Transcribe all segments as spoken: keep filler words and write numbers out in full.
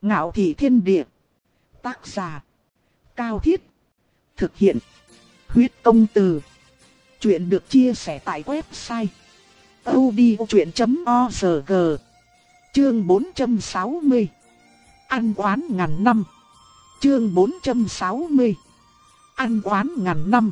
Ngạo thị thiên địa. Tác giả. Cao Thiết. Thực hiện. Huyết công từ. Chuyện được chia sẻ tại website audiochuyện chấm org. Chương bốn trăm sáu mươi. Ăn oán ngàn năm. Chương bốn trăm sáu mươi. Ăn oán ngàn năm.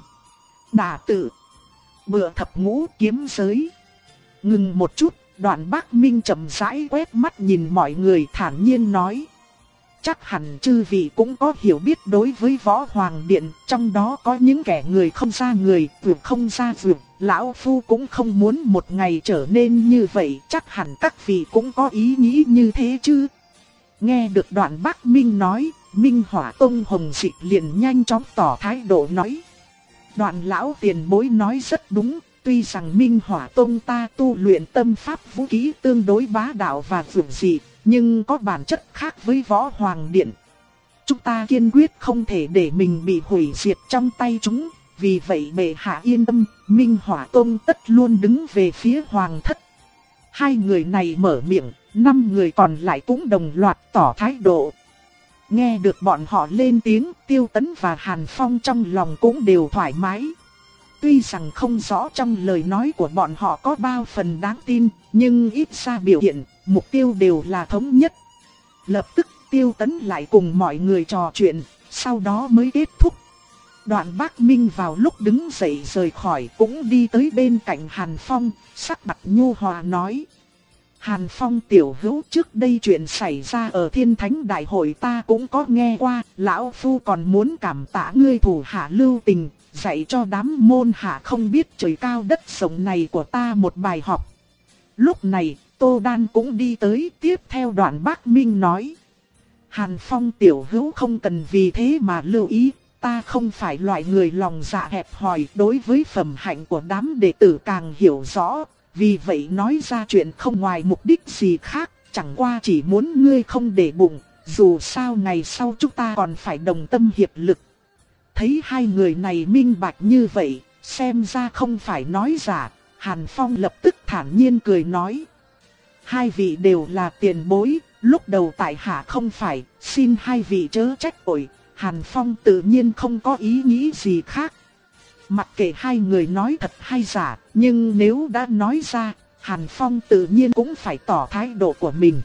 Đả tự. Bựa thập ngũ kiếm giới. Ngừng một chút, Đoạn Bác Minh chậm rãi quét mắt nhìn mọi người, thản nhiên nói: chắc hẳn chư vị cũng có hiểu biết đối với Võ Hoàng Điện, trong đó có những kẻ người không ra người, vượt không ra vượt. Lão Phu cũng không muốn một ngày trở nên như vậy, chắc hẳn các vị cũng có ý nghĩ như thế chứ. Nghe được Đoạn Bác Minh nói, Minh Hỏa Tông Hồng Dịch liền nhanh chóng tỏ thái độ nói: Đoạn lão tiền bối nói rất đúng, tuy rằng Minh Hỏa Tông ta tu luyện tâm pháp vũ khí tương đối bá đạo và vượt dị, nhưng có bản chất khác với Võ Hoàng Điện. Chúng ta kiên quyết không thể để mình bị hủy diệt trong tay chúng, vì vậy bệ hạ yên tâm, Minh Hỏa Tông tất luôn đứng về phía Hoàng thất. Hai người này mở miệng, năm người còn lại cũng đồng loạt tỏ thái độ. Nghe được bọn họ lên tiếng, Tiêu Tấn và Hàn Phong trong lòng cũng đều thoải mái. Tuy rằng không rõ trong lời nói của bọn họ có bao phần đáng tin, nhưng ít ra biểu hiện, mục tiêu đều là thống nhất. Lập tức Tiêu Tấn lại cùng mọi người trò chuyện, sau đó mới kết thúc. Đoạn Bác Minh vào lúc đứng dậy rời khỏi cũng đi tới bên cạnh Hàn Phong, sắc mặt nhu hòa nói: Hàn Phong tiểu hữu, trước đây chuyện xảy ra ở Thiên Thánh Đại hội ta cũng có nghe qua, lão phu còn muốn cảm tạ ngươi thủ hạ lưu tình, dạy cho đám môn hạ không biết trời cao đất rộng này của ta một bài học. Lúc này, Tô Đan cũng đi tới, tiếp theo Đoạn Bác Minh nói: Hàn Phong tiểu hữu không cần vì thế mà lưu ý, ta không phải loại người lòng dạ hẹp hòi, đối với phẩm hạnh của đám đệ tử càng hiểu rõ. Vì vậy nói ra chuyện không ngoài mục đích gì khác, chẳng qua chỉ muốn ngươi không để bụng, dù sao ngày sau chúng ta còn phải đồng tâm hiệp lực. Thấy hai người này minh bạch như vậy, xem ra không phải nói giả, Hàn Phong lập tức thản nhiên cười nói: hai vị đều là tiền bối, lúc đầu tại hạ không phải, xin hai vị chớ trách tội. Hàn Phong tự nhiên không có ý nghĩ gì khác. Mặc kệ hai người nói thật hay giả, nhưng nếu đã nói ra, Hàn Phong tự nhiên cũng phải tỏ thái độ của mình.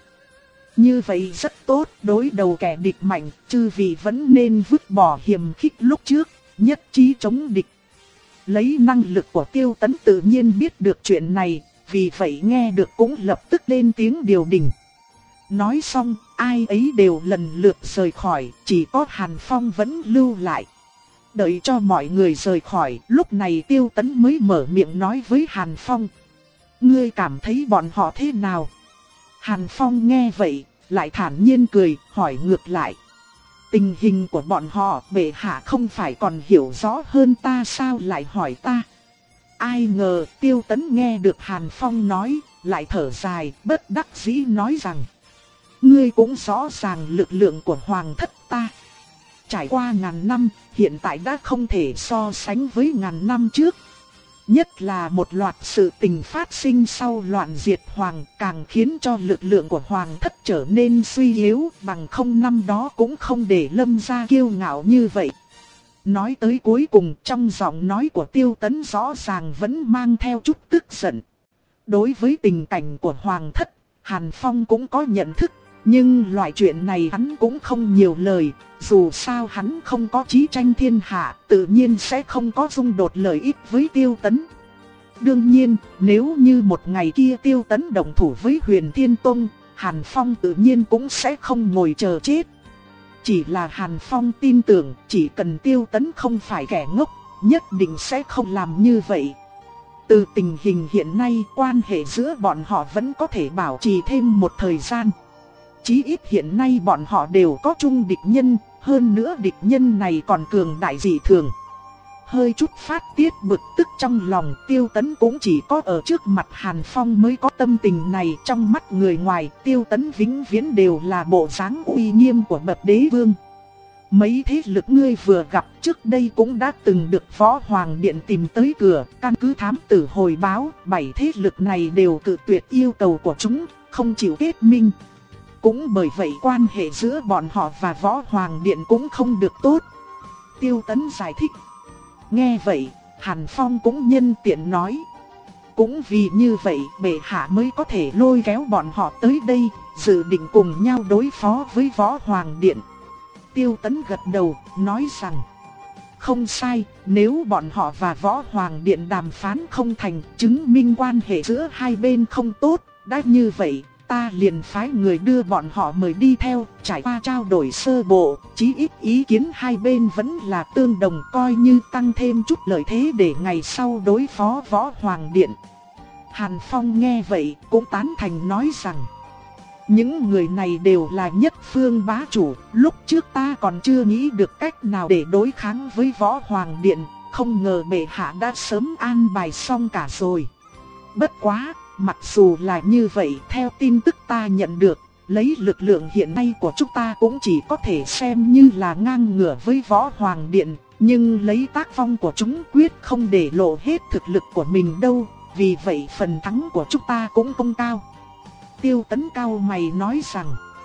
Như vậy rất tốt, đối đầu kẻ địch mạnh, chư vị vẫn nên vứt bỏ hiềm khích lúc trước, nhất trí chống địch. Lấy năng lực của Tiêu Tấn tự nhiên biết được chuyện này, vì vậy nghe được cũng lập tức lên tiếng điều đình. Nói xong, ai ấy đều lần lượt rời khỏi, chỉ có Hàn Phong vẫn lưu lại. Đợi cho mọi người rời khỏi, lúc này Tiêu Tấn mới mở miệng nói với Hàn Phong: ngươi cảm thấy bọn họ thế nào? Hàn Phong nghe vậy, lại thản nhiên cười, hỏi ngược lại: tình hình của bọn họ bệ hạ không phải còn hiểu rõ hơn ta sao lại hỏi ta? Ai ngờ Tiêu Tấn nghe được Hàn Phong nói, lại thở dài, bất đắc dĩ nói rằng: ngươi cũng rõ ràng lực lượng của Hoàng thất ta. Trải qua ngàn năm, hiện tại đã không thể so sánh với ngàn năm trước. Nhất là một loạt sự tình phát sinh sau loạn diệt Hoàng, càng khiến cho lực lượng của Hoàng thất trở nên suy yếu, bằng không năm đó cũng không để Lâm gia kiêu ngạo như vậy. Nói tới cuối cùng, trong giọng nói của Tiêu Tấn rõ ràng vẫn mang theo chút tức giận. Đối với tình cảnh của Hoàng thất, Hàn Phong cũng có nhận thức. Nhưng loại chuyện này hắn cũng không nhiều lời, dù sao hắn không có chí tranh thiên hạ, tự nhiên sẽ không có xung đột lợi ích với Tiêu Tấn. Đương nhiên, nếu như một ngày kia Tiêu Tấn đồng thủ với Huyền Thiên Tông, Hàn Phong tự nhiên cũng sẽ không ngồi chờ chết. Chỉ là Hàn Phong tin tưởng, chỉ cần Tiêu Tấn không phải kẻ ngốc, nhất định sẽ không làm như vậy. Từ tình hình hiện nay, quan hệ giữa bọn họ vẫn có thể bảo trì thêm một thời gian. Chí ít hiện nay bọn họ đều có chung địch nhân, hơn nữa địch nhân này còn cường đại dị thường. Hơi chút phát tiết bực tức trong lòng, Tiêu Tấn cũng chỉ có ở trước mặt Hàn Phong mới có tâm tình này. Trong mắt người ngoài, Tiêu Tấn vĩnh viễn đều là bộ dáng uy nghiêm của bậc đế vương. Mấy thế lực ngươi vừa gặp trước đây cũng đã từng được Võ Hoàng Điện tìm tới cửa, căn cứ thám tử hồi báo, bảy thế lực này đều cự tuyệt yêu cầu của chúng, không chịu kết minh. cũng bởi vậy quan hệ giữa bọn họ và Võ Hoàng Điện cũng không được tốt. Tiêu Tấn giải thích. Nghe vậy, Hàn Phong cũng nhân tiện nói. Cũng vì như vậy bệ hạ mới có thể lôi kéo bọn họ tới đây, dự định cùng nhau đối phó với Võ Hoàng Điện. Tiêu Tấn gật đầu, nói rằng không sai, nếu bọn họ và Võ Hoàng Điện đàm phán không thành, chứng minh quan hệ giữa hai bên không tốt, đã như vậy, ta liền phái người đưa bọn họ mời đi theo, trải qua trao đổi sơ bộ, chí ít ý kiến hai bên vẫn là tương đồng, coi như tăng thêm chút lợi thế để ngày sau đối phó Võ Hoàng Điện. Hàn Phong nghe vậy cũng tán thành, nói rằng những người này đều là nhất phương bá chủ, lúc trước ta còn chưa nghĩ được cách nào để đối kháng với Võ Hoàng Điện, không ngờ bệ hạ đã sớm an bài xong cả rồi. Bất quá, mặc dù là như vậy, theo tin tức ta nhận được, lấy lực lượng hiện nay của chúng ta cũng chỉ có thể xem như là ngang ngửa với Võ Hoàng Điện, nhưng lấy tác phong của chúng quyết không để lộ hết thực lực của mình đâu, vì vậy phần thắng của chúng ta cũng không cao. Tiêu Tấn cao mày nói rằng,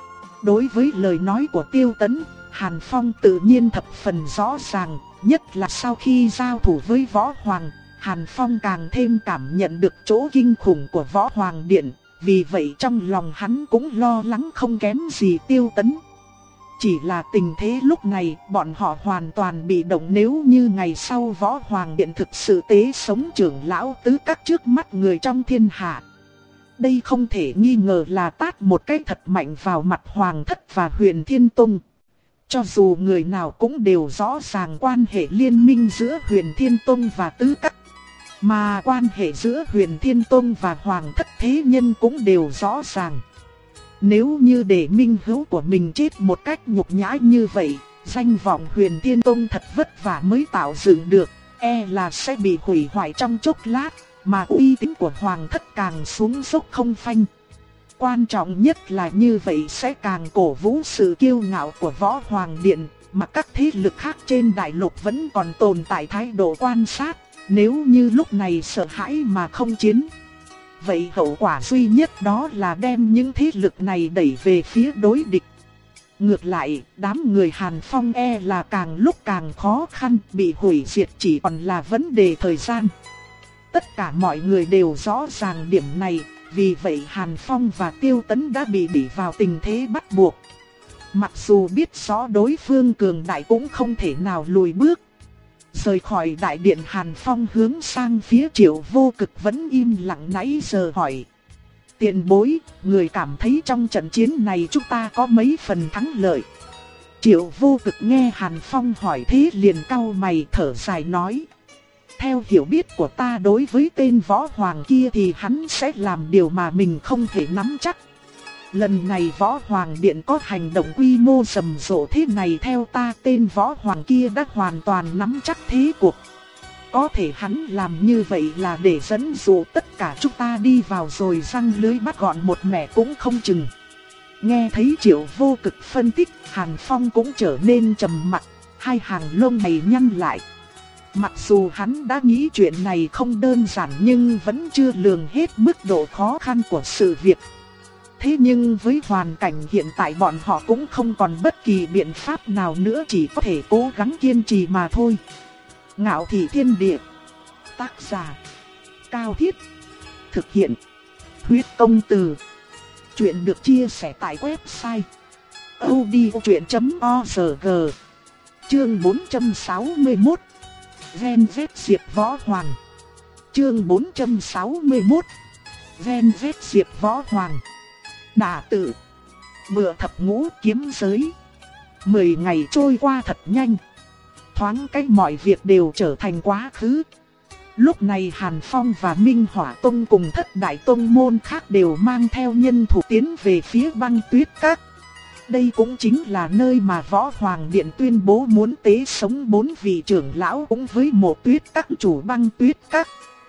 đối với lời nói của Tiêu Tấn, Hàn Phong tự nhiên thập phần rõ ràng, nhất là sau khi giao thủ với Võ Hoàng, Hàn Phong càng thêm cảm nhận được chỗ kinh khủng của Võ Hoàng Điện, vì vậy trong lòng hắn cũng lo lắng không kém gì Tiêu Tấn. Chỉ là tình thế lúc này, bọn họ hoàn toàn bị động, nếu như ngày sau Võ Hoàng Điện thực sự tế sống trưởng lão tứ các trước mắt người trong thiên hạ. Đây không thể nghi ngờ là tát một cái thật mạnh vào mặt Hoàng Thất và Huyền Thiên Tông. Cho dù người nào cũng đều rõ ràng quan hệ liên minh giữa Huyền Thiên Tông và tứ các. Mà quan hệ giữa Huyền Thiên Tông và Hoàng Thất thế nhân cũng đều rõ ràng. Nếu như để minh hữu của mình chết một cách nhục nhã như vậy, danh vọng Huyền Thiên Tông thật vất vả mới tạo dựng được, e là sẽ bị hủy hoại trong chốc lát, mà uy tín của Hoàng Thất càng xuống dốc không phanh. Quan trọng nhất là như vậy sẽ càng cổ vũ sự kiêu ngạo của Võ Hoàng Điện, mà các thế lực khác trên đại lục vẫn còn tồn tại thái độ quan sát, nếu như lúc này sợ hãi mà không chiến. Vậy hậu quả duy nhất đó là đem những thế lực này đẩy về phía đối địch. Ngược lại, đám người Hàn Phong e là càng lúc càng khó khăn, bị hủy diệt chỉ còn là vấn đề thời gian. Tất cả mọi người đều rõ ràng điểm này, vì vậy Hàn Phong và Tiêu Tấn đã bị đẩy vào tình thế bắt buộc. Mặc dù biết rõ đối phương cường đại cũng không thể nào lùi bước. Rời khỏi đại điện, Hàn Phong hướng sang phía Triệu Vô Cực vẫn im lặng nãy giờ hỏi. Tiền bối, người cảm thấy trong trận chiến này chúng ta có mấy phần thắng lợi? Triệu Vô Cực nghe Hàn Phong hỏi thế liền cau mày thở dài nói. Theo hiểu biết của ta đối với tên Võ Hoàng kia thì hắn sẽ làm điều mà mình không thể nắm chắc. Lần này Võ Hoàng Điện có hành động quy mô rầm rộ thế này, theo ta tên Võ Hoàng kia đã hoàn toàn nắm chắc thế cuộc. Có thể hắn làm như vậy là để dẫn dụ tất cả chúng ta đi vào rồi răng lưới bắt gọn một mẻ cũng không chừng. Nghe thấy Triệu Vô Cực phân tích, Hàn Phong cũng trở nên trầm mặc, hai hàng lông mày nhăn lại. Mặc dù hắn đã nghĩ chuyện này không đơn giản nhưng vẫn chưa lường hết mức độ khó khăn của sự việc. Thế nhưng với hoàn cảnh hiện tại bọn họ cũng không còn bất kỳ biện pháp nào nữa, chỉ có thể cố gắng kiên trì mà thôi. Ngạo Thị Thiên Địa. Tác giả Cao Thiết. Thực hiện Huyết Công Từ. Chuyện được chia sẻ tại website audiochuyện chấm org. Chương bốn trăm sáu mươi mốt. Ven vết diệt Võ Hoàng. Chương bốn trăm sáu mươi mốt. Ven vết diệt Võ Hoàng. Đả tự. Bữa thập ngũ kiếm giới. Mười ngày trôi qua thật nhanh. Thoáng cách mọi việc đều trở thành quá khứ. Lúc này Hàn Phong và Minh Hỏa Tông cùng thất đại tông môn khác đều mang theo nhân thủ tiến về phía Băng Tuyết Các. Đây cũng chính là nơi mà Võ Hoàng Điện tuyên bố muốn tế sống bốn vị trưởng lão cũng với Mộ Tuyết Các chủ Băng Tuyết Các.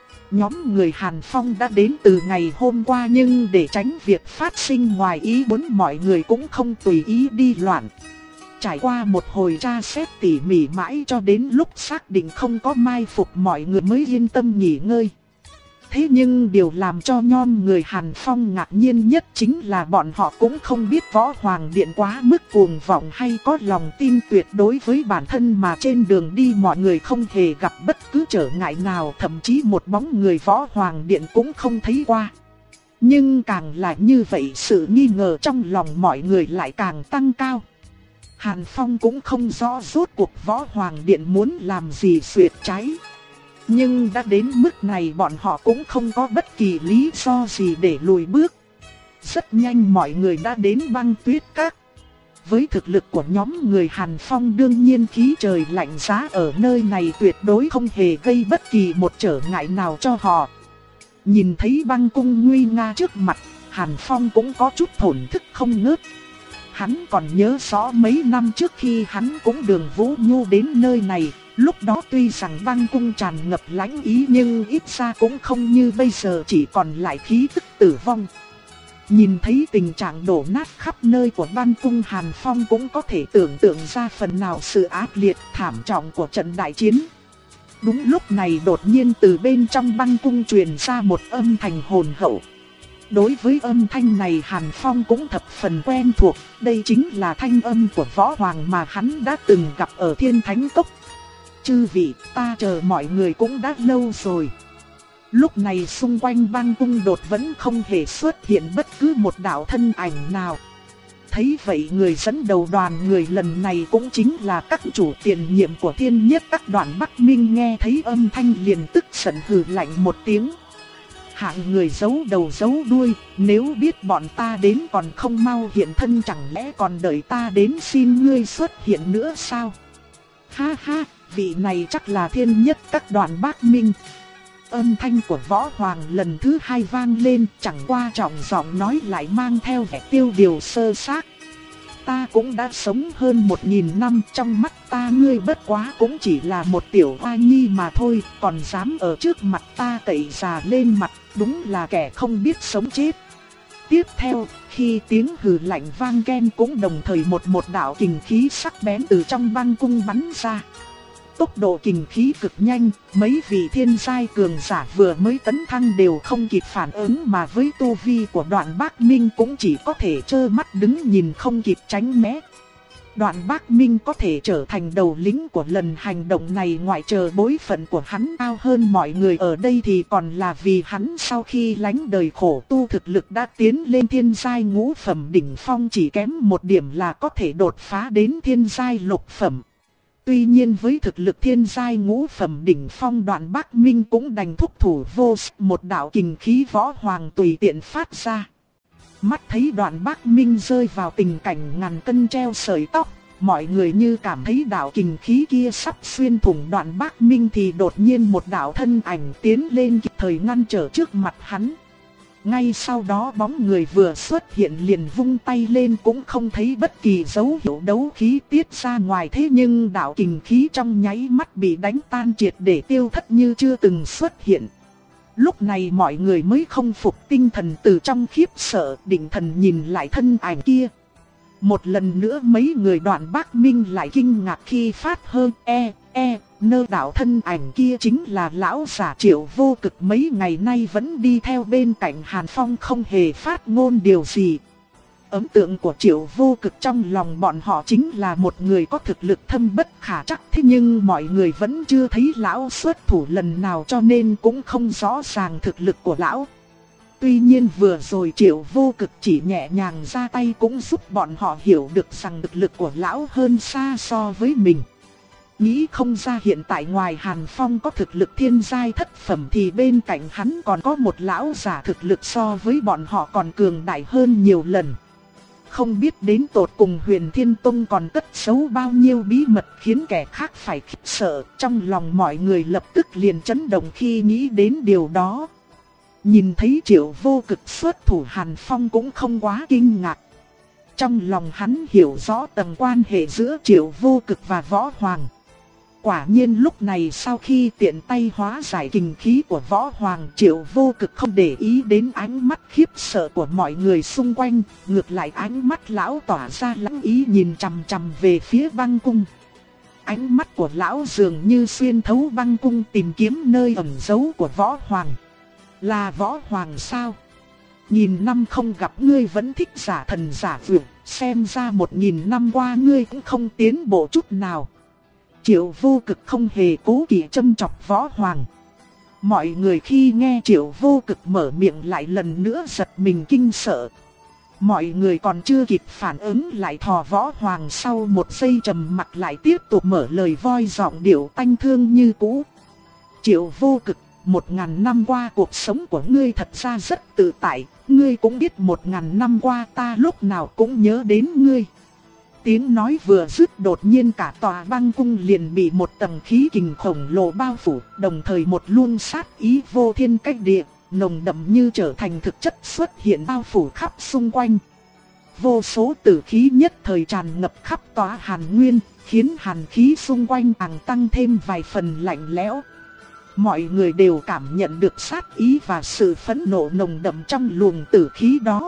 Nhóm người Hàn Phong đã đến từ ngày hôm qua, nhưng để tránh việc phát sinh ngoài ý muốn, mọi người cũng không tùy ý đi loạn. Trải qua một hồi tra xét tỉ mỉ mãi cho đến lúc xác định không có mai phục, mọi người mới yên tâm nghỉ ngơi. Thế nhưng điều làm cho nhóm người Hàn Phong ngạc nhiên nhất chính là bọn họ cũng không biết Võ Hoàng Điện quá mức cuồng vọng hay có lòng tin tuyệt đối với bản thân mà trên đường đi mọi người không hề gặp bất cứ trở ngại nào, thậm chí một bóng người Võ Hoàng Điện cũng không thấy qua. Nhưng càng là như vậy sự nghi ngờ trong lòng mọi người lại càng tăng cao. Hàn Phong cũng không rõ rốt cuộc Võ Hoàng Điện muốn làm gì xuyệt trái. Nhưng đã đến mức này bọn họ cũng không có bất kỳ lý do gì để lùi bước. Rất nhanh mọi người đã đến Băng Tuyết Các. Với thực lực của nhóm người Hàn Phong đương nhiên khí trời lạnh giá ở nơi này tuyệt đối không hề gây bất kỳ một trở ngại nào cho họ. Nhìn thấy băng cung nguy nga trước mặt, Hàn Phong cũng có chút thổn thức không ngớt. Hắn còn nhớ rõ mấy năm trước khi hắn cũng đường Vũ Nhu đến nơi này, lúc đó tuy rằng băng cung tràn ngập lãnh ý nhưng ít ra cũng không như bây giờ chỉ còn lại khí tức tử vong. Nhìn thấy tình trạng đổ nát khắp nơi của băng cung, Hàn Phong cũng có thể tưởng tượng ra phần nào sự ác liệt thảm trọng của trận đại chiến. Đúng lúc này đột nhiên từ bên trong băng cung truyền ra một âm thanh hồn hậu. Đối với âm thanh này Hàn Phong cũng thập phần quen thuộc, đây chính là thanh âm của Võ Hoàng mà hắn đã từng gặp ở Thiên Thánh Cốc. Chư vị, ta chờ mọi người cũng đã lâu rồi. Lúc này xung quanh băng cung đột vẫn không hề xuất hiện bất cứ một đạo thân ảnh nào. Thấy vậy người dẫn đầu đoàn người lần này cũng chính là các chủ tiền nhiệm của Thiên Nhất Các Đoàn Bắc Minh, nghe thấy âm thanh liền tức giận hừ lạnh một tiếng. Hạng người giấu đầu giấu đuôi, nếu biết bọn ta đến còn không mau hiện thân, chẳng lẽ còn đợi ta đến xin ngươi xuất hiện nữa sao? Ha ha, vị này chắc là Thiên Nhất Các Đoàn Bắc Minh. Âm thanh của Võ Hoàng lần thứ hai vang lên, chẳng qua trọng giọng nói lại mang theo vẻ tiêu điều sơ xác. Ta cũng đã sống hơn một nghìn năm, trong mắt ta ngươi bất quá cũng chỉ là một tiểu hoa nhi mà thôi, còn dám ở trước mặt ta cậy già lên mặt, đúng là kẻ không biết sống chết. Tiếp theo, khi tiếng hừ lạnh vang ken cũng đồng thời một một đạo kình khí sắc bén từ trong băng cung bắn ra. Tốc độ kình khí cực nhanh, mấy vị thiên giai cường giả vừa mới tấn thăng đều không kịp phản ứng, mà với tu vi của Đoạn Bắc Minh cũng chỉ có thể trơ mắt đứng nhìn không kịp tránh né. Đoạn Bắc Minh có thể trở thành đầu lĩnh của lần hành động này, ngoại trừ bối phận của hắn cao hơn mọi người ở đây thì còn là vì hắn sau khi lánh đời khổ tu thực lực đã tiến lên thiên giai ngũ phẩm đỉnh phong, chỉ kém một điểm là có thể đột phá đến thiên giai lục phẩm. Tuy nhiên với thực lực thiên giai ngũ phẩm đỉnh phong, Đoạn Bắc Minh cũng đành thúc thủ vô sức, một đạo kình khí Võ Hoàng tùy tiện phát ra. Mắt thấy Đoạn Bắc Minh rơi vào tình cảnh ngàn cân treo sợi tóc, mọi người như cảm thấy đạo kình khí kia sắp xuyên thủng Đoạn Bắc Minh thì đột nhiên một đạo thân ảnh tiến lên kịp thời ngăn trở trước mặt hắn. Ngay sau đó bóng người vừa xuất hiện liền vung tay lên, cũng không thấy bất kỳ dấu hiệu đấu khí tiết ra ngoài, thế nhưng đạo kình khí trong nháy mắt bị đánh tan triệt để tiêu thất như chưa từng xuất hiện. Lúc này mọi người mới không phục tinh thần từ trong khiếp sợ, định thần nhìn lại thân ảnh kia. Một lần nữa mấy người Đoạn Bắc Minh lại kinh ngạc khi phát hơn e, e, nơ đạo thân ảnh kia chính là lão giả Triệu Vô Cực mấy ngày nay vẫn đi theo bên cạnh Hàn Phong không hề phát ngôn điều gì. Ấn tượng của Triệu Vô Cực trong lòng bọn họ chính là một người có thực lực thâm bất khả trắc, thế nhưng mọi người vẫn chưa thấy lão xuất thủ lần nào cho nên cũng không rõ ràng thực lực của lão. Tuy nhiên vừa rồi Triệu Vô Cực chỉ nhẹ nhàng ra tay cũng giúp bọn họ hiểu được rằng thực lực của lão hơn xa so với mình. Nghĩ không ra hiện tại ngoài Hàn Phong có thực lực thiên giai thất phẩm thì bên cạnh hắn còn có một lão giả thực lực so với bọn họ còn cường đại hơn nhiều lần. Không biết đến tột cùng Huyền Thiên Tông còn cất giấu bao nhiêu bí mật khiến kẻ khác phải khiếp sợ, trong lòng mọi người lập tức liền chấn động khi nghĩ đến điều đó. Nhìn thấy Triệu Vô Cực xuất thủ, Hàn Phong cũng không quá kinh ngạc. Trong lòng hắn hiểu rõ tầng quan hệ giữa Triệu Vô Cực và Võ Hoàng. Quả nhiên lúc này sau khi tiện tay hóa giải kình khí của Võ Hoàng, Triệu Vô Cực không để ý đến ánh mắt khiếp sợ của mọi người xung quanh, ngược lại ánh mắt lão tỏa ra lãnh ý nhìn chằm chằm về phía băng cung. Ánh mắt của lão dường như xuyên thấu băng cung tìm kiếm nơi ẩn giấu của Võ Hoàng. Là Võ Hoàng sao? Nghìn năm không gặp ngươi vẫn thích giả thần giả vượt, xem ra một nghìn năm qua ngươi cũng không tiến bộ chút nào. Triệu Vô Cực không hề cố kỵ châm chọc Võ Hoàng. Mọi người khi nghe Triệu Vô Cực mở miệng lại lần nữa giật mình kinh sợ. Mọi người còn chưa kịp phản ứng lại thò Võ Hoàng sau một giây trầm mặt lại tiếp tục mở lời voi giọng điệu tanh thương như cũ. Triệu Vô Cực, một ngàn năm qua cuộc sống của ngươi thật ra rất tự tại, ngươi cũng biết một ngàn năm qua ta lúc nào cũng nhớ đến ngươi. Tiếng nói vừa dứt đột nhiên cả tòa băng cung liền bị một tầng khí kình khổng lồ bao phủ, đồng thời một luồng sát ý vô thiên cách địa, nồng đậm như trở thành thực chất xuất hiện bao phủ khắp xung quanh. Vô số tử khí nhất thời tràn ngập khắp tòa hàn nguyên, khiến hàn khí xung quanh càng tăng thêm vài phần lạnh lẽo. Mọi người đều cảm nhận được sát ý và sự phẫn nộ nồng đậm trong luồng tử khí đó.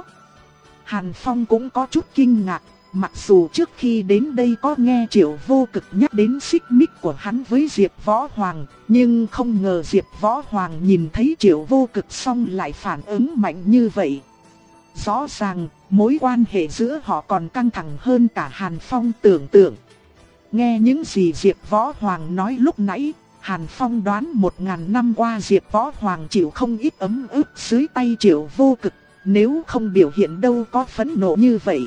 Hàn Phong cũng có chút kinh ngạc, mặc dù trước khi đến đây có nghe Triệu Vô Cực nhắc đến xích mích của hắn với Diệp Võ Hoàng, nhưng không ngờ Diệp Võ Hoàng nhìn thấy Triệu Vô Cực xong lại phản ứng mạnh như vậy. Rõ ràng, mối quan hệ giữa họ còn căng thẳng hơn cả Hàn Phong tưởng tượng. Nghe những gì Diệp Võ Hoàng nói lúc nãy, Hàn Phong đoán một ngàn năm qua Diệp Võ Hoàng chịu không ít ấm ức dưới tay Triệu Vô Cực, nếu không biểu hiện đâu có phẫn nộ như vậy.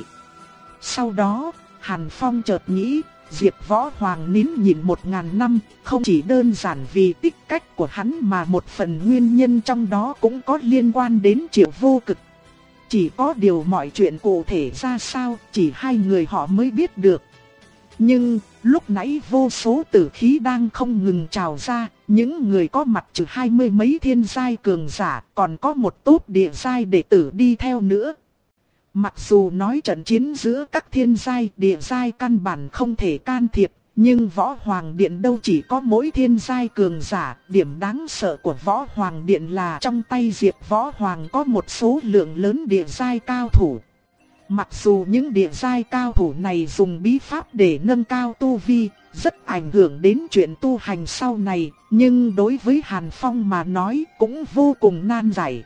Sau đó, Hàn Phong chợt nghĩ, Diệp Võ Hoàng nín nhịn một ngàn năm, không chỉ đơn giản vì tích cách của hắn mà một phần nguyên nhân trong đó cũng có liên quan đến Triệu Vô Cực. Chỉ có điều mọi chuyện cụ thể ra sao, chỉ hai người họ mới biết được. Nhưng, lúc nãy vô số tử khí đang không ngừng trào ra, những người có mặt trừ hai mươi mấy thiên giai cường giả, còn có một tốt địa giai đệ tử đi theo nữa. Mặc dù nói trận chiến giữa các thiên giai, địa giai căn bản không thể can thiệp, nhưng Võ Hoàng Điện đâu chỉ có mỗi thiên giai cường giả, điểm đáng sợ của Võ Hoàng Điện là trong tay Diệp Võ Hoàng có một số lượng lớn địa giai cao thủ. Mặc dù những địa giai cao thủ này dùng bí pháp để nâng cao tu vi, rất ảnh hưởng đến chuyện tu hành sau này, nhưng đối với Hàn Phong mà nói cũng vô cùng nan giải.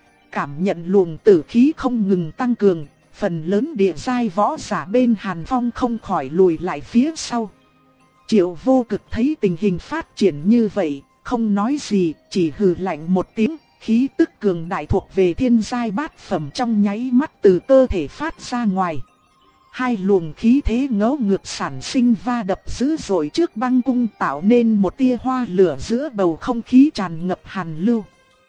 Cảm nhận luồng tử khí không ngừng tăng cường, phần lớn địa giai võ giả bên Hàn Phong không khỏi lùi lại phía sau. Triệu Vô Cực thấy tình hình phát triển như vậy, không nói gì, chỉ hừ lạnh một tiếng, khí tức cường đại thuộc về thiên giai bát phẩm trong nháy mắt từ cơ thể phát ra ngoài. Hai luồng khí thế ngẫu ngược sản sinh va đập dữ dội trước băng cung tạo nên một tia hoa lửa giữa bầu không khí tràn ngập hàn lưu.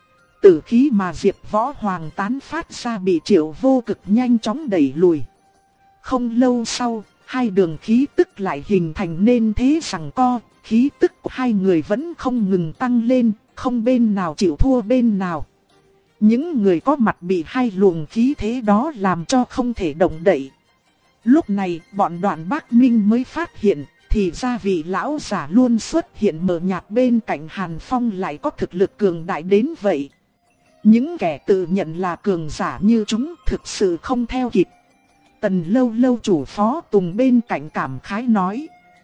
Tử khí mà Diệp Võ Hoàng tán phát ra bị Triệu Vô Cực nhanh chóng đẩy lùi. Không lâu sau, hai đường khí tức lại hình thành nên thế giằng co, khí tức của hai người vẫn không ngừng tăng lên, không bên nào chịu thua bên nào. Những người có mặt bị hai luồng khí thế đó làm cho không thể động đậy. Lúc này, bọn Đoạn Bác Minh mới phát hiện, thì ra vị lão giả luôn xuất hiện mờ nhạt bên cạnh Hàn Phong lại có thực lực cường đại đến vậy. Những kẻ tự nhận là cường giả như chúng thực sự không theo kịp. Tần Lâu Lâu chủ phó Tùng bên cạnh cảm khái nói.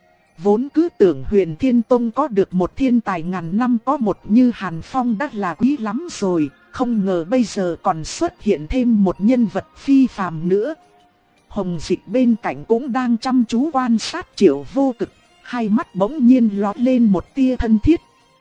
Vốn cứ tưởng Huyền Thiên Tông có được một thiên tài ngàn năm có một như Hàn Phong đã là quý lắm rồi, không ngờ bây giờ còn xuất hiện thêm một nhân vật phi phàm nữa. Hồng Dịch bên cạnh cũng đang chăm chú quan sát Triệu Vô Cực, hai mắt bỗng nhiên lóe lên một tia thân thiết.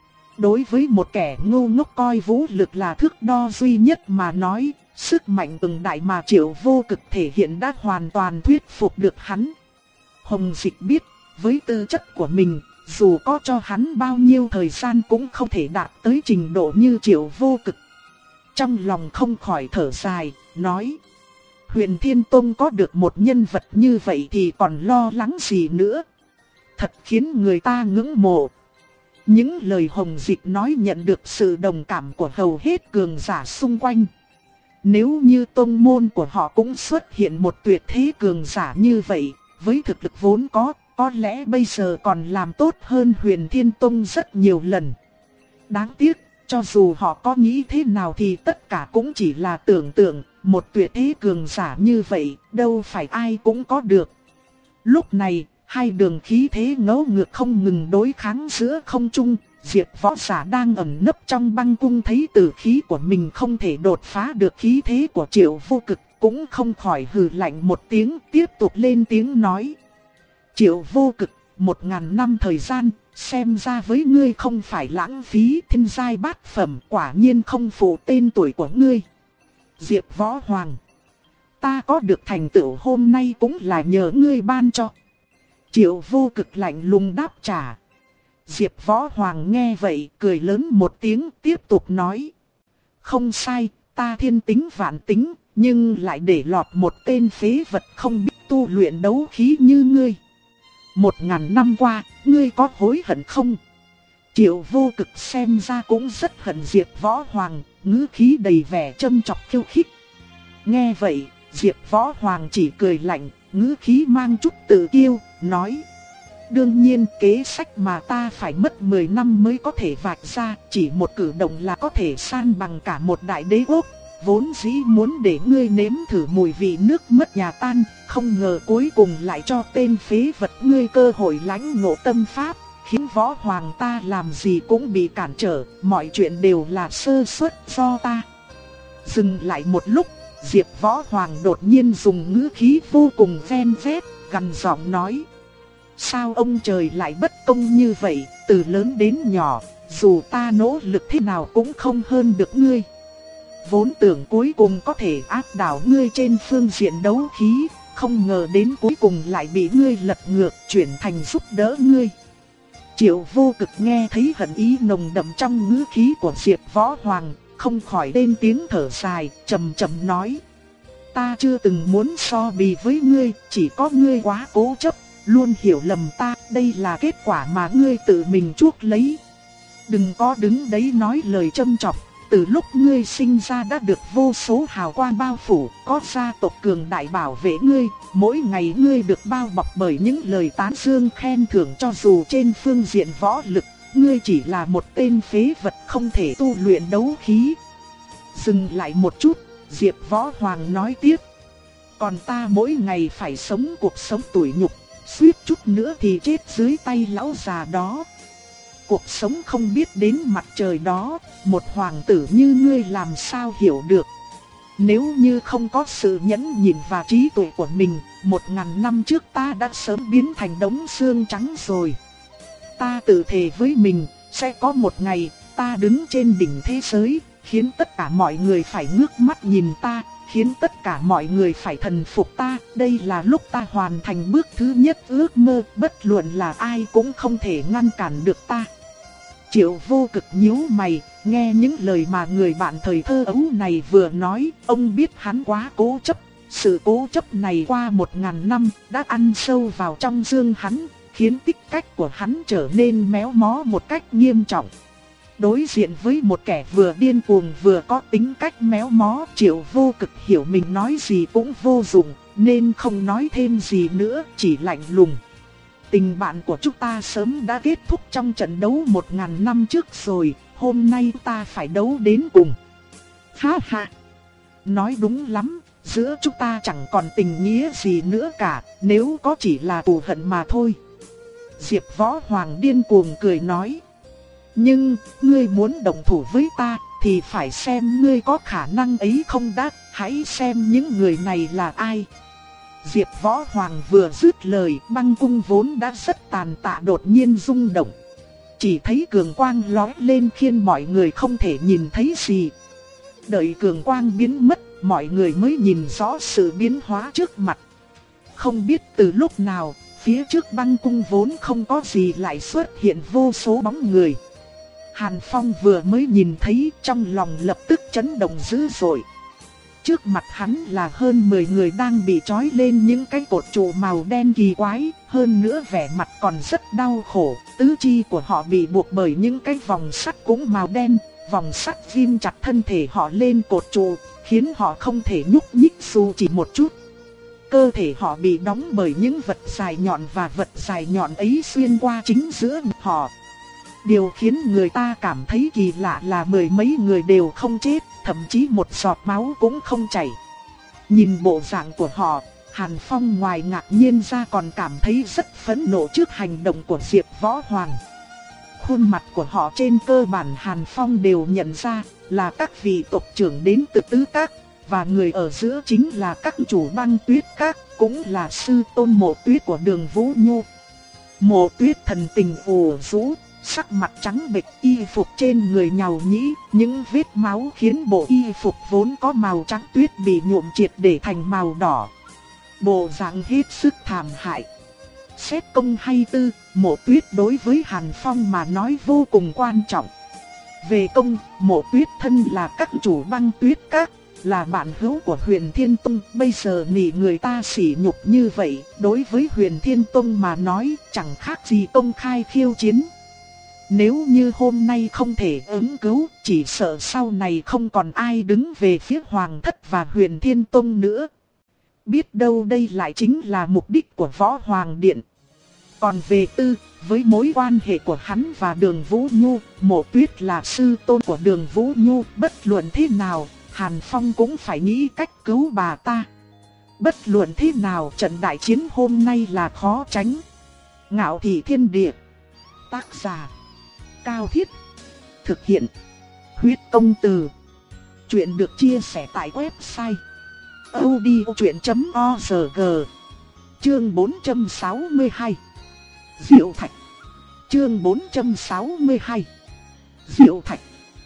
Đối với một kẻ ngu ngốc coi vũ lực là thước đo duy nhất mà nói, sức mạnh cường đại mà Triệu Vô Cực thể hiện đã hoàn toàn thuyết phục được hắn. Hồng Dịch biết, với tư chất của mình, dù có cho hắn bao nhiêu thời gian cũng không thể đạt tới trình độ như Triệu Vô Cực. Trong lòng không khỏi thở dài, nói: Huyền Thiên Tông có được một nhân vật như vậy thì còn lo lắng gì nữa. Thật khiến người ta ngưỡng mộ. Những lời Hồng Dịch nói nhận được sự đồng cảm của hầu hết cường giả xung quanh. Nếu như tông môn của họ cũng xuất hiện một tuyệt thế cường giả như vậy, với thực lực vốn có, có lẽ bây giờ còn làm tốt hơn Huyền Thiên Tông rất nhiều lần. Đáng tiếc, cho dù họ có nghĩ thế nào thì tất cả cũng chỉ là tưởng tượng, một tuyệt thế cường giả như vậy, đâu phải ai cũng có được. Lúc này, hai đường khí thế ngẫu ngược không ngừng đối kháng giữa không trung, Diệp Võ giả đang ẩn nấp trong băng cung thấy tử khí của mình không thể đột phá được khí thế của Triệu Vô Cực, cũng không khỏi hừ lạnh một tiếng, tiếp tục lên tiếng nói. Triệu Vô Cực, một ngàn năm thời gian, xem ra với ngươi không phải lãng phí, thiên giai bát phẩm quả nhiên không phụ tên tuổi của ngươi. Diệp Võ Hoàng, ta có được thành tựu hôm nay cũng là nhờ ngươi ban cho. Triệu Vô Cực lạnh lùng đáp trả. Diệp Võ Hoàng nghe vậy cười lớn một tiếng, tiếp tục nói. Không sai, ta thiên tính vạn tính, nhưng lại để lọt một tên phế vật không biết tu luyện đấu khí như ngươi. Một ngàn năm qua, ngươi có hối hận không? Triệu Vô Cực xem ra cũng rất hận Diệp Võ Hoàng, ngữ khí đầy vẻ châm chọc khiêu khích. Nghe vậy, Diệp Võ Hoàng chỉ cười lạnh, ngữ khí mang chút tự kiêu, nói. Đương nhiên kế sách mà ta phải mất mười năm mới có thể vạch ra, chỉ một cử động là có thể san bằng cả một đại đế quốc. Vốn dĩ muốn để ngươi nếm thử mùi vị nước mất nhà tan, không ngờ cuối cùng lại cho tên phế vật ngươi cơ hội lãnh ngộ tâm pháp, khiến Võ Hoàng ta làm gì cũng bị cản trở, mọi chuyện đều là sơ suất do ta. Dừng lại một lúc, Diệp Võ Hoàng đột nhiên dùng ngữ khí vô cùng ven vét, gằn giọng nói. Sao ông trời lại bất công như vậy, từ lớn đến nhỏ, dù ta nỗ lực thế nào cũng không hơn được ngươi. Vốn tưởng cuối cùng có thể áp đảo ngươi trên phương diện đấu khí, không ngờ đến cuối cùng lại bị ngươi lật ngược, chuyển thành giúp đỡ ngươi. Triệu Vô Cực nghe thấy hận ý nồng đậm trong ngữ khí của Diệp Võ Hoàng, không khỏi lên tiếng thở dài, trầm trầm nói. Ta chưa từng muốn so bì với ngươi, chỉ có ngươi quá cố chấp, luôn hiểu lầm ta, đây là kết quả mà ngươi tự mình chuốc lấy. Đừng có đứng đấy nói lời châm chọc, từ lúc ngươi sinh ra đã được vô số hào quang bao phủ, có gia tộc cường đại bảo vệ ngươi, mỗi ngày ngươi được bao bọc bởi những lời tán dương khen thưởng, cho dù trên phương diện võ lực, ngươi chỉ là một tên phế vật không thể tu luyện đấu khí. Dừng lại một chút, Diệp Võ Hoàng nói tiếp. Còn ta mỗi ngày phải sống cuộc sống tủi nhục, suýt chút nữa thì chết dưới tay lão già đó. Cuộc sống không biết đến mặt trời đó, một hoàng tử như ngươi làm sao hiểu được. Nếu như không có sự nhẫn nhịn và trí tuệ của mình, một ngàn năm trước ta đã sớm biến thành đống xương trắng rồi. Ta tự thề với mình, sẽ có một ngày, ta đứng trên đỉnh thế giới, khiến tất cả mọi người phải ngước mắt nhìn ta, khiến tất cả mọi người phải thần phục ta. Đây là lúc ta hoàn thành bước thứ nhất ước mơ, bất luận là ai cũng không thể ngăn cản được ta. Triệu Vô Cực nhíu mày, nghe những lời mà người bạn thời thơ ấu này vừa nói, ông biết hắn quá cố chấp. Sự cố chấp này qua một ngàn năm đã ăn sâu vào trong xương hắn, khiến tính cách của hắn trở nên méo mó một cách nghiêm trọng. Đối diện với một kẻ vừa điên cuồng vừa có tính cách méo mó, Triệu Vô Cực hiểu mình nói gì cũng vô dụng, nên không nói thêm gì nữa, chỉ lạnh lùng. Tình bạn của chúng ta sớm đã kết thúc trong trận đấu một ngàn năm trước rồi, hôm nay ta phải đấu đến cùng. Ha ha! Nói đúng lắm, giữa chúng ta chẳng còn tình nghĩa gì nữa cả, nếu có chỉ là thù hận mà thôi. Diệp Võ Hoàng điên cuồng cười nói. Nhưng, ngươi muốn động thủ với ta, thì phải xem ngươi có khả năng ấy không đã, hãy xem những người này là ai. Diệp Võ Hoàng vừa dứt lời, băng cung vốn đã rất tàn tạ đột nhiên rung động. Chỉ thấy cường quang lóe lên khiến mọi người không thể nhìn thấy gì. Đợi cường quang biến mất, mọi người mới nhìn rõ sự biến hóa trước mặt. Không biết từ lúc nào, phía trước băng cung vốn không có gì lại xuất hiện vô số bóng người. Hàn Phong vừa mới nhìn thấy, trong lòng lập tức chấn động dữ dội. Trước mặt hắn là hơn mười người đang bị trói lên những cái cột trụ màu đen kỳ quái, hơn nữa vẻ mặt còn rất đau khổ, tứ chi của họ bị buộc bởi những cái vòng sắt cũng màu đen, vòng sắt ghim chặt thân thể họ lên cột trụ, khiến họ không thể nhúc nhích dù chỉ một chút. Cơ thể họ bị đóng bởi những vật dài nhọn và vật dài nhọn ấy xuyên qua chính giữa họ. Điều khiến người ta cảm thấy kỳ lạ là mười mấy người đều không chết, thậm chí một giọt máu cũng không chảy. Nhìn bộ dạng của họ, Hàn Phong ngoài ngạc nhiên ra còn cảm thấy rất phẫn nộ trước hành động của Diệp Võ Hoàng. khuôn mặt của họ trên cơ bản Hàn Phong đều nhận ra là các vị tộc trưởng đến từ tứ các, và người ở giữa chính là các chủ Băng Tuyết các, cũng là sư tôn Mộ Tuyết của Đường Vũ Nhu. Mộ Tuyết thần tình ủ rũ, sắc mặt trắng bệch, y phục trên người nhàu nhĩ, những vết máu khiến bộ y phục vốn có màu trắng tuyết bị nhuộm triệt để thành màu đỏ. Bộ dạng hết sức thảm hại. Xét công hay tư, Mộ Tuyết đối với Hàn Phong mà nói vô cùng quan trọng. Về công, Mộ Tuyết thân là các chủ Băng Tuyết các, là bạn hữu của Huyền Thiên Tông, bây giờ nỉ người ta sỉ nhục như vậy, đối với Huyền Thiên Tông mà nói chẳng khác gì công khai khiêu chiến. Nếu như hôm nay không thể ứng cứu, chỉ sợ sau này không còn ai đứng về phía Hoàng Thất và Huyền Thiên Tông nữa. Biết đâu đây lại chính là mục đích của Võ Hoàng Điện. Còn về tư, với mối quan hệ của hắn và Đường Vũ Nhu, Mộ Tuyết là sư tôn của Đường Vũ Nhu, bất luận thế nào, Hàn Phong cũng phải nghĩ cách cứu bà ta. Bất luận thế nào, trận đại chiến hôm nay là khó tránh. Ngạo Thị Thiên Địa. Tác giả Cao Thiết. Thực hiện Huyết Công Từ. Chuyện được chia sẻ tại website audiochuyện chấm org. Chương bốn trăm sáu mươi hai. Diệu Thạch. Chương bốn trăm sáu mươi hai. Diệu Thạch.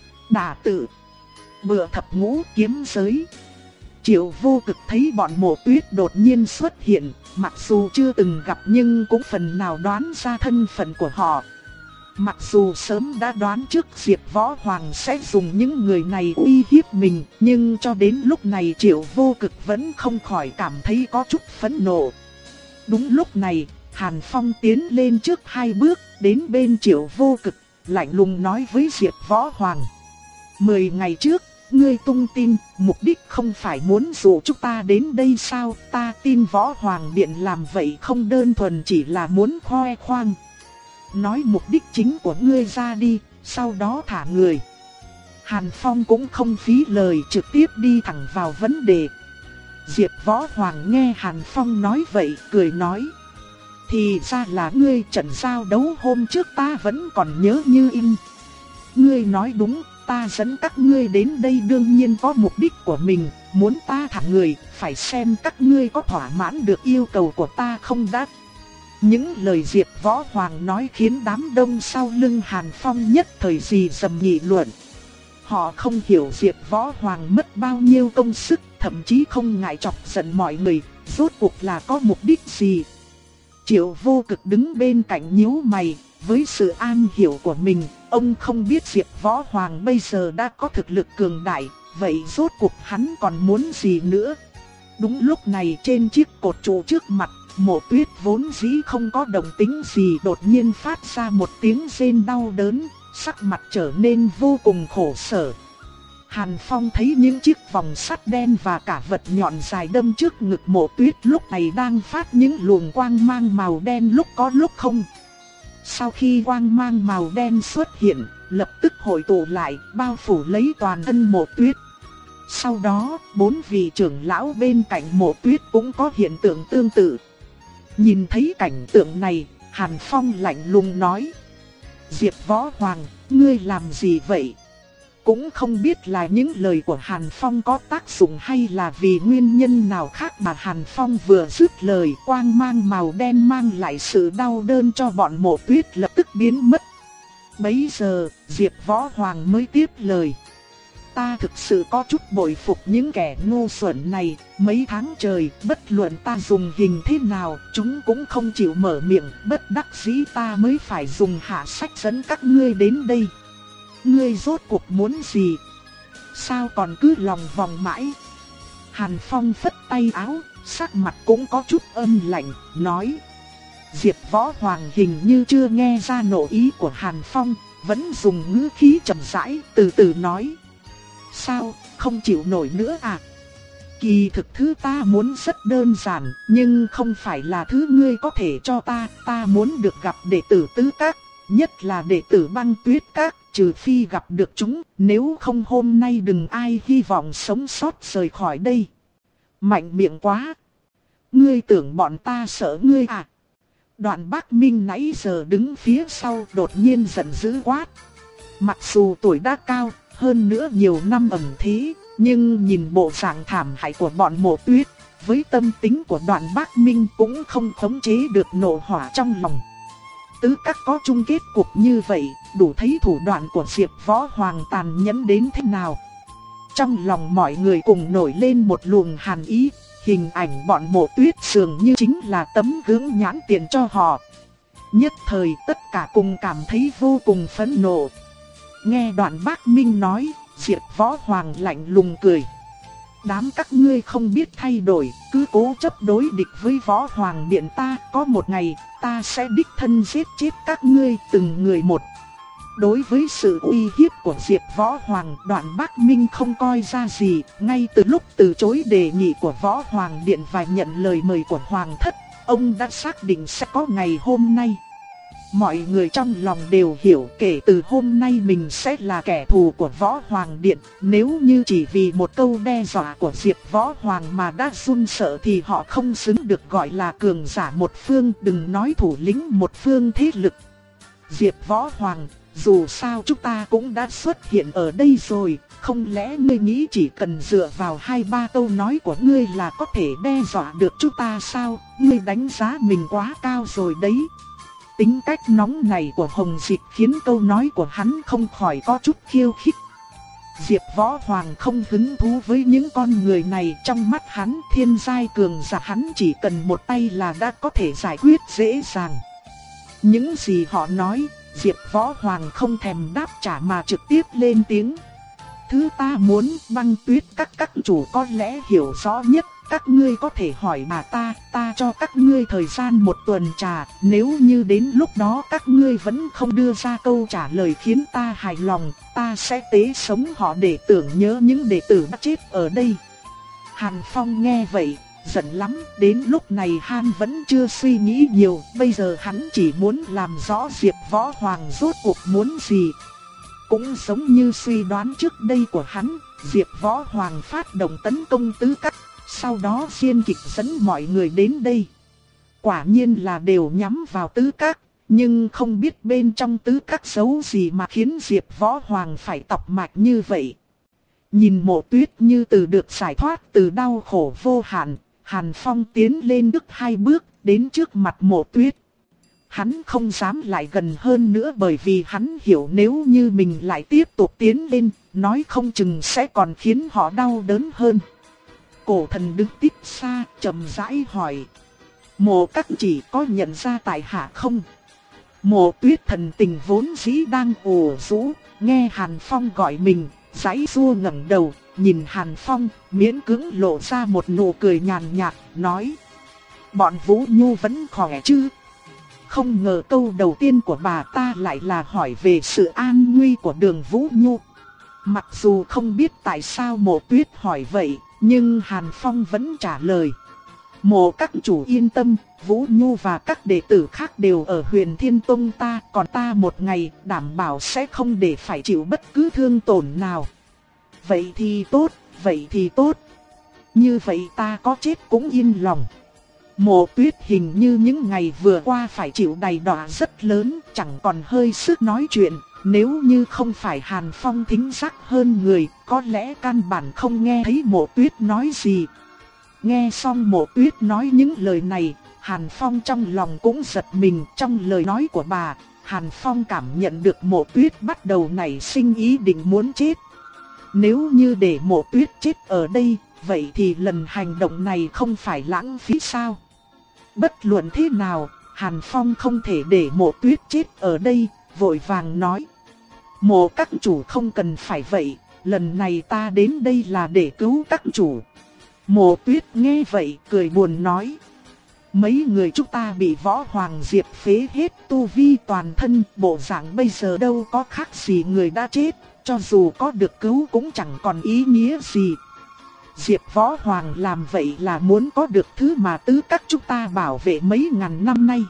Đả Tự. Bựa thập ngũ kiếm giới. Triệu Vô Cực thấy bọn Mộ Tuyết đột nhiên xuất hiện, mặc dù chưa từng gặp nhưng cũng phần nào đoán ra thân phận của họ. Mặc dù sớm đã đoán trước Diệp Võ Hoàng sẽ dùng những người này uy hiếp mình, nhưng cho đến lúc này Triệu Vô Cực vẫn không khỏi cảm thấy có chút phẫn nộ. Đúng lúc này, Hàn Phong tiến lên trước hai bước, đến bên Triệu Vô Cực, lạnh lùng nói với Diệp Võ Hoàng. Mười ngày trước, ngươi tung tin, mục đích không phải muốn dụ chúng ta đến đây sao? Ta tin Võ Hoàng Điện làm vậy không đơn thuần chỉ là muốn khoe khoang. Nói mục đích chính của ngươi ra đi, sau đó thả người. Hàn Phong cũng không phí lời, trực tiếp đi thẳng vào vấn đề. Diệp Võ Hoàng nghe Hàn Phong nói vậy, cười nói. Thì ra là ngươi, trận giao đấu hôm trước ta vẫn còn nhớ như in. Ngươi nói đúng, ta dẫn các ngươi đến đây đương nhiên có mục đích của mình, muốn ta thả người, phải xem các ngươi có thỏa mãn được yêu cầu của ta không đã. Những lời Diệp Võ Hoàng nói khiến đám đông sau lưng Hàn Phong nhất thời gì dầm nghị luận. Họ không hiểu Diệp Võ Hoàng mất bao nhiêu công sức, thậm chí không ngại chọc giận mọi người, rốt cuộc là có mục đích gì. Triệu Vô Cực đứng bên cạnh nhíu mày, với sự an hiểu của mình, ông không biết Diệp Võ Hoàng bây giờ đã có thực lực cường đại, vậy rốt cuộc hắn còn muốn gì nữa. Đúng lúc này trên chiếc cột trụ trước mặt, Mộ Tuyết vốn dĩ không có động tĩnh gì đột nhiên phát ra một tiếng rên đau đớn, sắc mặt trở nên vô cùng khổ sở. Hàn Phong thấy những chiếc vòng sắt đen và cả vật nhọn dài đâm trước ngực Mộ Tuyết lúc này đang phát những luồng quang mang màu đen lúc có lúc không. Sau khi quang mang màu đen xuất hiện, lập tức hội tụ lại, bao phủ lấy toàn thân Mộ Tuyết. Sau đó, bốn vị trưởng lão bên cạnh Mộ Tuyết cũng có hiện tượng tương tự. Nhìn thấy cảnh tượng này, Hàn Phong lạnh lùng nói. Diệp Võ Hoàng, ngươi làm gì vậy? Cũng không biết là những lời của Hàn Phong có tác dụng hay là vì nguyên nhân nào khác mà Hàn Phong vừa dứt lời, quang mang màu đen mang lại sự đau đớn cho bọn Mộ Tuyết lập tức biến mất. Bấy giờ, Diệp Võ Hoàng mới tiếp lời. Ta thực sự có chút bội phục những kẻ ngu xuẩn này, mấy tháng trời, bất luận ta dùng hình thế nào, chúng cũng không chịu mở miệng, bất đắc dĩ ta mới phải dùng hạ sách dẫn các ngươi đến đây. Ngươi rốt cuộc muốn gì? Sao còn cứ lòng vòng mãi? Hàn Phong phất tay áo, sắc mặt cũng có chút âm lạnh, nói. Diệp Võ Hoàng hình như chưa nghe ra nộ ý của Hàn Phong, vẫn dùng ngữ khí trầm rãi, từ từ nói. Sao, không chịu nổi nữa à? Kỳ thực thứ ta muốn rất đơn giản, nhưng không phải là thứ ngươi có thể cho ta, ta muốn được gặp đệ tử tứ các, nhất là đệ tử Băng Tuyết các, trừ phi gặp được chúng, nếu không hôm nay đừng ai hy vọng sống sót rời khỏi đây. Mạnh miệng quá! Ngươi tưởng bọn ta sợ ngươi à? Đoạn Bác Minh nãy giờ đứng phía sau đột nhiên giận dữ quát. Mặc dù tuổi đã cao, hơn nữa nhiều năm ẩn thế, nhưng nhìn bộ dạng thảm hại của bọn Mộ Tuyết, với tâm tính của Đoạn Bác Minh cũng không khống chế được nộ hỏa trong lòng. Tứ các có chung kết cục như vậy, đủ thấy thủ đoạn của Diệp Võ Hoàng tàn nhẫn đến thế nào. Trong lòng mọi người cùng nổi lên một luồng hàn ý, hình ảnh bọn Mộ Tuyết dường như chính là tấm gương nhãn tiền cho họ. Nhất thời tất cả cùng cảm thấy vô cùng phẫn nộ. Nghe Đoạn Bác Minh nói, Diệp Võ Hoàng lạnh lùng cười. Đám các ngươi không biết thay đổi, cứ cố chấp đối địch với Võ Hoàng Điện ta, có một ngày, ta sẽ đích thân giết chết các ngươi từng người một. Đối với sự uy hiếp của Diệp Võ Hoàng, Đoạn Bác Minh không coi ra gì, ngay từ lúc từ chối đề nghị của Võ Hoàng Điện và nhận lời mời của Hoàng thất, ông đã xác định sẽ có ngày hôm nay. Mọi người trong lòng đều hiểu kể từ hôm nay mình sẽ là kẻ thù của Võ Hoàng Điện. Nếu như chỉ vì một câu đe dọa của Diệp Võ Hoàng mà đã run sợ thì họ không xứng được gọi là cường giả một phương, đừng nói thủ lĩnh một phương thế lực. Diệp Võ Hoàng, dù sao chúng ta cũng đã xuất hiện ở đây rồi, không lẽ ngươi nghĩ chỉ cần dựa vào hai ba câu nói của ngươi là có thể đe dọa được chúng ta sao? Ngươi đánh giá mình quá cao rồi đấy. Tính cách nóng này của Hồng Dịch khiến câu nói của hắn không khỏi có chút khiêu khích. Diệp Võ Hoàng không hứng thú với những con người này, trong mắt hắn thiên giai cường giả hắn chỉ cần một tay là đã có thể giải quyết dễ dàng. Những gì họ nói, Diệp Võ Hoàng không thèm đáp trả mà trực tiếp lên tiếng. Thứ ta muốn, Băng Tuyết các các chủ có lẽ hiểu rõ nhất. Các ngươi có thể hỏi bà ta, ta cho các ngươi thời gian một tuần trà, nếu như đến lúc đó các ngươi vẫn không đưa ra câu trả lời khiến ta hài lòng, ta sẽ tế sống họ để tưởng nhớ những đệ tử đã chết ở đây. Hàn Phong nghe vậy, giận lắm, đến lúc này hắn vẫn chưa suy nghĩ nhiều, bây giờ hắn chỉ muốn làm rõ Diệp Võ Hoàng rốt cuộc muốn gì. Cũng giống như suy đoán trước đây của hắn, Diệp Võ Hoàng phát động tấn công tứ các. Sau đó Diên Kịch dẫn mọi người đến đây. Quả nhiên là đều nhắm vào tứ các, nhưng không biết bên trong tứ các giấu gì mà khiến Diệp Võ Hoàng phải tọc mạch như vậy. Nhìn Mộ Tuyết như từ được giải thoát từ đau khổ vô hạn, Hàn Phong tiến lên bước hai bước đến trước mặt Mộ Tuyết. Hắn không dám lại gần hơn nữa bởi vì hắn hiểu nếu như mình lại tiếp tục tiến lên, nói không chừng sẽ còn khiến họ đau đớn hơn. Cổ thần đứng tiếp xa, chậm rãi hỏi. Mộ các chỉ có nhận ra tại hạ không? Mộ Tuyết thần tình vốn dĩ đang ủ rũ, nghe Hàn Phong gọi mình, giãy giụa ngẩng đầu, nhìn Hàn Phong, miễn cưỡng lộ ra một nụ cười nhàn nhạt, nói. Bọn Vũ Nhu vẫn khỏe chứ? Không ngờ câu đầu tiên của bà ta lại là hỏi về sự an nguy của Đường Vũ Nhu. Mặc dù không biết tại sao Mộ Tuyết hỏi vậy, nhưng Hàn Phong vẫn trả lời. Mộ các chủ yên tâm, Vũ Nhu và các đệ tử khác đều ở Huyền Thiên Tông ta, còn ta một ngày đảm bảo sẽ không để phải chịu bất cứ thương tổn nào. Vậy thì tốt, vậy thì tốt. Như vậy ta có chết cũng yên lòng. Mộ Tuyết hình như những ngày vừa qua phải chịu đầy đọa rất lớn, chẳng còn hơi sức nói chuyện. Nếu như không phải Hàn Phong thính giác hơn người, có lẽ căn bản không nghe thấy Mộ Tuyết nói gì. Nghe xong Mộ Tuyết nói những lời này, Hàn Phong trong lòng cũng giật mình. Trong lời nói của bà, Hàn Phong cảm nhận được Mộ Tuyết bắt đầu nảy sinh ý định muốn chết. Nếu như để Mộ Tuyết chết ở đây, vậy thì lần hành động này không phải lãng phí sao? Bất luận thế nào, Hàn Phong không thể để Mộ Tuyết chết ở đây, vội vàng nói. Mộ các chủ không cần phải vậy, lần này ta đến đây là để cứu các chủ. Mộ Tuyết nghe vậy cười buồn nói. Mấy người chúng ta bị Võ Hoàng Diệp phế hết tu vi toàn thân, bộ dạng bây giờ đâu có khác gì người đã chết, cho dù có được cứu cũng chẳng còn ý nghĩa gì. Diệp Võ Hoàng làm vậy là muốn có được thứ mà tứ các chúng ta bảo vệ mấy ngàn năm nay.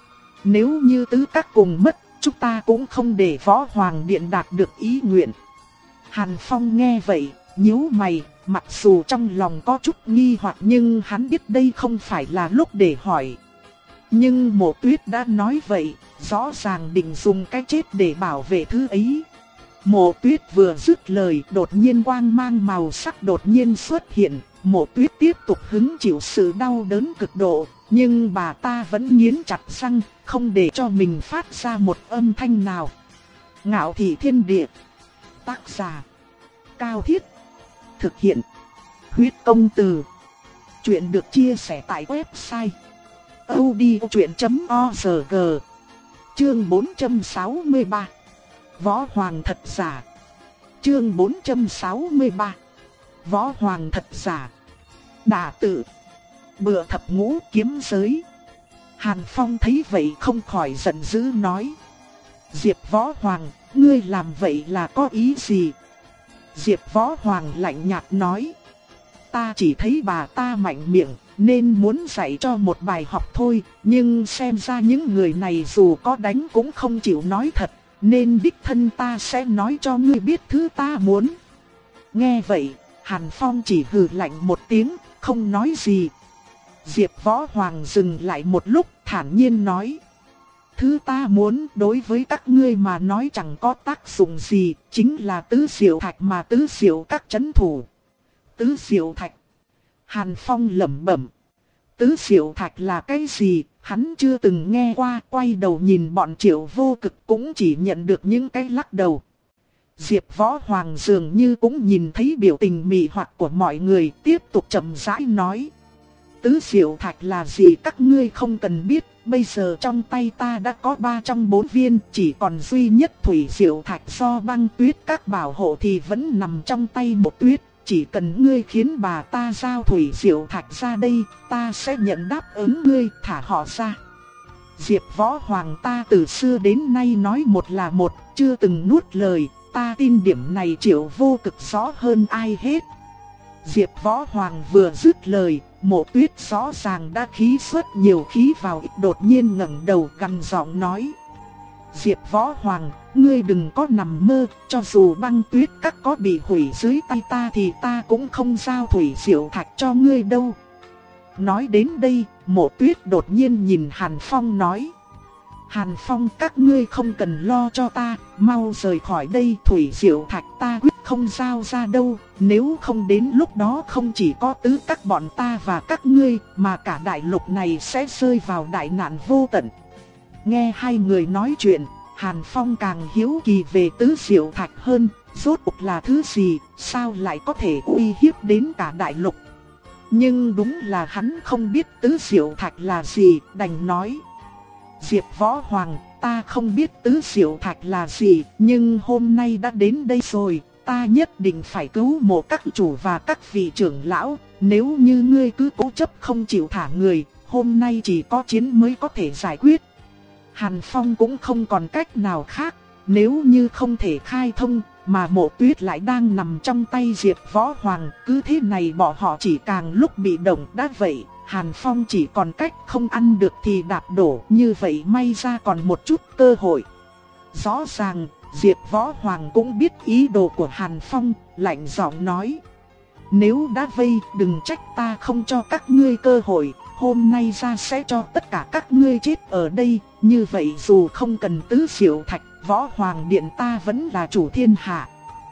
Nếu như tứ các cùng mất, chúng ta cũng không để Võ Hoàng Điện đạt được ý nguyện. Hàn Phong nghe vậy, nhíu mày, mặc dù trong lòng có chút nghi hoặc nhưng hắn biết đây không phải là lúc để hỏi. Nhưng Mộ Tuyết đã nói vậy, rõ ràng định dùng cái chết để bảo vệ thứ ấy. Mộ Tuyết vừa dứt lời, đột nhiên quang mang màu sắc đột nhiên xuất hiện. Mộ Tuyết tiếp tục hứng chịu sự đau đớn cực độ, nhưng bà ta vẫn nghiến chặt răng, không để cho mình phát ra một âm thanh nào. Ngạo Thị Thiên Địa. Tác giả Cao Thiết. Thực hiện Huyết Công Từ. Chuyện được chia sẻ tại website audiochuyện chấm org. Chương bốn trăm sáu mươi ba. Võ Hoàng thật giả. Chương bốn trăm sáu mươi ba. Võ Hoàng thật giả. Đả tự. Bựa thập ngũ kiếm giới. Hàn Phong thấy vậy không khỏi giận dữ nói: Diệp Võ Hoàng, ngươi làm vậy là có ý gì? Diệp Võ Hoàng lạnh nhạt nói: Ta chỉ thấy bà ta mạnh miệng, nên muốn dạy cho một bài học thôi. Nhưng xem ra những người này dù có đánh cũng không chịu nói thật, nên đích thân ta sẽ nói cho ngươi biết thứ ta muốn. Nghe vậy, Hàn Phong chỉ hừ lạnh một tiếng, không nói gì. Diệp Võ Hoàng dừng lại một lúc, thản nhiên nói: Thứ ta muốn đối với các ngươi mà nói chẳng có tác dụng gì, chính là tứ diệu thạch mà tứ diệu các trấn thủ. Tứ diệu thạch. Hàn Phong lẩm bẩm. Tứ diệu thạch là cái gì, hắn chưa từng nghe qua, quay đầu nhìn bọn Triệu Vô Cực cũng chỉ nhận được những cái lắc đầu. Diệp Võ Hoàng dường như cũng nhìn thấy biểu tình mị hoặc của mọi người, tiếp tục chậm rãi nói: Tứ diệu thạch là gì các ngươi không cần biết, bây giờ trong tay ta đã có ba trong bốn viên, chỉ còn duy nhất thủy diệu thạch do Băng Tuyết các bảo hộ thì vẫn nằm trong tay Mộ Tuyết. Chỉ cần ngươi khiến bà ta giao thủy diệu thạch ra đây, ta sẽ nhận đáp ứng ngươi, thả họ ra. Diệp Võ Hoàng ta từ xưa đến nay nói một là một, chưa từng nuốt lời, ta tin điểm này Triệu Vô Cực rõ hơn ai hết. Diệp Võ Hoàng vừa dứt lời, Mộ Tuyết rõ ràng đã khí xuất nhiều khí vào, đột nhiên ngẩng đầu gằn giọng nói: Diệp Võ Hoàng, ngươi đừng có nằm mơ, cho dù Băng Tuyết các có bị hủy dưới tay ta thì ta cũng không giao thủy diệu thạch cho ngươi đâu. Nói đến đây, Mộ Tuyết đột nhiên nhìn Hàn Phong nói: Hàn Phong, các ngươi không cần lo cho ta, mau rời khỏi đây, thủy diệu thạch ta quyết không giao ra đâu, nếu không đến lúc đó không chỉ có tứ các bọn ta và các ngươi, mà cả đại lục này sẽ rơi vào đại nạn vô tận. Nghe hai người nói chuyện, Hàn Phong càng hiếu kỳ về tứ diệu thạch hơn, rốt cuộc là thứ gì, sao lại có thể uy hiếp đến cả đại lục. Nhưng đúng là hắn không biết tứ diệu thạch là gì, đành nói: Diệp Võ Hoàng, ta không biết tứ diệu thạch là gì, nhưng hôm nay đã đến đây rồi, ta nhất định phải cứu Mộ các chủ và các vị trưởng lão, nếu như ngươi cứ cố chấp không chịu thả người, hôm nay chỉ có chiến mới có thể giải quyết. Hàn Phong cũng không còn cách nào khác, nếu như không thể khai thông, mà Mộ Tuyết lại đang nằm trong tay Diệp Võ Hoàng, cứ thế này bọn họ chỉ càng lúc bị động. Đã vậy, Hàn Phong chỉ còn cách không ăn được thì đạp đổ, như vậy may ra còn một chút cơ hội. Rõ ràng, Diệp Võ Hoàng cũng biết ý đồ của Hàn Phong, lạnh giọng nói: Nếu đã vây, đừng trách ta không cho các ngươi cơ hội, hôm nay ra sẽ cho tất cả các ngươi chết ở đây, như vậy dù không cần tứ diệu thạch, Võ Hoàng Điện ta vẫn là chủ thiên hạ.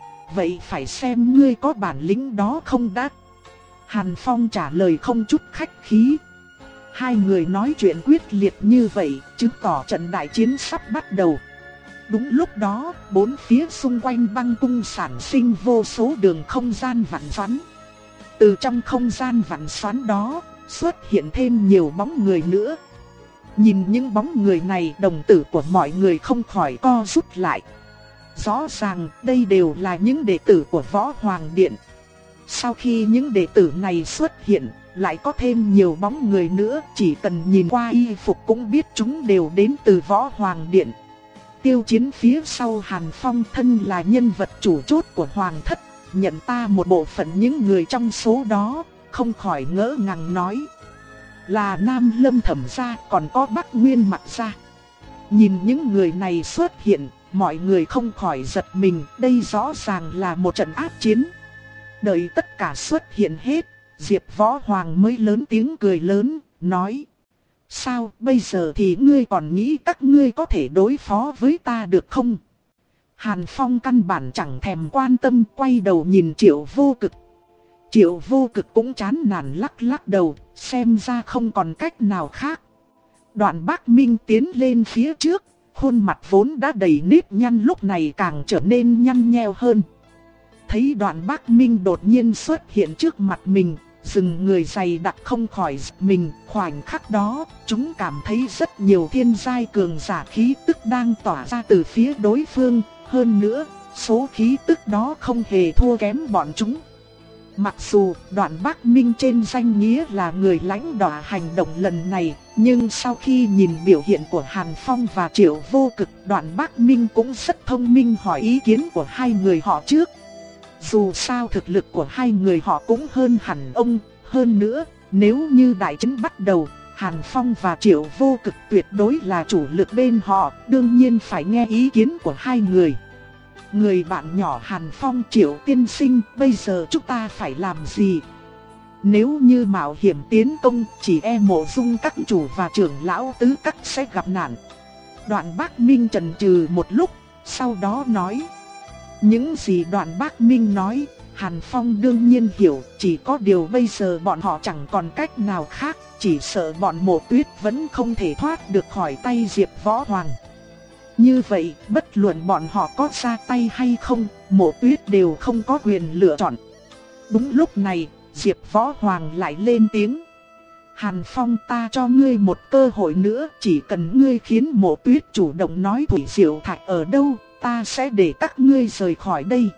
Vậy phải xem ngươi có bản lĩnh đó không đã. Hàn Phong trả lời không chút khách khí. Hai người nói chuyện quyết liệt như vậy, chứng tỏ trận đại chiến sắp bắt đầu. Đúng lúc đó, bốn phía xung quanh băng cung sản sinh vô số đường không gian vặn xoắn. Từ trong không gian vặn xoắn đó, xuất hiện thêm nhiều bóng người nữa. Nhìn những bóng người này, đồng tử của mọi người không khỏi co rút lại. Rõ ràng đây đều là những đệ tử của Võ Hoàng Điện. Sau khi những đệ tử này xuất hiện, lại có thêm nhiều bóng người nữa, chỉ cần nhìn qua y phục cũng biết chúng đều đến từ Võ Hoàng Điện. Tiêu Chiến phía sau Hàn Phong thân là nhân vật chủ chốt của Hoàng thất, nhận ta một bộ phận những người trong số đó, không khỏi ngỡ ngàng nói: Là Nam Lâm Thẩm gia, còn có Bắc Nguyên Mặc gia. Nhìn những người này xuất hiện, mọi người không khỏi giật mình, đây rõ ràng là một trận ác chiến. Đợi tất cả xuất hiện hết, Diệp Võ Hoàng mới lớn tiếng cười lớn, nói: Sao bây giờ thì ngươi còn nghĩ các ngươi có thể đối phó với ta được không? Hàn Phong căn bản chẳng thèm quan tâm, quay đầu nhìn Triệu Vô Cực. Triệu Vô Cực cũng chán nản lắc lắc đầu, xem ra không còn cách nào khác. Đoạn Bác Minh tiến lên phía trước, khuôn mặt vốn đã đầy nếp nhăn lúc này càng trở nên nhăn nheo hơn. Thấy Đoạn Bác Minh đột nhiên xuất hiện trước mặt mình, dừng người dày đặc không khỏi giật mình. Khoảnh khắc đó, chúng cảm thấy rất nhiều thiên giai cường giả khí tức đang tỏa ra từ phía đối phương. Hơn nữa, số khí tức đó không hề thua kém bọn chúng. Mặc dù Đoạn Bác Minh trên danh nghĩa là người lãnh đạo hành động lần này, nhưng sau khi nhìn biểu hiện của Hàn Phong và Triệu Vô Cực, Đoạn Bác Minh cũng rất thông minh hỏi ý kiến của hai người họ trước. Dù sao thực lực của hai người họ cũng hơn hẳn ông, hơn nữa, nếu như đại chiến bắt đầu, Hàn Phong và Triệu Vô Cực tuyệt đối là chủ lực bên họ, đương nhiên phải nghe ý kiến của hai người. Người bạn nhỏ Hàn Phong, Triệu tiên sinh, bây giờ chúng ta phải làm gì? Nếu như mạo hiểm tiến công, chỉ e Mộ Dung các chủ và trưởng lão tứ các sẽ gặp nạn. Đoạn Bác Minh chần chừ một lúc, sau đó nói. Những gì Đoạn Bác Minh nói, Hàn Phong đương nhiên hiểu, chỉ có điều bây giờ bọn họ chẳng còn cách nào khác, chỉ sợ bọn Mộ Tuyết vẫn không thể thoát được khỏi tay Diệp Võ Hoàng. Như vậy, bất luận bọn họ có ra tay hay không, Mộ Tuyết đều không có quyền lựa chọn. Đúng lúc này, Diệp Võ Hoàng lại lên tiếng. Hàn Phong, ta cho ngươi một cơ hội nữa, chỉ cần ngươi khiến Mộ Tuyết chủ động nói Thủy Diệu Thạch ở đâu, ta sẽ để các ngươi rời khỏi đây.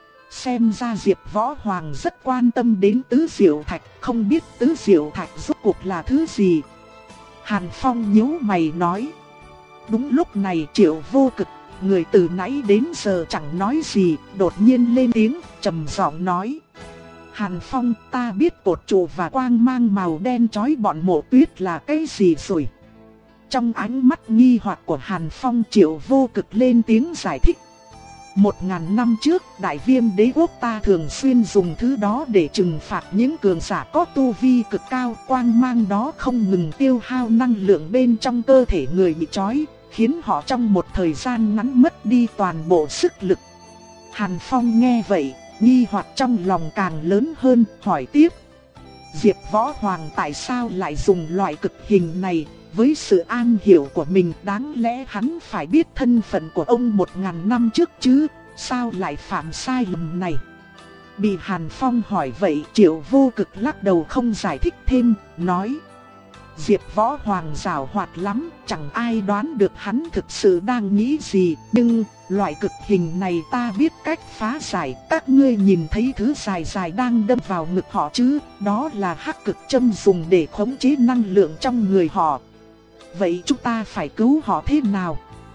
Xem ra Diệp Võ Hoàng rất quan tâm đến Tứ Diệu Thạch, không biết Tứ Diệu Thạch rốt cuộc là thứ gì. Hàn Phong nhíu mày nói. Đúng lúc này Triệu Vô Cực, người từ nãy đến giờ chẳng nói gì, đột nhiên lên tiếng, trầm giọng nói. Hàn Phong, ta biết cột trụ và quang mang màu đen chói bọn Mộ Tuyết là cái gì rồi. Trong ánh mắt nghi hoặc của Hàn Phong, Triệu Vô Cực lên tiếng giải thích. Một ngàn năm trước, Đại Viêm đế quốc ta thường xuyên dùng thứ đó để trừng phạt những cường giả có tu vi cực cao. Quang mang đó không ngừng tiêu hao năng lượng bên trong cơ thể người bị trói, khiến họ trong một thời gian ngắn mất đi toàn bộ sức lực. Hàn Phong nghe vậy, nghi hoặc trong lòng càng lớn hơn, hỏi tiếp. Diệp Võ Hoàng tại sao lại dùng loại cực hình này? Với sự an hiểu của mình, đáng lẽ hắn phải biết thân phận của ông một ngàn năm trước chứ, sao lại phạm sai lầm này? Bị Hàn Phong hỏi vậy, Triệu Vô Cực lắc đầu không giải thích thêm, nói. Diệp Võ Hoàng giàu hoạt lắm, chẳng ai đoán được hắn thực sự đang nghĩ gì, nhưng loại cực hình này ta biết cách phá giải. Các ngươi nhìn thấy thứ dài dài đang đâm vào ngực họ chứ, đó là hắc cực châm dùng để khống chế năng lượng trong người họ. Vậy chúng ta phải cứu họ thế nào?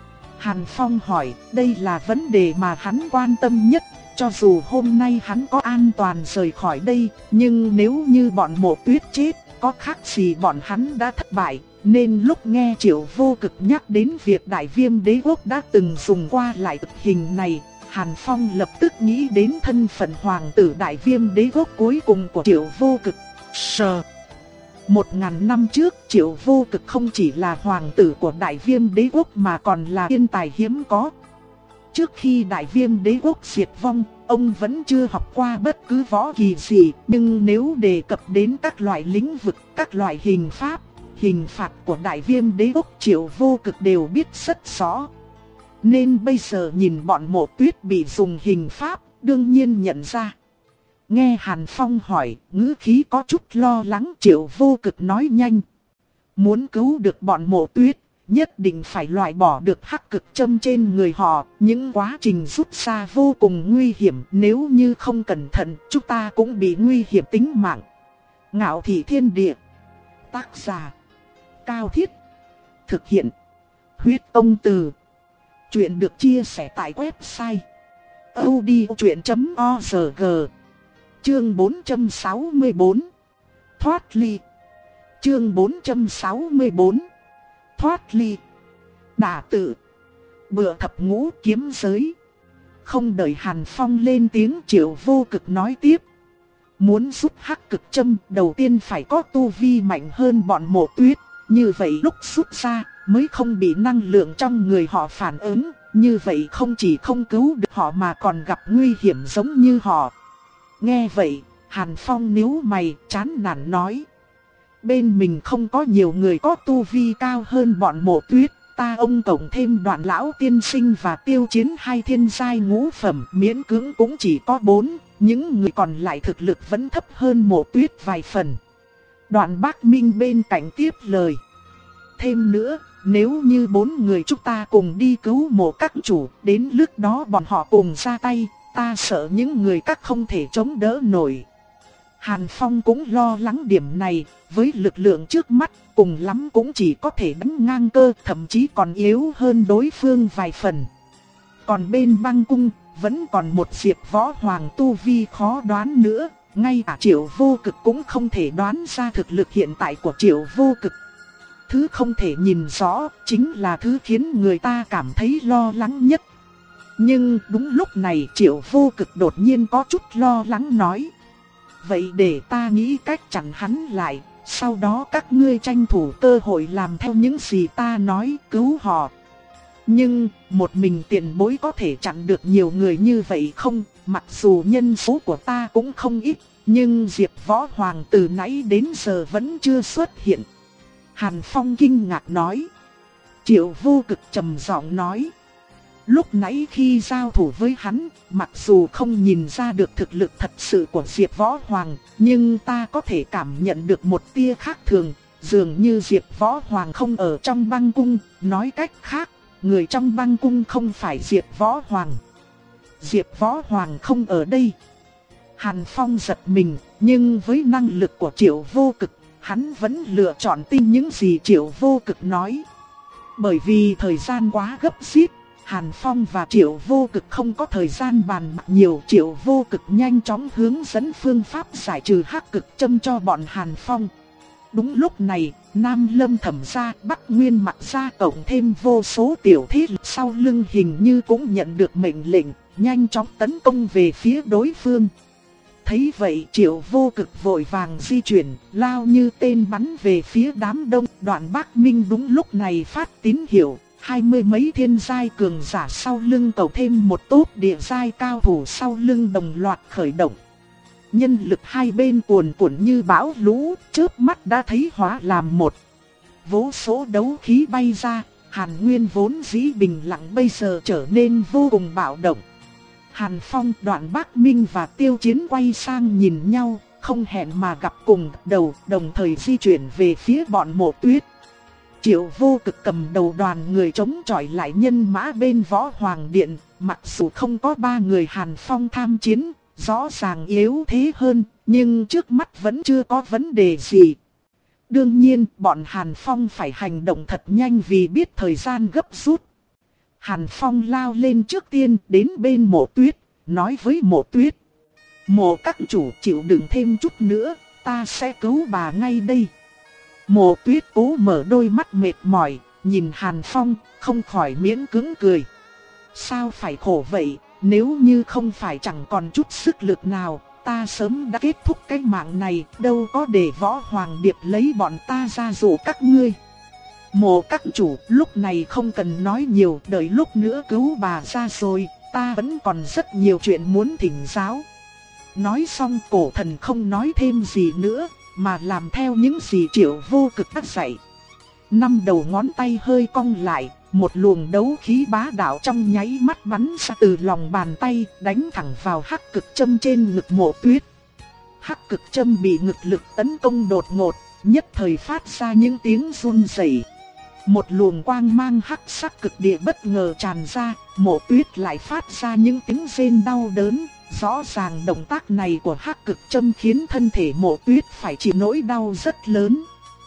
Hàn Phong hỏi, đây là vấn đề mà hắn quan tâm nhất. Cho dù hôm nay hắn có an toàn rời khỏi đây, nhưng nếu như bọn Mộ Tuyết chết, có khác gì bọn hắn đã thất bại. Nên lúc nghe Triệu Vô Cực nhắc đến việc Đại Viêm đế quốc đã từng dùng qua lại cực hình này, Hàn Phong lập tức nghĩ đến thân phận hoàng tử Đại Viêm đế quốc cuối cùng của Triệu Vô Cực. Sờ! Một ngàn năm trước, Triệu Vô Cực không chỉ là hoàng tử của Đại Viêm đế quốc mà còn là thiên tài hiếm có. Trước khi Đại Viêm đế quốc diệt vong, ông vẫn chưa học qua bất cứ võ kỳ gì, nhưng nếu đề cập đến các loại lĩnh vực, các loại hình pháp, hình phạt của Đại Viêm đế quốc, Triệu Vô Cực đều biết rất rõ. Nên bây giờ nhìn bọn Mộ Tuyết bị dùng hình pháp, đương nhiên nhận ra. Nghe Hàn Phong hỏi, ngữ khí có chút lo lắng, Triệu Vô Cực nói nhanh. Muốn cứu được bọn Mộ Tuyết, nhất định phải loại bỏ được hắc cực châm trên người họ. Những quá trình rút ra vô cùng nguy hiểm, nếu như không cẩn thận, chúng ta cũng bị nguy hiểm tính mạng. Ngạo Thị Thiên Địa. Tác giả Cao Thiết. Thực hiện Huyết Công Từ. Chuyện được chia sẻ tại website audiochuyện chấm org. Chương bốn trăm sáu mươi bốn. Thoát ly. Chương bốn trăm sáu mươi bốn. Thoát ly. Đả tự. Bựa thập ngũ kiếm giới. Không đợi Hàn Phong lên tiếng, Triệu Vô Cực nói tiếp. Muốn rút hắc cực châm, đầu tiên phải có tu vi mạnh hơn bọn Mộ Tuyết. như vậy lúc rút ra mới không bị năng lượng trong người họ phản ứng, như vậy không chỉ không cứu được họ mà còn gặp nguy hiểm giống như họ. Nghe vậy, Hàn Phong nhíu mày, chán nản nói. Bên mình không có nhiều người có tu vi cao hơn bọn Mộ Tuyết, ta ông cộng thêm Đoạn lão tiên sinh và Tiêu Chiến hai thiên giai ngũ phẩm, miễn cưỡng cũng chỉ có bốn, những người còn lại thực lực vẫn thấp hơn Mộ Tuyết vài phần. Đoạn Bác Minh bên cạnh tiếp lời. Thêm nữa, nếu như bốn người chúng ta cùng đi cứu Mộ các chủ, đến lúc đó bọn họ cùng ra tay, ta sợ những người các không thể chống đỡ nổi. Hàn Phong cũng lo lắng điểm này, với lực lượng trước mắt, cùng lắm cũng chỉ có thể đánh ngang cơ, thậm chí còn yếu hơn đối phương vài phần. Còn bên băng cung, vẫn còn một Diệp Võ Hoàng tu vi khó đoán nữa, ngay cả Triệu Vô Cực cũng không thể đoán ra thực lực hiện tại của Triệu Vô Cực. Thứ không thể nhìn rõ, chính là thứ khiến người ta cảm thấy lo lắng nhất. Nhưng đúng lúc này Triệu Vô Cực đột nhiên có chút lo lắng nói. Vậy để ta nghĩ cách chặn hắn lại, sau đó các ngươi tranh thủ cơ hội làm theo những gì ta nói, cứu họ. Nhưng, một mình tiền bối có thể chặn được nhiều người như vậy không? Mặc dù nhân số của ta cũng không ít, nhưng Diệp Võ Hoàng từ nãy đến giờ vẫn chưa xuất hiện. Hàn Phong kinh ngạc nói. Triệu Vô Cực trầm giọng nói. Lúc nãy khi giao thủ với hắn, mặc dù không nhìn ra được thực lực thật sự của Diệp Võ Hoàng, nhưng ta có thể cảm nhận được một tia khác thường, dường như Diệp Võ Hoàng không ở trong băng cung, nói cách khác, người trong băng cung không phải Diệp Võ Hoàng. Diệp Võ Hoàng không ở đây. Hàn Phong giật mình, nhưng với năng lực của Triệu Vô Cực, hắn vẫn lựa chọn tin những gì Triệu Vô Cực nói. Bởi vì thời gian quá gấp rít, Hàn Phong và Triệu Vô Cực không có thời gian bàn bạc nhiều. Triệu Vô Cực nhanh chóng hướng dẫn phương pháp giải trừ hắc cực châm cho bọn Hàn Phong. Đúng lúc này, Nam Lâm Thẩm gia, Bắc Nguyên Mặc gia cộng thêm vô số tiểu thế lực sau lưng hình như cũng nhận được mệnh lệnh, nhanh chóng tấn công về phía đối phương. Thấy vậy Triệu Vô Cực vội vàng di chuyển, lao như tên bắn về phía đám đông. Đoạn Bác Minh đúng lúc này phát tín hiệu, hai mươi mấy thiên giai cường giả sau lưng cầu thêm một tốp địa giai cao thủ sau lưng đồng loạt khởi động. Nhân lực hai bên cuồn cuộn như bão lũ, chớp mắt đã thấy hóa làm một. Vô số đấu khí bay ra, Hàn Nguyên vốn dĩ bình lặng bây giờ trở nên vô cùng bạo động. Hàn Phong, Đoạn Bác Minh và Tiêu Chiến quay sang nhìn nhau, không hẹn mà gặp cùng đầu, đồng thời di chuyển về phía bọn Mộ Tuyết. Triệu Vô Cực cầm đầu đoàn người chống chọi lại nhân mã bên Võ Hoàng Điện, mặc dù không có ba người Hàn Phong tham chiến, rõ ràng yếu thế hơn, nhưng trước mắt vẫn chưa có vấn đề gì. Đương nhiên, bọn Hàn Phong phải hành động thật nhanh vì biết thời gian gấp rút. Hàn Phong lao lên trước tiên đến bên Mộ Tuyết, nói với Mộ Tuyết. Mộ các chủ chịu đựng thêm chút nữa, ta sẽ cứu bà ngay đây. Mộ Tuyết cố mở đôi mắt mệt mỏi, nhìn Hàn Phong, không khỏi miễn cưỡng cười. Sao phải khổ vậy, nếu như không phải chẳng còn chút sức lực nào, ta sớm đã kết thúc cái mạng này, đâu có để Võ Hoàng Điệp lấy bọn ta ra dụ các ngươi. Mộ các chủ, lúc này không cần nói nhiều, đợi lúc nữa cứu bà ra rồi, ta vẫn còn rất nhiều chuyện muốn thỉnh giáo. Nói xong cổ thần không nói thêm gì nữa, mà làm theo những gì Triệu Vô Cực đã dạy. Năm đầu ngón tay hơi cong lại, một luồng đấu khí bá đạo trong nháy mắt bắn ra từ lòng bàn tay, đánh thẳng vào hắc cực châm trên ngực Mộ Tuyết. Hắc cực châm bị ngực lực tấn công đột ngột, nhất thời phát ra những tiếng run rẩy. Một luồng quang mang hắc sắc cực địa bất ngờ tràn ra, Mộ Tuyết lại phát ra những tiếng rên đau đớn. Rõ ràng động tác này của hắc cực châm khiến thân thể Mộ Tuyết phải chịu nỗi đau rất lớn.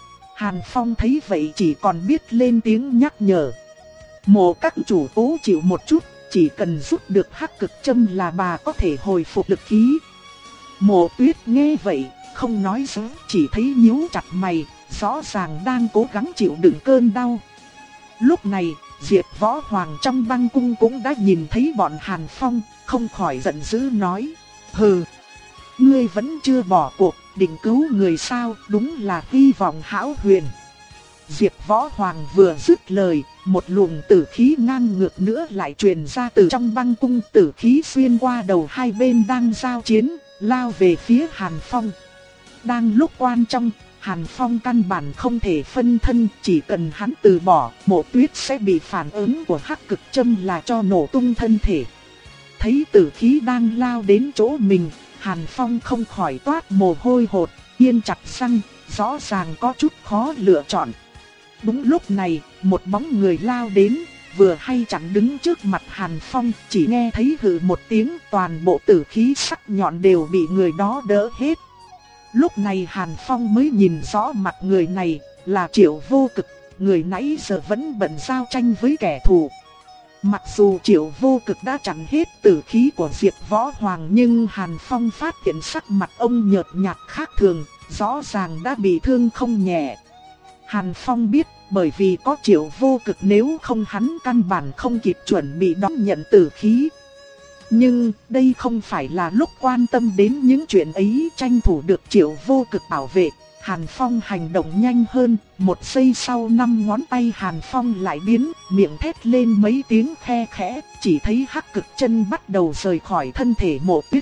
Hàn Phong thấy vậy chỉ còn biết lên tiếng nhắc nhở. Mộ các chủ cố chịu một chút, chỉ cần rút được hắc cực châm là bà có thể hồi phục lực khí. Mộ Tuyết nghe vậy, không nói gì, chỉ thấy nhíu chặt mày, rõ ràng đang cố gắng chịu đựng cơn đau. Lúc này, Diệp Võ Hoàng trong băng cung cũng đã nhìn thấy bọn Hàn Phong, không khỏi giận dữ nói. Hừ, ngươi vẫn chưa bỏ cuộc, định cứu người sao, đúng là hy vọng hão huyền. Diệp Võ Hoàng vừa dứt lời, một luồng tử khí ngang ngược nữa lại truyền ra từ trong băng cung, tử khí xuyên qua đầu hai bên đang giao chiến, lao về phía Hàn Phong. Đang lúc quan trọng, Hàn Phong căn bản không thể phân thân, chỉ cần hắn từ bỏ, Mộ Tuyết sẽ bị phản ứng của hắc cực châm là cho nổ tung thân thể. Thấy tử khí đang lao đến chỗ mình, Hàn Phong không khỏi toát mồ hôi hột, yên chặt răng, rõ ràng có chút khó lựa chọn. Đúng lúc này, một bóng người lao đến, vừa hay chặn đứng trước mặt Hàn Phong, chỉ nghe thấy hừ một tiếng, toàn bộ tử khí sắc nhọn đều bị người đó đỡ hết. Lúc này Hàn Phong mới nhìn rõ mặt người này, là Triệu Vô Cực, người nãy giờ vẫn bận giao tranh với kẻ thù. Mặc dù Triệu Vô Cực đã chặn hết tử khí của Diệp Võ Hoàng, nhưng Hàn Phong phát hiện sắc mặt ông nhợt nhạt khác thường, rõ ràng đã bị thương không nhẹ. Hàn Phong biết, bởi vì có Triệu Vô Cực nếu không hắn căn bản không kịp chuẩn bị đón nhận tử khí. Nhưng đây không phải là lúc quan tâm đến những chuyện ấy, tranh thủ được Triệu Vô Cực bảo vệ. Hàn Phong hành động nhanh hơn, một giây sau năm ngón tay Hàn Phong lại biến, miệng thét lên mấy tiếng khe khẽ, chỉ thấy hắc cực chân bắt đầu rời khỏi thân thể Mộ Tuyết.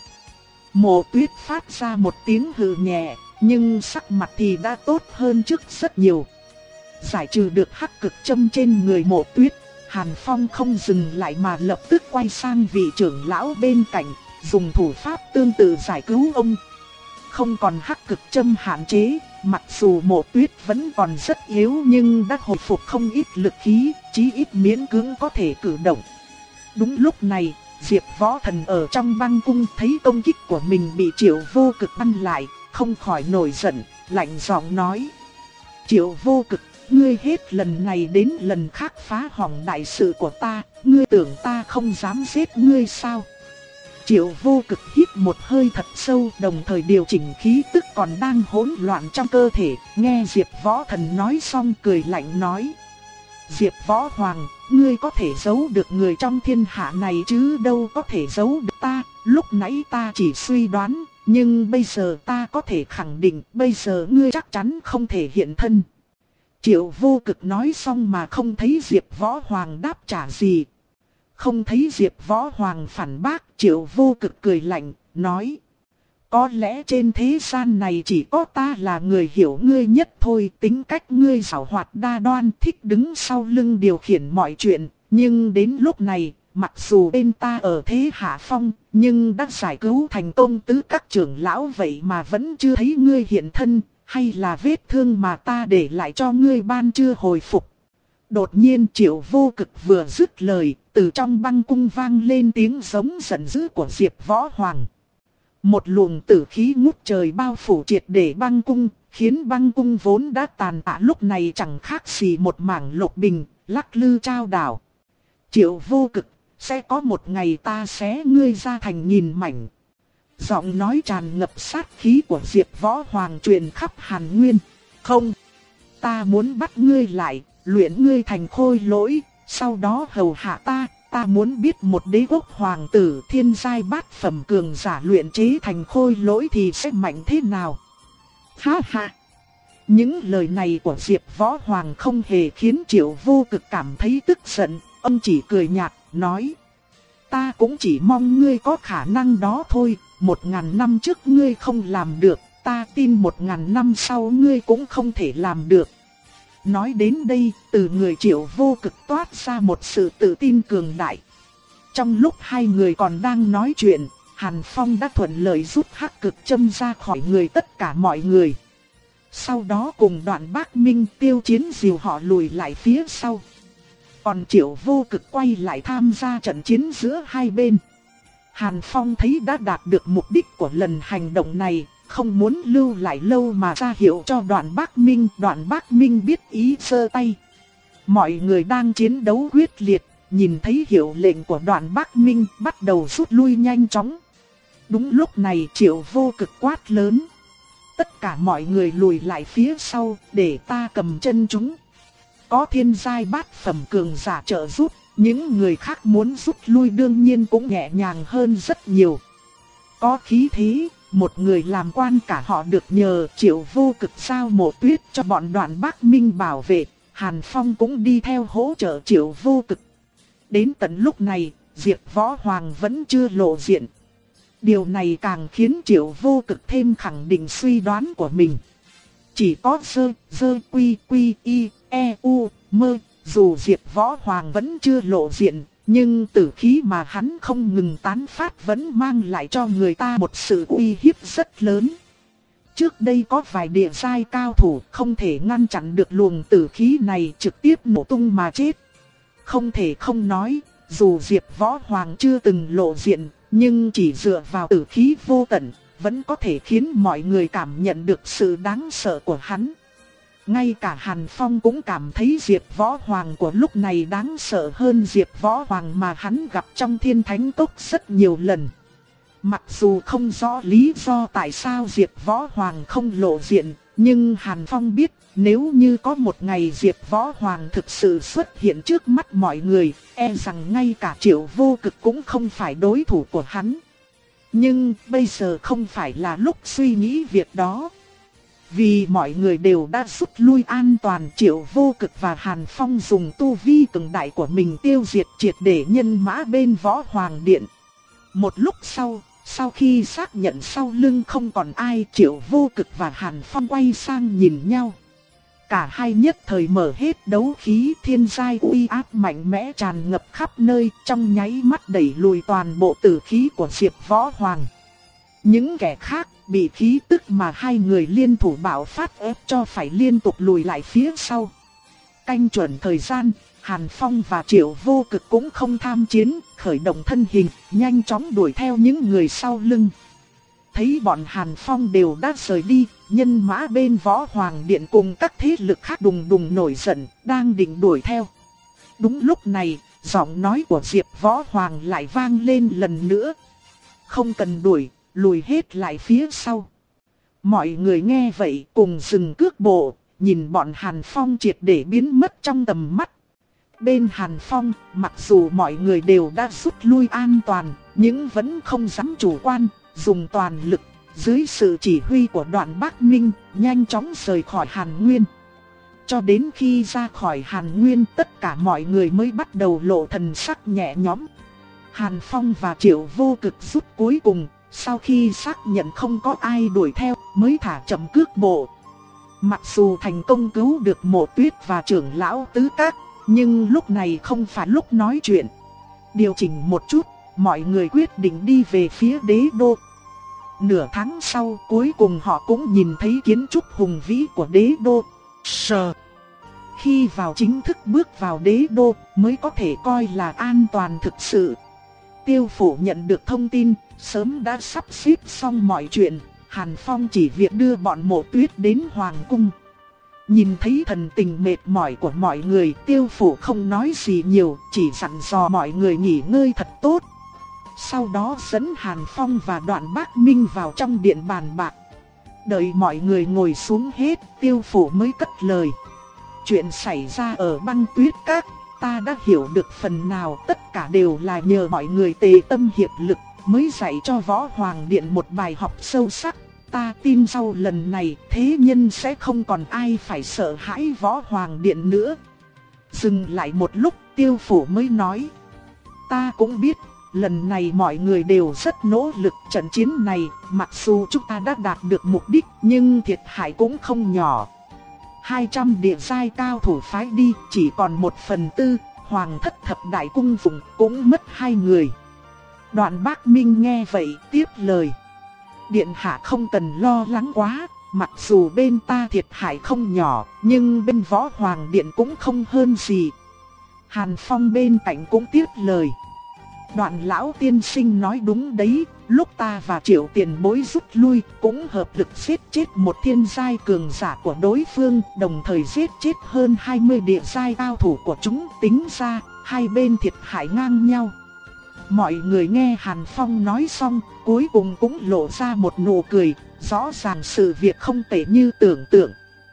Mộ Tuyết phát ra một tiếng hừ nhẹ, nhưng sắc mặt thì đã tốt hơn trước rất nhiều. Giải trừ được hắc cực châm trên người Mộ Tuyết, Hàn Phong không dừng lại mà lập tức quay sang vị trưởng lão bên cạnh, dùng thủ pháp tương tự giải cứu ông. Không còn hắc cực châm hạn chế, mặc dù Mộ Tuyết vẫn còn rất yếu nhưng đã hồi phục không ít lực khí, chí ít miễn cưỡng có thể cử động. Đúng lúc này, Diệp Võ Thần ở trong băng cung thấy công kích của mình bị Triệu Vô Cực ngăn lại, không khỏi nổi giận, lạnh giọng nói: Triệu Vô Cực, ngươi hết lần này đến lần khác phá hỏng đại sự của ta, ngươi tưởng ta không dám giết ngươi sao? Triệu Vô Cực hít một hơi thật sâu, đồng thời điều chỉnh khí tức còn đang hỗn loạn trong cơ thể, nghe Diệp Võ Thần nói xong cười lạnh nói: Diệp Võ Hoàng, ngươi có thể giấu được người trong thiên hạ này chứ đâu có thể giấu được ta, lúc nãy ta chỉ suy đoán, nhưng bây giờ ta có thể khẳng định, bây giờ ngươi chắc chắn không thể hiện thân. Triệu Vô Cực nói xong mà không thấy Diệp Võ Hoàng đáp trả gì. Không thấy Diệp Võ Hoàng phản bác, Triệu Vô Cực cười lạnh, nói: Có lẽ trên thế gian này chỉ có ta là người hiểu ngươi nhất thôi, tính cách ngươi giàu hoạt đa đoan, thích đứng sau lưng điều khiển mọi chuyện, nhưng đến lúc này, mặc dù bên ta ở thế hạ phong, nhưng đã giải cứu thành công tứ các trưởng lão vậy mà vẫn chưa thấy ngươi hiện thân, hay là vết thương mà ta để lại cho ngươi ban chưa hồi phục. Đột nhiên Triệu Vô Cực vừa dứt lời, từ trong băng cung vang lên tiếng giống giận dữ của Diệp Võ Hoàng. Một luồng tử khí ngút trời bao phủ triệt để băng cung, khiến băng cung vốn đã tàn tạ lúc này chẳng khác gì một mảng lục bình, lắc lư trao đảo. Triệu Vô Cực, sẽ có một ngày ta xé ngươi ra thành nghìn mảnh. Giọng nói tràn ngập sát khí của Diệp Võ Hoàng truyền khắp Hàn Nguyên. Không, ta muốn bắt ngươi lại, luyện ngươi thành khôi lỗi, sau đó hầu hạ ta. Ta muốn biết một đế quốc hoàng tử thiên giai bát phẩm cường giả luyện chế thành khôi lỗi thì sẽ mạnh thế nào. Ha ha! Những lời này của Diệp Võ Hoàng không hề khiến Triệu Vô Cực cảm thấy tức giận, ông chỉ cười nhạt, nói: Ta cũng chỉ mong ngươi có khả năng đó thôi, một ngàn năm trước ngươi không làm được, ta tin một ngàn năm sau ngươi cũng không thể làm được. Nói đến đây, từ người Triệu Vô Cực toát ra một sự tự tin cường đại. Trong lúc hai người còn đang nói chuyện, Hàn Phong đã thuận lợi rút hắc cực châm ra khỏi người tất cả mọi người. Sau đó cùng Đoạn Bác Minh Tiêu Chiến dìu họ lùi lại phía sau. Còn Triệu Vô Cực quay lại tham gia trận chiến giữa hai bên. Hàn Phong thấy đã đạt được mục đích của lần hành động này, không muốn lưu lại lâu mà ra hiệu cho Đoạn Bác Minh. Đoạn Bác Minh biết ý giơ tay. Mọi người đang chiến đấu quyết liệt, nhìn thấy hiệu lệnh của Đoạn Bác Minh bắt đầu rút lui nhanh chóng. Đúng lúc này Triệu Vô Cực quát lớn: Tất cả mọi người lùi lại phía sau để ta cầm chân chúng. Có thiên giai bát phẩm cường giả trợ giúp, những người khác muốn rút lui đương nhiên cũng nhẹ nhàng hơn rất nhiều. Có khí thế, một người làm quan cả họ được nhờ. Triệu Vô Cực giao Mộ Tuyết cho bọn Đoạn Bác Minh bảo vệ, Hàn Phong cũng đi theo hỗ trợ Triệu Vô Cực. Đến tận lúc này, Diệp Võ Hoàng vẫn chưa lộ diện. Điều này càng khiến Triệu Vô Cực thêm khẳng định suy đoán của mình. Chỉ có dơ, dơ quy quy y, e u, mơ, dù Diệp Võ Hoàng vẫn chưa lộ diện, nhưng tử khí mà hắn không ngừng tán phát vẫn mang lại cho người ta một sự uy hiếp rất lớn. Trước đây có vài địa giai cao thủ không thể ngăn chặn được luồng tử khí này, trực tiếp nổ tung mà chết. Không thể không nói, dù Diệp Võ Hoàng chưa từng lộ diện, nhưng chỉ dựa vào tử khí vô tận, vẫn có thể khiến mọi người cảm nhận được sự đáng sợ của hắn. Ngay cả Hàn Phong cũng cảm thấy Diệp Võ Hoàng của lúc này đáng sợ hơn Diệp Võ Hoàng mà hắn gặp trong Thiên Thánh Cốc rất nhiều lần. Mặc dù không rõ lý do tại sao Diệp Võ Hoàng không lộ diện, nhưng Hàn Phong biết nếu như có một ngày Diệp Võ Hoàng thực sự xuất hiện trước mắt mọi người, e rằng ngay cả Triệu Vô Cực cũng không phải đối thủ của hắn. Nhưng bây giờ không phải là lúc suy nghĩ việc đó. Vì mọi người đều đã rút lui an toàn, Triệu Vô Cực và Hàn Phong dùng tu vi cường đại của mình tiêu diệt triệt để nhân mã bên Võ Hoàng Điện. Một lúc sau, sau khi xác nhận sau lưng không còn ai, Triệu Vô Cực và Hàn Phong quay sang nhìn nhau. Cả hai nhất thời mở hết đấu khí, thiên giai uy áp mạnh mẽ tràn ngập khắp nơi, trong nháy mắt đẩy lùi toàn bộ tử khí của Diệp Võ Hoàng. Những kẻ khác bị khí tức mà hai người liên thủ bạo phát ép cho phải liên tục lùi lại phía sau. Canh chuẩn thời gian, Hàn Phong và Triệu Vô Cực cũng không tham chiến, khởi động thân hình, nhanh chóng đuổi theo những người sau lưng. Thấy bọn Hàn Phong đều đã rời đi, nhân mã bên Võ Hoàng Điện cùng các thế lực khác đùng đùng nổi giận, đang định đuổi theo. Đúng lúc này, giọng nói của Diệp Võ Hoàng lại vang lên lần nữa. Không cần đuổi, lùi hết lại phía sau. Mọi người nghe vậy cùng dừng cước bộ, nhìn bọn Hàn Phong triệt để biến mất trong tầm mắt. Bên Hàn Phong, mặc dù mọi người đều đã rút lui an toàn, nhưng vẫn không dám chủ quan, dùng toàn lực, dưới sự chỉ huy của Đoạn Bác Minh, nhanh chóng rời khỏi Hàn Nguyên. Cho đến khi ra khỏi Hàn Nguyên, tất cả mọi người mới bắt đầu lộ thần sắc nhẹ nhõm. Hàn Phong và Triệu Vô Cực rút cuối cùng, sau khi xác nhận không có ai đuổi theo, mới thả chậm cước bộ. Mặc dù thành công cứu được Mộ Tuyết và trưởng lão Tứ Các, nhưng lúc này không phải lúc nói chuyện. Điều chỉnh một chút, mọi người quyết định đi về phía đế đô. Nửa tháng sau, cuối cùng họ cũng nhìn thấy kiến trúc hùng vĩ của đế đô. Sờ. Khi vào chính thức bước vào đế đô, mới có thể coi là an toàn thực sự. Tiêu Phủ nhận được thông tin, sớm đã sắp xếp xong mọi chuyện. Hàn Phong chỉ việc đưa bọn Mộ Tuyết đến Hoàng cung. Nhìn thấy thần tình mệt mỏi của mọi người, Tiêu Phủ không nói gì nhiều, chỉ dặn dò mọi người nghỉ ngơi thật tốt. Sau đó dẫn Hàn Phong và Đoạn Bác Minh vào trong điện bàn bạc. Đợi mọi người ngồi xuống hết, Tiêu Phủ mới cất lời. Chuyện xảy ra ở Băng Tuyết Các, ta đã hiểu được phần nào, tất cả đều là nhờ mọi người tề tâm hiệp lực, mới dạy cho Võ Hoàng Điện một bài học sâu sắc. Ta tin sau lần này, thế nhân sẽ không còn ai phải sợ hãi Võ Hoàng Điện nữa. Dừng lại một lúc, Tiêu Phủ mới nói. Ta cũng biết, lần này mọi người đều rất nỗ lực, trận chiến này, mặc dù chúng ta đã đạt được mục đích, nhưng thiệt hại cũng không nhỏ. hai trăm địa giai cao thủ phái đi, chỉ còn một phần tư, Hoàng thất thập đại cung phụng cũng mất hai người. Đoạn Bác Minh nghe vậy tiếp lời. Điện hạ không cần lo lắng quá, mặc dù bên ta thiệt hại không nhỏ, nhưng bên Võ Hoàng Điện cũng không hơn gì. Hàn Phong bên cạnh cũng tiếp lời. Đoạn lão tiên sinh nói đúng đấy, lúc ta và Triệu tiền bối rút lui, cũng hợp lực giết chết một thiên giai cường giả của đối phương, đồng thời giết chết hơn hai mươi địa giai cao thủ của chúng, tính ra, hai bên thiệt hại ngang nhau. Mọi người nghe Hàn Phong nói xong, cuối cùng cũng lộ ra một nụ cười, rõ ràng sự việc không tệ như tưởng tượng.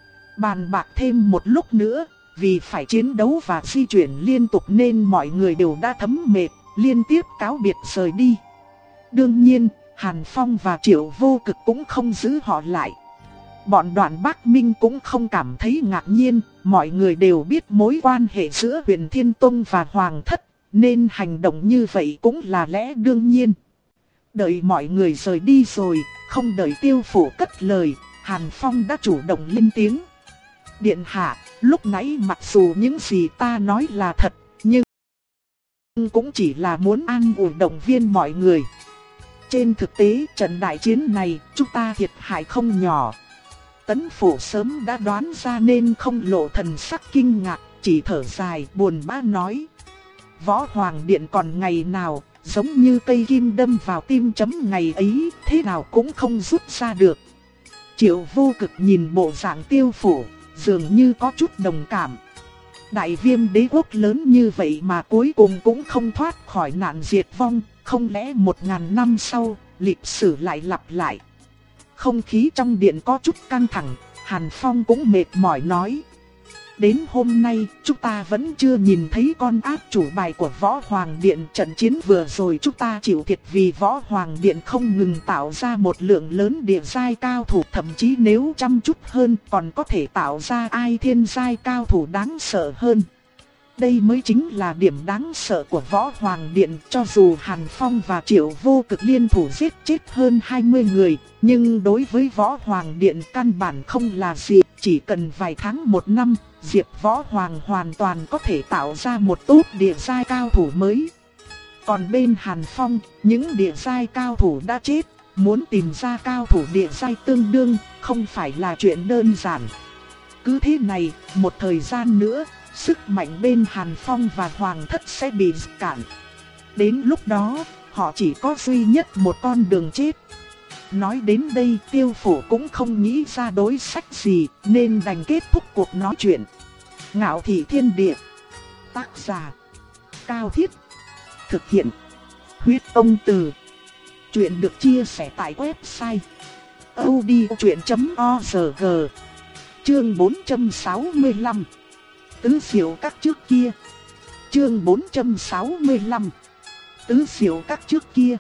Bàn bạc thêm một lúc nữa, vì phải chiến đấu và di chuyển liên tục nên mọi người đều đã thấm mệt, liên tiếp cáo biệt rời đi. Đương nhiên, Hàn Phong và Triệu Vô Cực cũng không giữ họ lại. bọn Đoạn Bác Minh cũng không cảm thấy ngạc nhiên, mọi người đều biết mối quan hệ giữa Huyền Thiên Tông và Hoàng Thất, nên hành động như vậy cũng là lẽ đương nhiên. Đợi mọi người rời đi rồi, không đợi Tiêu Phủ cất lời, Hàn Phong đã chủ động lên tiếng. Điện hạ, lúc nãy mặc dù những gì ta nói là thật, nhưng cũng chỉ là muốn an ủi động viên mọi người. Trên thực tế trận đại chiến này chúng ta thiệt hại không nhỏ. Tấn Phủ sớm đã đoán ra nên không lộ thần sắc kinh ngạc, chỉ thở dài buồn bã nói. Võ Hoàng Điện còn ngày nào, giống như cây kim đâm vào tim chấm ngày ấy, thế nào cũng không rút ra được. Triệu Vô Cực nhìn bộ dạng Tiêu Phủ, dường như có chút đồng cảm. Đại Viêm đế quốc lớn như vậy mà cuối cùng cũng không thoát khỏi nạn diệt vong, không lẽ một ngàn năm sau, lịch sử lại lặp lại. Không khí trong điện có chút căng thẳng, Hàn Phong cũng mệt mỏi nói. Đến hôm nay, chúng ta vẫn chưa nhìn thấy con ác chủ bài của Võ Hoàng Điện. Trận chiến vừa rồi chúng ta chịu thiệt vì Võ Hoàng Điện không ngừng tạo ra một lượng lớn địa giai cao thủ. Thậm chí nếu chăm chút hơn còn có thể tạo ra ai thiên giai cao thủ đáng sợ hơn. Đây mới chính là điểm đáng sợ của Võ Hoàng Điện. Cho dù Hàn Phong và Triệu Vô Cực liên thủ giết chết hơn hai mươi người, nhưng đối với Võ Hoàng Điện căn bản không là gì. Chỉ cần vài tháng một năm, Diệp Võ Hoàng hoàn toàn có thể tạo ra một tốp địa giai cao thủ mới. Còn bên Hàn Phong, những địa giai cao thủ đã chết, muốn tìm ra cao thủ địa giai tương đương, không phải là chuyện đơn giản. Cứ thế này, một thời gian nữa, sức mạnh bên Hàn Phong và Hoàng Thất sẽ bị cản. Đến lúc đó, họ chỉ có duy nhất một con đường chết. Nói đến đây Tiêu Phủ cũng không nghĩ ra đối sách gì nên đành kết thúc cuộc nói chuyện. Ngạo Thị Thiên Địa. Tác giả Cao Thiết. Thực hiện Huyết Tông Từ. Chuyện được chia sẻ tại website audiochuyện chấm org. Chương bốn trăm sáu mươi lăm. Tứ Diệu Các trước kia. Chương bốn trăm sáu mươi lăm. Tứ Diệu Các trước kia.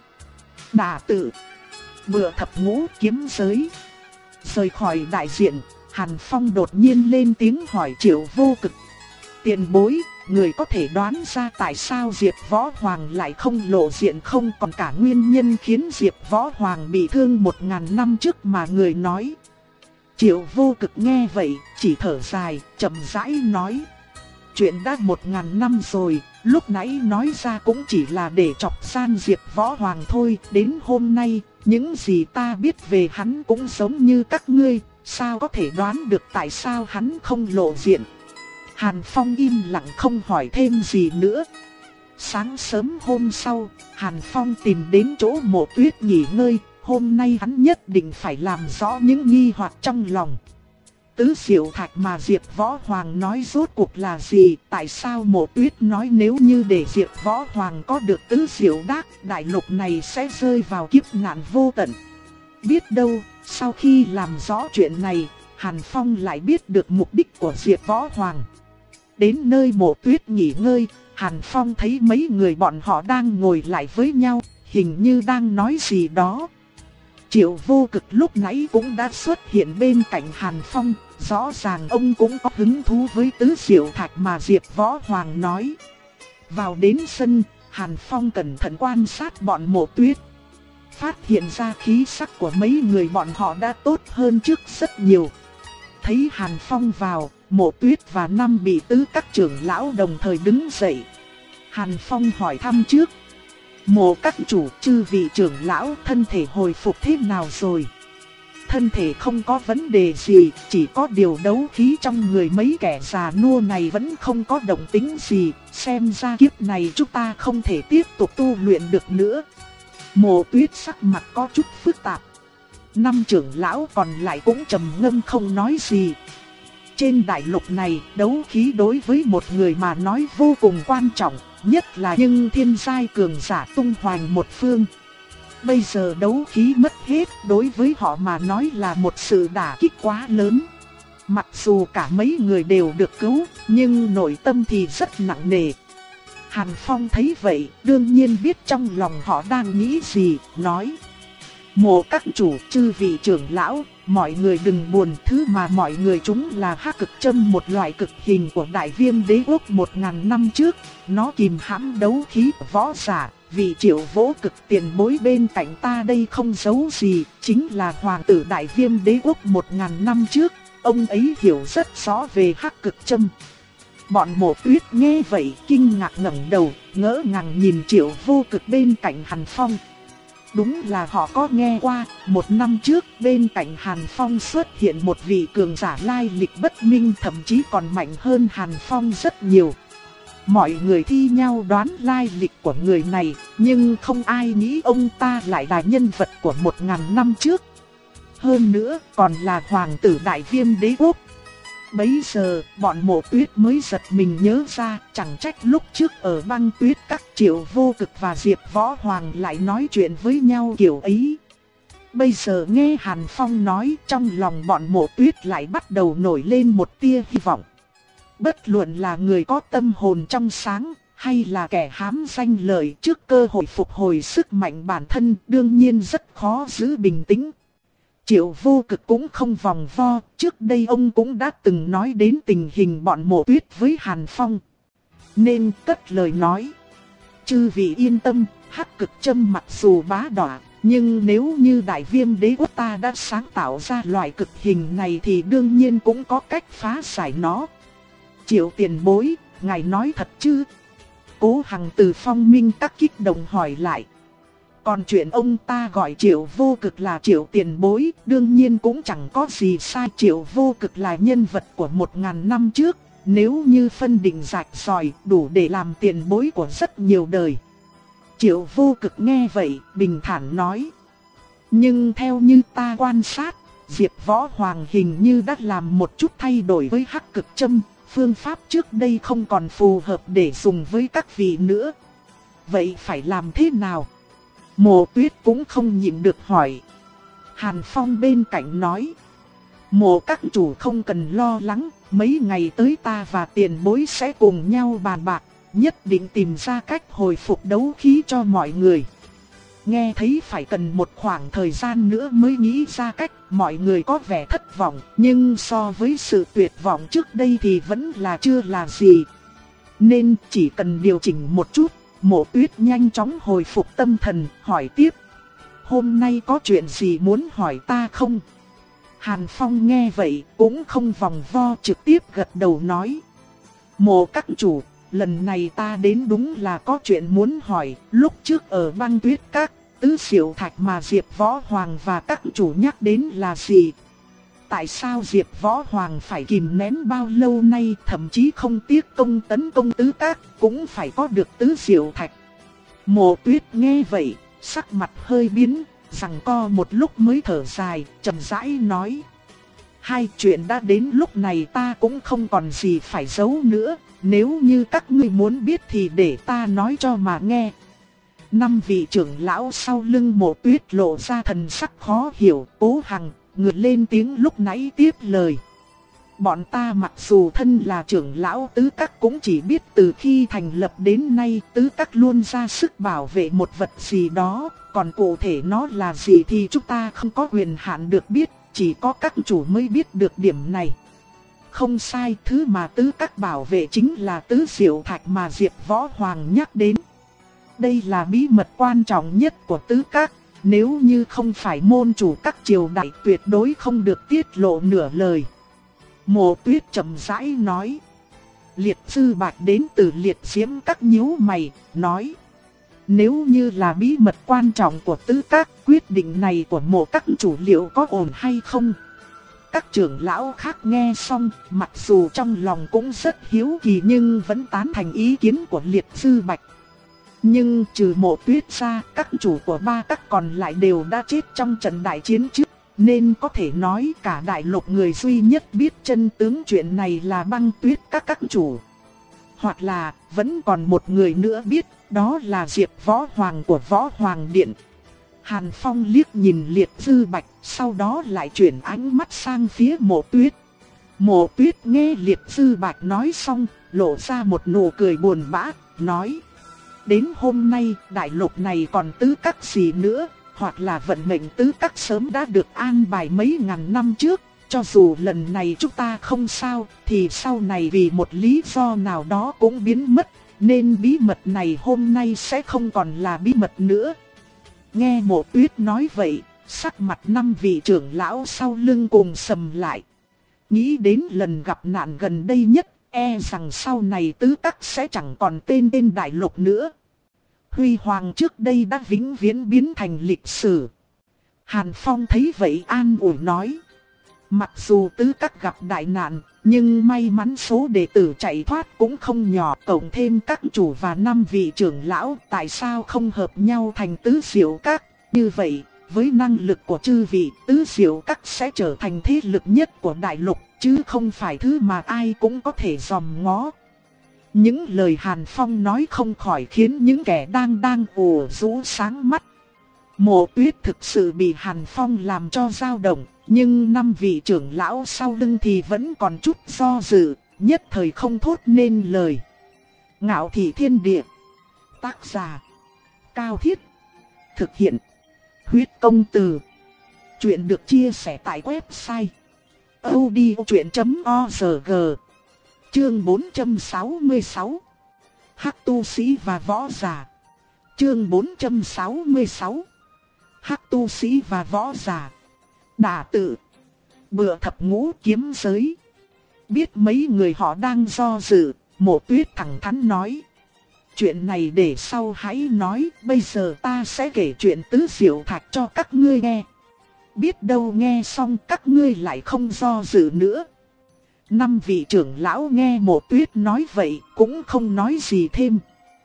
Đả tự. Bựa thập ngũ kiếm giới. Rời khỏi đại diện, Hàn Phong đột nhiên lên tiếng hỏi Triệu Vô Cực. Tiền bối, người có thể đoán ra tại sao Diệp Võ Hoàng lại không lộ diện không? Còn cả nguyên nhân khiến Diệp Võ Hoàng bị thương một ngàn năm trước mà người nói. Triệu Vô Cực nghe vậy, chỉ thở dài, chậm rãi nói. Chuyện đã một ngàn năm rồi, lúc nãy nói ra cũng chỉ là để chọc gian Diệp Võ Hoàng thôi. Đến hôm nay, những gì ta biết về hắn cũng giống như các ngươi, sao có thể đoán được tại sao hắn không lộ diện. Hàn Phong im lặng không hỏi thêm gì nữa. Sáng sớm hôm sau, Hàn Phong tìm đến chỗ Mộ Tuyết nghỉ ngơi. Hôm nay hắn nhất định phải làm rõ những nghi hoặc trong lòng. Tứ Diệu Thạch mà Diệp Võ Hoàng nói rốt cuộc là gì? Tại sao Mộ Tuyết nói nếu như để Diệp Võ Hoàng có được Tứ Diệu Đác, đại lục này sẽ rơi vào kiếp nạn vô tận? Biết đâu, sau khi làm rõ chuyện này, Hàn Phong lại biết được mục đích của Diệp Võ Hoàng. Đến nơi Mộ Tuyết nghỉ ngơi, Hàn Phong thấy mấy người bọn họ đang ngồi lại với nhau, hình như đang nói gì đó. Triệu Vô Cực lúc nãy cũng đã xuất hiện bên cạnh Hàn Phong, rõ ràng ông cũng có hứng thú với Tứ Diệu Thạch mà Diệp Võ Hoàng nói. Vào đến sân, Hàn Phong cẩn thận quan sát bọn Mộ Tuyết. Phát hiện ra khí sắc của mấy người bọn họ đã tốt hơn trước rất nhiều. Thấy Hàn Phong vào, Mộ Tuyết và năm vị tứ các trưởng lão đồng thời đứng dậy. Hàn Phong hỏi thăm trước. Mộ các chủ, chư vị trưởng lão, thân thể hồi phục thế nào rồi? Thân thể không có vấn đề gì, chỉ có điều đấu khí trong người mấy kẻ già nua này vẫn không có động tĩnh gì, xem ra kiếp này chúng ta không thể tiếp tục tu luyện được nữa. Mộ Tuyết sắc mặt có chút phức tạp. Năm trưởng lão còn lại cũng trầm ngâm không nói gì. Trên đại lục này, đấu khí đối với một người mà nói vô cùng quan trọng, nhất là những thiên giai cường giả tung hoành một phương. Bây giờ đấu khí mất hết, đối với họ mà nói là một sự đả kích quá lớn. Mặc dù cả mấy người đều được cứu, nhưng nội tâm thì rất nặng nề. Hàn Phong thấy vậy, đương nhiên biết trong lòng họ đang nghĩ gì, nói. Mộ các chủ, chư vị trưởng lão, mọi người đừng buồn, thứ mà mọi người chúng là hắc cực châm, một loại cực hình của đại viêm đế quốc một ngàn năm trước. Nó kìm hãm đấu khí của võ giả. Vị Triệu Vô Cực tiền bối bên cạnh ta đây không giấu gì, chính là hoàng tử đại viêm đế quốc một ngàn năm trước. Ông ấy hiểu rất rõ về hắc cực châm. Bọn Mộ Tuyết nghe vậy kinh ngạc ngẩng đầu, ngỡ ngàng nhìn Triệu Vô Cực bên cạnh Hàn Phong. Đúng là họ có nghe qua, một năm trước bên cạnh Hàn Phong xuất hiện một vị cường giả lai lịch bất minh, thậm chí còn mạnh hơn Hàn Phong rất nhiều. Mọi người thi nhau đoán lai lịch của người này, nhưng không ai nghĩ ông ta lại là nhân vật của một ngàn năm trước. Hơn nữa còn là hoàng tử đại viêm đế quốc. Bấy giờ bọn Mộ Tuyết mới giật mình nhớ ra, chẳng trách lúc trước ở Băng Tuyết các Triệu Vô Cực và Diệp Võ Hoàng lại nói chuyện với nhau kiểu ấy. Bây giờ nghe Hàn Phong nói, trong lòng bọn Mộ Tuyết lại bắt đầu nổi lên một tia hy vọng. Bất luận là người có tâm hồn trong sáng, hay là kẻ hám danh lợi, trước cơ hội phục hồi sức mạnh bản thân, đương nhiên rất khó giữ bình tĩnh. Triệu Vô Cực cũng không vòng vo, trước đây ông cũng đã từng nói đến tình hình bọn Mộ Tuyết với Hàn Phong. Nên cất lời nói: chư vị yên tâm, hắc cực châm mặc dù bá đạo, nhưng nếu như đại viêm đế quốc ta đã sáng tạo ra loại cực hình này thì đương nhiên cũng có cách phá giải nó. Triệu tiền bối, ngài nói thật chứ? Cố Hằng từ Phong Minh các kích động hỏi lại. Còn chuyện ông ta gọi Triệu Vô Cực là Triệu tiền bối, đương nhiên cũng chẳng có gì sai. Triệu Vô Cực là nhân vật của một ngàn năm trước, nếu như phân định rạch ròi, đủ để làm tiền bối của rất nhiều đời. Triệu Vô Cực nghe vậy, bình thản nói. Nhưng theo như ta quan sát, Diệp Võ Hoàng hình như đã làm một chút thay đổi với hắc cực châm. Phương pháp trước đây không còn phù hợp để dùng với các vị nữa. Vậy phải làm thế nào? Mộ Tuyết cũng không nhịn được hỏi. Hàn Phong bên cạnh nói. Mộ các chủ không cần lo lắng, mấy ngày tới ta và tiền bối sẽ cùng nhau bàn bạc, nhất định tìm ra cách hồi phục đấu khí cho mọi người. Nghe thấy phải cần một khoảng thời gian nữa mới nghĩ ra cách, mọi người có vẻ thất vọng, nhưng so với sự tuyệt vọng trước đây thì vẫn là chưa là gì. Nên chỉ cần điều chỉnh một chút. Mộ Tuyết nhanh chóng hồi phục tâm thần, hỏi tiếp. Hôm nay có chuyện gì muốn hỏi ta không? Hàn Phong nghe vậy, cũng không vòng vo, trực tiếp gật đầu nói. Mộ các chủ, lần này ta đến đúng là có chuyện muốn hỏi. Lúc trước ở Băng Tuyết các, tứ diệu thạch mà Diệp Võ Hoàng và các chủ nhắc đến là gì? Tại sao Diệp Võ Hoàng phải kìm nén bao lâu nay, thậm chí không tiếc công tấn công tứ các, cũng phải có được tứ diệu thạch? Mộ Tuyết nghe vậy, sắc mặt hơi biến, giằng co một lúc mới thở dài, chậm rãi nói. Hai chuyện đã đến lúc này ta cũng không còn gì phải giấu nữa, nếu như các ngươi muốn biết thì để ta nói cho mà nghe. Năm vị trưởng lão sau lưng Mộ Tuyết lộ ra thần sắc khó hiểu. Cố Hằng ngửa lên tiếng lúc nãy tiếp lời. Bọn ta mặc dù thân là trưởng lão tứ các cũng chỉ biết từ khi thành lập đến nay tứ các luôn ra sức bảo vệ một vật gì đó, còn cụ thể nó là gì thì chúng ta không có quyền hạn được biết, chỉ có các chủ mới biết được điểm này. Không sai, thứ mà tứ các bảo vệ chính là tứ diệu thạch mà Diệp Võ Hoàng nhắc đến. Đây là bí mật quan trọng nhất của tứ các. Nếu như không phải môn chủ các triều đại tuyệt đối không được tiết lộ nửa lời. Mộ Tuyết chậm rãi nói. Liệt Sư Bạch đến từ Liệt Diễm các nhíu mày, nói. Nếu như là bí mật quan trọng của tứ các, quyết định này của mộ các chủ liệu có ổn hay không? Các trưởng lão khác nghe xong, mặc dù trong lòng cũng rất hiếu kỳ nhưng vẫn tán thành ý kiến của Liệt Sư Bạch. Nhưng trừ Mộ Tuyết ra, các chủ của ba các còn lại đều đã chết trong trận đại chiến trước, nên có thể nói cả đại lục người duy nhất biết chân tướng chuyện này là Băng Tuyết các các chủ. Hoặc là, vẫn còn một người nữa biết, đó là Diệp Võ Hoàng của Võ Hoàng Điện. Hàn Phong liếc nhìn Liệt Sư Bạch, sau đó lại chuyển ánh mắt sang phía Mộ Tuyết. Mộ Tuyết nghe Liệt Sư Bạch nói xong, lộ ra một nụ cười buồn bã, nói. Đến hôm nay, đại lục này còn tứ các gì nữa, hoặc là vận mệnh tứ các sớm đã được an bài mấy ngàn năm trước. Cho dù lần này chúng ta không sao, thì sau này vì một lý do nào đó cũng biến mất, nên bí mật này hôm nay sẽ không còn là bí mật nữa. Nghe Mộ Tuyết nói vậy, sắc mặt năm vị trưởng lão sau lưng cùng sầm lại. Nghĩ đến lần gặp nạn gần đây nhất, e rằng sau này tứ các sẽ chẳng còn tên tên đại lục nữa. Huy hoàng trước đây đã vĩnh viễn biến thành lịch sử. Hàn Phong thấy vậy an ủi nói. Mặc dù tứ các gặp đại nạn, nhưng may mắn số đệ tử chạy thoát cũng không nhỏ. Cộng thêm các chủ và năm vị trưởng lão, tại sao không hợp nhau thành tứ diệu các? Như vậy, với năng lực của chư vị, tứ diệu các sẽ trở thành thế lực nhất của đại lục, chứ không phải thứ mà ai cũng có thể dòm ngó. Những lời Hàn Phong nói không khỏi khiến những kẻ đang đang ủ rũ sáng mắt. Mộ Tuyết thực sự bị Hàn Phong làm cho dao động, nhưng năm vị trưởng lão sau lưng thì vẫn còn chút do dự, nhất thời không thốt nên lời. Ngạo Thị Thiên Địa. Tác giả Cao Thiết. Thực hiện Huyết Công Từ. Chuyện được chia sẻ tại website audiochuyện chấm org. Chương bốn trăm sáu mươi sáu. Hắc tu sĩ và võ giả. Chương bốn trăm sáu mươi sáu. Hắc tu sĩ và võ giả. Đả tự. Bựa thập ngũ kiếm giới. Biết mấy người họ đang do dự, Mộ Tuyết thẳng thắn nói. Chuyện này để sau hãy nói, bây giờ ta sẽ kể chuyện tứ diệu thạch cho các ngươi nghe. Biết đâu nghe xong các ngươi lại không do dự nữa. Năm vị trưởng lão nghe Mộ Tuyết nói vậy cũng không nói gì thêm.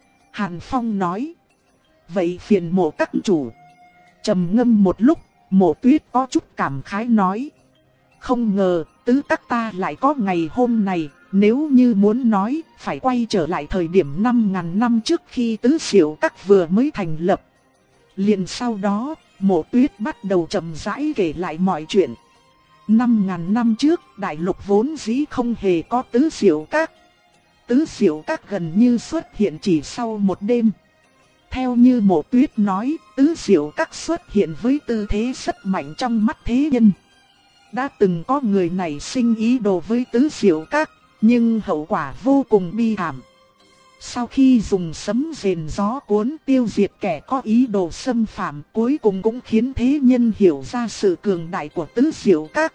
Hàn Phong nói. Vậy phiền Mộ các chủ. Trầm ngâm một lúc, Mộ Tuyết có chút cảm khái nói. Không ngờ tứ các ta lại có ngày hôm này. Nếu như muốn nói, phải quay trở lại thời điểm năm ngàn năm trước khi tứ diệu các vừa mới thành lập. Liền sau đó, Mộ Tuyết bắt đầu chậm rãi kể lại mọi chuyện. Năm ngàn năm trước, đại lục vốn dĩ không hề có tứ diệu các. Tứ diệu các gần như xuất hiện chỉ sau một đêm. Theo như Mộ Tuyết nói, tứ diệu các xuất hiện với tư thế rất mạnh trong mắt thế nhân. Đã từng có người nảy sinh ý đồ với tứ diệu các, nhưng hậu quả vô cùng bi thảm. Sau khi dùng sấm rền gió cuốn tiêu diệt kẻ có ý đồ xâm phạm, cuối cùng cũng khiến thế nhân hiểu ra sự cường đại của tứ diệu các.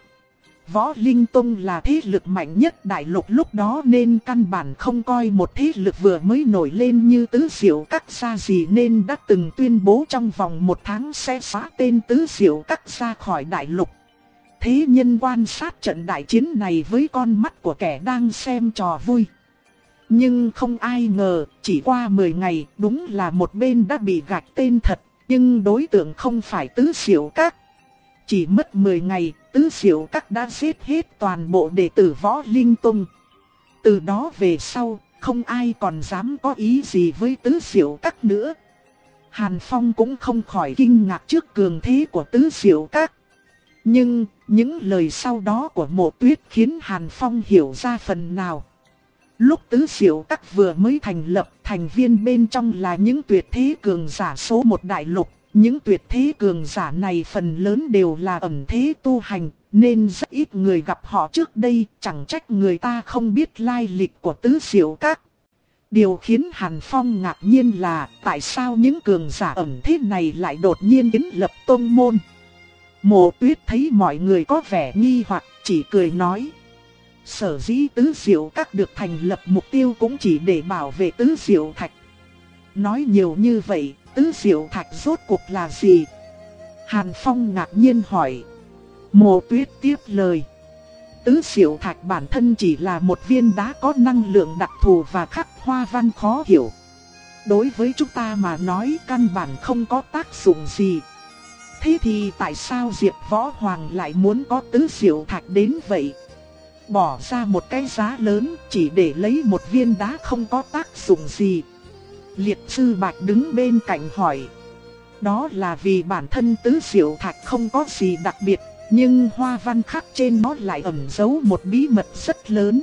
Võ Linh Tông là thế lực mạnh nhất đại lục lúc đó nên căn bản không coi một thế lực vừa mới nổi lên như tứ diệu các ra gì, nên đã từng tuyên bố trong vòng một tháng sẽ xóa tên tứ diệu các ra khỏi đại lục. Thế nhân quan sát trận đại chiến này với con mắt của kẻ đang xem trò vui. Nhưng không ai ngờ, chỉ qua mười ngày, đúng là một bên đã bị gạch tên thật, nhưng đối tượng không phải tứ diệu các. Chỉ mất mười ngày, tứ diệu các đã giết hết toàn bộ đệ tử Võ Linh Tông. Từ đó về sau, không ai còn dám có ý gì với tứ diệu các nữa. Hàn Phong cũng không khỏi kinh ngạc trước cường thế của tứ diệu các. Nhưng, những lời sau đó của Mộ Tuyết khiến Hàn Phong hiểu ra phần nào. Lúc tứ diệu các vừa mới thành lập, thành viên bên trong là những tuyệt thế cường giả số một đại lục. Những tuyệt thế cường giả này phần lớn đều là ẩn thế tu hành, nên rất ít người gặp họ trước đây, chẳng trách người ta không biết lai lịch của tứ diệu các. Điều khiến Hàn Phong ngạc nhiên là tại sao những cường giả ẩn thế này lại đột nhiên kiến lập tông môn. Mộ Tuyết thấy mọi người có vẻ nghi hoặc, chỉ cười nói. Sở dĩ tứ diệu các được thành lập mục tiêu cũng chỉ để bảo vệ tứ diệu thạch. Nói nhiều như vậy, tứ diệu thạch rốt cuộc là gì? Hàn Phong ngạc nhiên hỏi. Mộ Tuyết tiếp lời. Tứ diệu thạch bản thân chỉ là một viên đá có năng lượng đặc thù và khắc hoa văn khó hiểu. Đối với chúng ta mà nói căn bản không có tác dụng gì. Thế thì tại sao Diệp Võ Hoàng lại muốn có tứ diệu thạch đến vậy? Bỏ ra một cái giá lớn chỉ để lấy một viên đá không có tác dụng gì. Liệt sư Bạch đứng bên cạnh hỏi. Đó là vì bản thân tứ diệu thạch không có gì đặc biệt, nhưng hoa văn khắc trên nó lại ẩn giấu một bí mật rất lớn.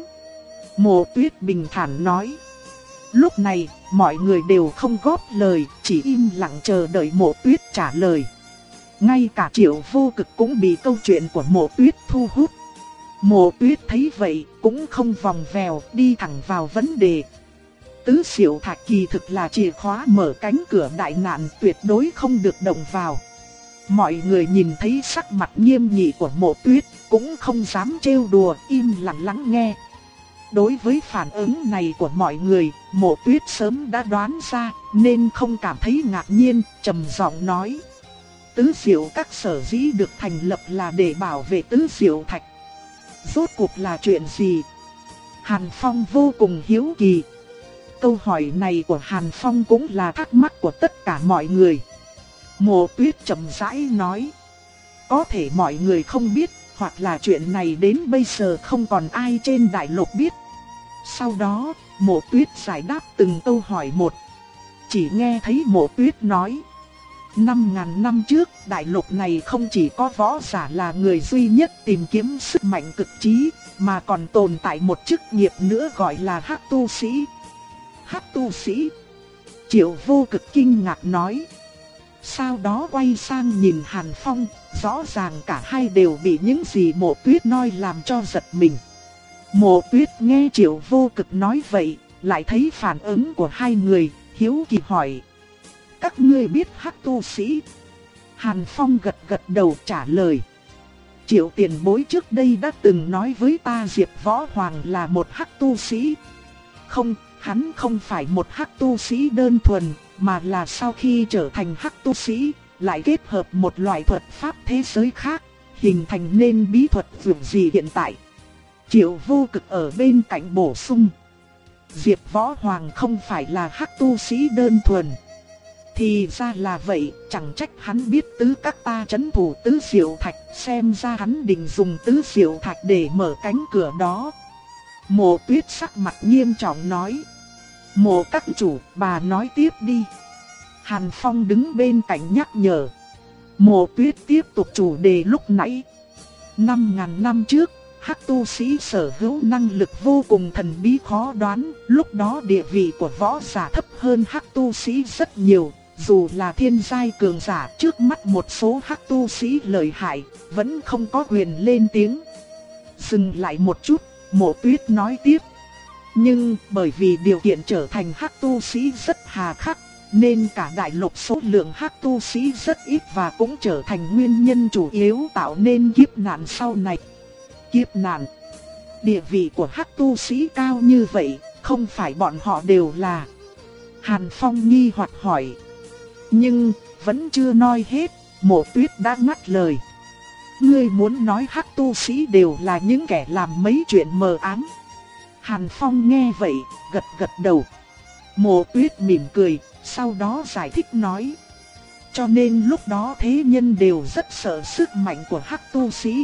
Mộ Tuyết bình thản nói. Lúc này, mọi người đều không góp lời, chỉ im lặng chờ đợi Mộ Tuyết trả lời. ngay cả Triệu Vô Cực cũng bị câu chuyện của Mộ Tuyết thu hút. Mộ Tuyết thấy vậy cũng không vòng vèo, đi thẳng vào vấn đề. Tứ Diệu Thạch kỳ thực là chìa khóa mở cánh cửa đại nạn, tuyệt đối không được động vào. Mọi người nhìn thấy sắc mặt nghiêm nghị của Mộ Tuyết, cũng không dám trêu đùa, im lặng lắng nghe. Đối với phản ứng này của mọi người, Mộ Tuyết sớm đã đoán ra, nên không cảm thấy ngạc nhiên, trầm giọng nói. Tứ Diệu Các sở dĩ được thành lập là để bảo vệ Tứ Diệu Thạch. Rốt cuộc là chuyện gì? Hàn Phong vô cùng hiếu kỳ. Câu hỏi này của Hàn Phong cũng là thắc mắc của tất cả mọi người. Mộ Tuyết chậm rãi nói. Có thể mọi người không biết, hoặc là chuyện này đến bây giờ không còn ai trên đại lục biết. Sau đó, Mộ Tuyết giải đáp từng câu hỏi một. Chỉ nghe thấy Mộ Tuyết nói. Năm ngàn năm trước, đại lục này không chỉ có võ giả là người duy nhất tìm kiếm sức mạnh cực trí, mà còn tồn tại một chức nghiệp nữa gọi là Hắc Tu Sĩ. Hắc Tu Sĩ? Triệu Vô Cực kinh ngạc nói. Sau đó quay sang nhìn Hàn Phong, rõ ràng cả hai đều bị những gì Mộ Tuyết nói làm cho giật mình. Mộ Tuyết nghe Triệu Vô Cực nói vậy, lại thấy phản ứng của hai người, hiếu kỳ hỏi. Các ngươi biết Hắc Tu Sĩ? Hàn Phong gật gật đầu trả lời. Triệu tiền bối trước đây đã từng nói với ta Diệp Võ Hoàng là một Hắc Tu Sĩ. Không, hắn không phải một Hắc Tu Sĩ đơn thuần, mà là sau khi trở thành Hắc Tu Sĩ, lại kết hợp một loại thuật pháp thế giới khác, hình thành nên bí thuật vượt gì hiện tại. Triệu Vô Cực ở bên cạnh bổ sung. Diệp Võ Hoàng không phải là Hắc Tu Sĩ đơn thuần. Thì ra là vậy, chẳng trách hắn biết tứ các ta trấn thủ Tứ Diệu Thạch, xem ra hắn định dùng Tứ Diệu Thạch để mở cánh cửa đó. Mộ Tuyết sắc mặt nghiêm trọng nói. Mộ các chủ, bà nói tiếp đi. Hàn Phong đứng bên cạnh nhắc nhở. Mộ Tuyết tiếp tục chủ đề lúc nãy. Năm ngàn năm trước, Hắc Tu Sĩ sở hữu năng lực vô cùng thần bí khó đoán, lúc đó địa vị của võ giả thấp hơn Hắc Tu Sĩ rất nhiều. Dù là thiên giai cường giả, trước mắt một số Hắc Tu Sĩ lợi hại, vẫn không có quyền lên tiếng. Dừng lại một chút, Mộ Tuyết nói tiếp. Nhưng bởi vì điều kiện trở thành Hắc Tu Sĩ rất hà khắc, nên cả đại lục số lượng Hắc Tu Sĩ rất ít và cũng trở thành nguyên nhân chủ yếu tạo nên kiếp nạn sau này. Kiếp nạn? Địa vị của Hắc Tu Sĩ cao như vậy, không phải bọn họ đều là? Hàn Phong nghi hoặc hỏi. Nhưng, vẫn chưa nói hết, Mộ Tuyết đã ngắt lời. Ngươi muốn nói Hắc Tu Sĩ đều là những kẻ làm mấy chuyện mờ ám. Hàn Phong nghe vậy, gật gật đầu. Mộ Tuyết mỉm cười, sau đó giải thích nói. Cho nên lúc đó thế nhân đều rất sợ sức mạnh của Hắc Tu Sĩ.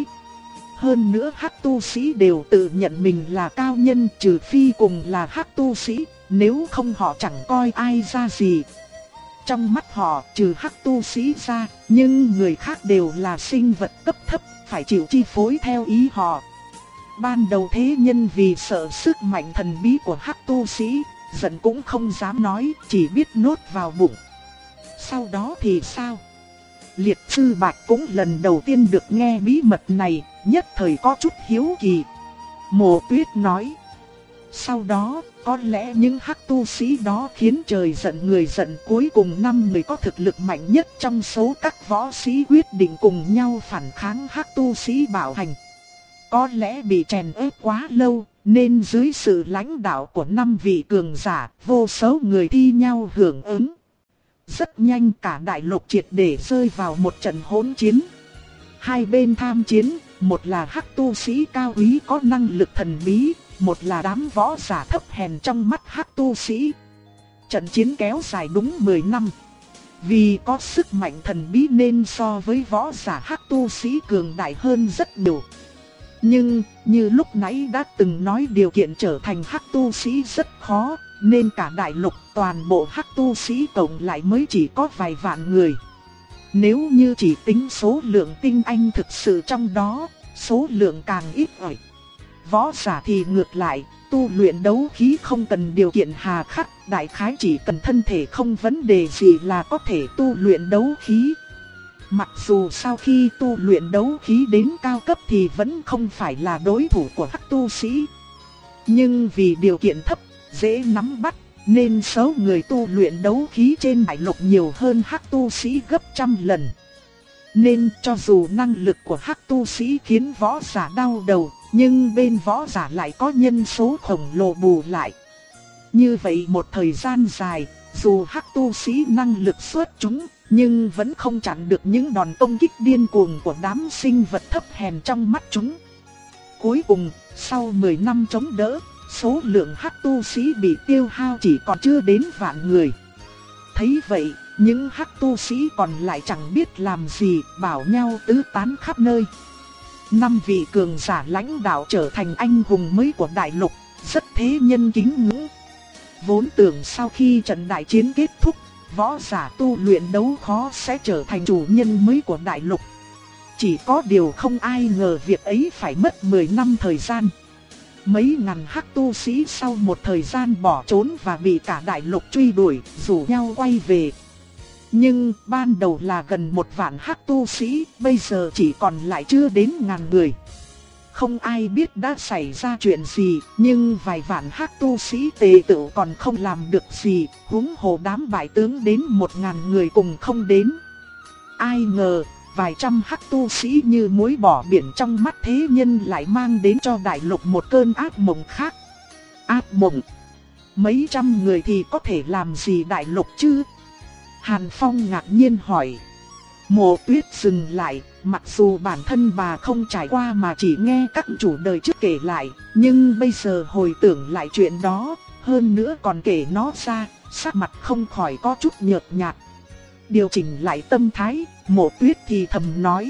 Hơn nữa Hắc Tu Sĩ đều tự nhận mình là cao nhân, trừ phi cùng là Hắc Tu Sĩ, nếu không họ chẳng coi ai ra gì. Trong mắt họ, trừ Hắc Tu Sĩ ra, nhưng người khác đều là sinh vật cấp thấp, phải chịu chi phối theo ý họ. Ban đầu thế nhân vì sợ sức mạnh thần bí của Hắc Tu Sĩ, giận cũng không dám nói, chỉ biết nuốt vào bụng. Sau đó thì sao? Liệt Sư Bạch cũng lần đầu tiên được nghe bí mật này, nhất thời có chút hiếu kỳ. Mộ Tuyết nói. Sau đó, có lẽ những Hắc Tu Sĩ đó khiến trời giận người giận, cuối cùng năm người có thực lực mạnh nhất trong số các võ sĩ quyết định cùng nhau phản kháng Hắc Tu Sĩ bạo hành. Có lẽ bị chèn ép quá lâu, nên dưới sự lãnh đạo của năm vị cường giả, vô số người thi nhau hưởng ứng. Rất nhanh cả đại lục triệt để rơi vào một trận hỗn chiến. Hai bên tham chiến, một là Hắc Tu Sĩ cao quý có năng lực thần bí, một là đám võ giả thấp hèn trong mắt Hắc Tu Sĩ. Trận chiến kéo dài đúng mười năm. Vì có sức mạnh thần bí nên so với võ giả Hắc Tu Sĩ cường đại hơn rất nhiều. Nhưng, như lúc nãy đã từng nói, điều kiện trở thành Hắc Tu Sĩ rất khó, nên cả đại lục toàn bộ Hắc Tu Sĩ cộng lại mới chỉ có vài vạn người. Nếu như chỉ tính số lượng tinh anh thực sự trong đó, số lượng càng ít ỏi. Võ giả thì ngược lại, tu luyện đấu khí không cần điều kiện hà khắc, đại khái chỉ cần thân thể không vấn đề gì là có thể tu luyện đấu khí. Mặc dù sau khi tu luyện đấu khí đến cao cấp thì vẫn không phải là đối thủ của hắc tu sĩ. Nhưng vì điều kiện thấp, dễ nắm bắt, nên số người tu luyện đấu khí trên đại lục nhiều hơn hắc tu sĩ gấp trăm lần. Nên cho dù năng lực của hắc tu sĩ khiến võ giả đau đầu, nhưng bên võ giả lại có nhân số khổng lồ bù lại. Như vậy một thời gian dài, dù hắc tu sĩ năng lực xuất chúng, nhưng vẫn không chặn được những đòn công kích điên cuồng của đám sinh vật thấp hèn trong mắt chúng. Cuối cùng, sau mười năm chống đỡ, số lượng hắc tu sĩ bị tiêu hao chỉ còn chưa đến vạn người. Thấy vậy, những hắc tu sĩ còn lại chẳng biết làm gì, bảo nhau tứ tán khắp nơi. Năm vị cường giả lãnh đạo trở thành anh hùng mới của đại lục, rất thế nhân kính ngưỡng. Vốn tưởng sau khi trận đại chiến kết thúc, võ giả tu luyện đấu khó sẽ trở thành chủ nhân mới của đại lục. Chỉ có điều không ai ngờ việc ấy phải mất mười năm thời gian. Mấy ngàn hắc tu sĩ sau một thời gian bỏ trốn và bị cả đại lục truy đuổi, rủ nhau quay về. Nhưng ban đầu là gần một vạn hắc tu sĩ, bây giờ chỉ còn lại chưa đến ngàn người. Không ai biết đã xảy ra chuyện gì, nhưng vài vạn hắc tu sĩ tề tựu còn không làm được gì, huống hồ đám bại tướng đến một ngàn người cùng không đến. Ai ngờ, vài trăm hắc tu sĩ như muối bỏ biển trong mắt thế nhân lại mang đến cho đại lục một cơn ác mộng khác. Ác mộng? Mấy trăm người thì có thể làm gì đại lục chứ? Hàn Phong ngạc nhiên hỏi. Mộ Tuyết dừng lại, mặc dù bản thân bà không trải qua mà chỉ nghe các chủ đời trước kể lại, nhưng bây giờ hồi tưởng lại chuyện đó, hơn nữa còn kể nó ra, sắc mặt không khỏi có chút nhợt nhạt. Điều chỉnh lại tâm thái, Mộ Tuyết thì thầm nói.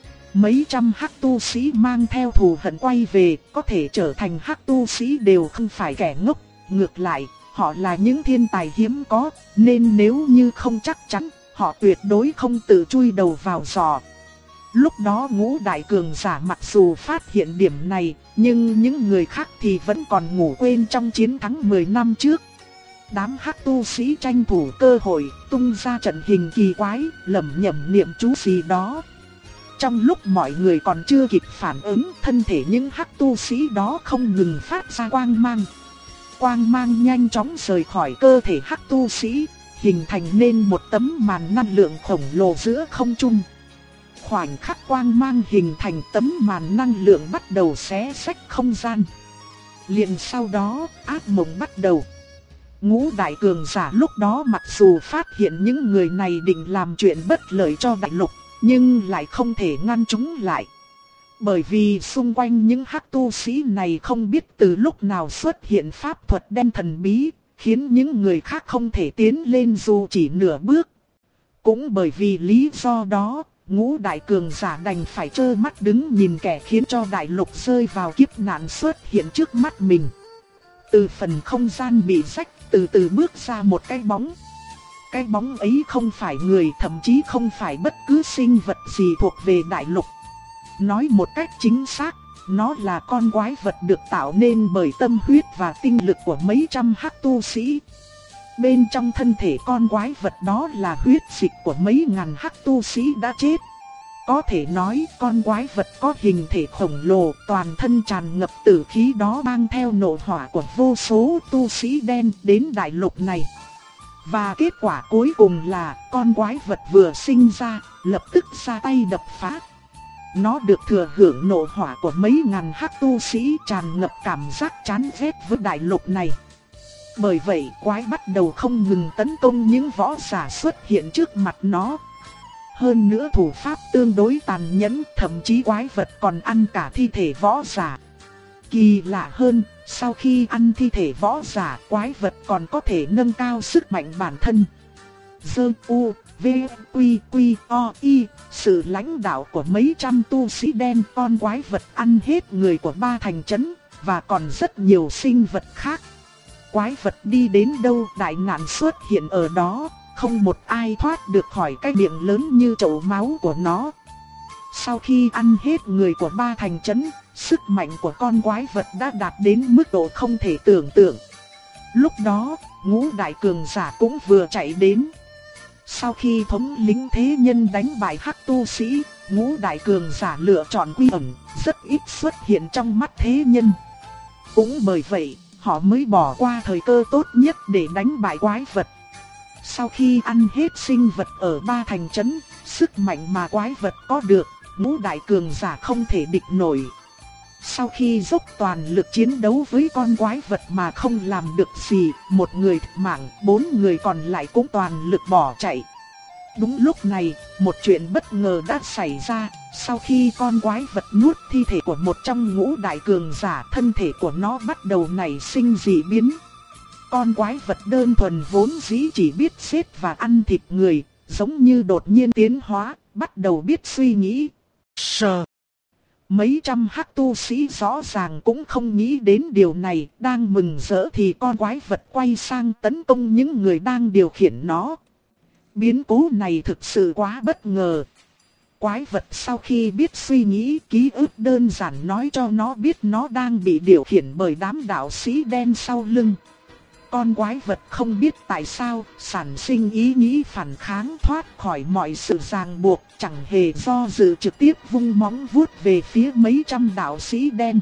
Mấy trăm hắc tu sĩ mang theo thù hận quay về, có thể trở thành hắc tu sĩ đều không phải kẻ ngốc, ngược lại, họ là những thiên tài hiếm có, nên nếu như không chắc chắn, họ tuyệt đối không tự chui đầu vào giò. Lúc đó ngũ đại cường giả mặc dù phát hiện điểm này, nhưng những người khác thì vẫn còn ngủ quên trong chiến thắng mười năm trước. Đám hắc tu sĩ tranh thủ cơ hội, tung ra trận hình kỳ quái, lẩm nhẩm niệm chú gì đó. Trong lúc mọi người còn chưa kịp phản ứng, thân thể những hắc tu sĩ đó không ngừng phát ra quang mang. Quang mang nhanh chóng rời khỏi cơ thể hắc tu sĩ, hình thành nên một tấm màn năng lượng khổng lồ giữa không trung. Khoảnh khắc quang mang hình thành, tấm màn năng lượng bắt đầu xé rách không gian. Liền sau đó, ác mộng bắt đầu. Ngũ đại cường giả lúc đó mặc dù phát hiện những người này định làm chuyện bất lợi cho đại lục, nhưng lại không thể ngăn chúng lại. Bởi vì xung quanh những hắc tu sĩ này không biết từ lúc nào xuất hiện pháp thuật đen thần bí, khiến những người khác không thể tiến lên dù chỉ nửa bước. Cũng bởi vì lý do đó, ngũ đại cường giả đành phải trơ mắt đứng nhìn kẻ khiến cho đại lục rơi vào kiếp nạn xuất hiện trước mắt mình. Từ phần không gian bị rách, từ từ bước ra một cái bóng. Cái bóng ấy không phải người, thậm chí không phải bất cứ sinh vật gì thuộc về đại lục. Nói một cách chính xác, nó là con quái vật được tạo nên bởi tâm huyết và tinh lực của mấy trăm hắc tu sĩ. Bên trong thân thể con quái vật đó là huyết dịch của mấy ngàn hắc tu sĩ đã chết. Có thể nói con quái vật có hình thể khổng lồ, toàn thân tràn ngập tử khí, đó mang theo nộ hỏa của vô số tu sĩ đen đến đại lục này. Và kết quả cuối cùng là con quái vật vừa sinh ra, lập tức ra tay đập phá. Nó được thừa hưởng nộ hỏa của mấy ngàn hắc tu sĩ, tràn ngập cảm giác chán ghét với đại lục này. Bởi vậy quái bắt đầu không ngừng tấn công những võ giả xuất hiện trước mặt nó. Hơn nữa thủ pháp tương đối tàn nhẫn, thậm chí quái vật còn ăn cả thi thể võ giả. Kỳ lạ hơn, sau khi ăn thi thể võ giả, quái vật còn có thể nâng cao sức mạnh bản thân. Dơ u, v, quy, quy, o, y, sự lãnh đạo của mấy trăm tu sĩ đen, con quái vật ăn hết người của ba thành trấn, và còn rất nhiều sinh vật khác. Quái vật đi đến đâu, đại nạn xuất hiện ở đó, không một ai thoát được khỏi cái miệng lớn như chậu máu của nó. Sau khi ăn hết người của ba thành trấn, sức mạnh của con quái vật đã đạt đến mức độ không thể tưởng tượng. Lúc đó, ngũ đại cường giả cũng vừa chạy đến. Sau khi thống lĩnh thế nhân đánh bại hắc tu sĩ, ngũ đại cường giả lựa chọn quy ẩn, rất ít xuất hiện trong mắt thế nhân. Cũng bởi vậy, họ mới bỏ qua thời cơ tốt nhất để đánh bại quái vật. Sau khi ăn hết sinh vật ở ba thành trấn, sức mạnh mà quái vật có được, ngũ đại cường giả không thể địch nổi. Sau khi dốc toàn lực chiến đấu với con quái vật mà không làm được gì, một người thiệt mạng, bốn người còn lại cũng toàn lực bỏ chạy. Đúng lúc này, một chuyện bất ngờ đã xảy ra. Sau khi con quái vật nuốt thi thể của một trong ngũ đại cường giả, thân thể của nó bắt đầu nảy sinh dị biến. Con quái vật đơn thuần vốn dĩ chỉ biết giết và ăn thịt người, giống như đột nhiên tiến hóa, bắt đầu biết suy nghĩ. Sờ. Mấy trăm hắc tu sĩ rõ ràng cũng không nghĩ đến điều này, đang mừng rỡ thì con quái vật quay sang tấn công những người đang điều khiển nó. Biến cố này thực sự quá bất ngờ. Quái vật sau khi biết suy nghĩ, ký ức đơn giản nói cho nó biết nó đang bị điều khiển bởi đám đạo sĩ đen sau lưng. Con quái vật không biết tại sao, sản sinh ý nghĩ phản kháng thoát khỏi mọi sự ràng buộc, chẳng hề do dự trực tiếp vung móng vuốt về phía mấy trăm đạo sĩ đen.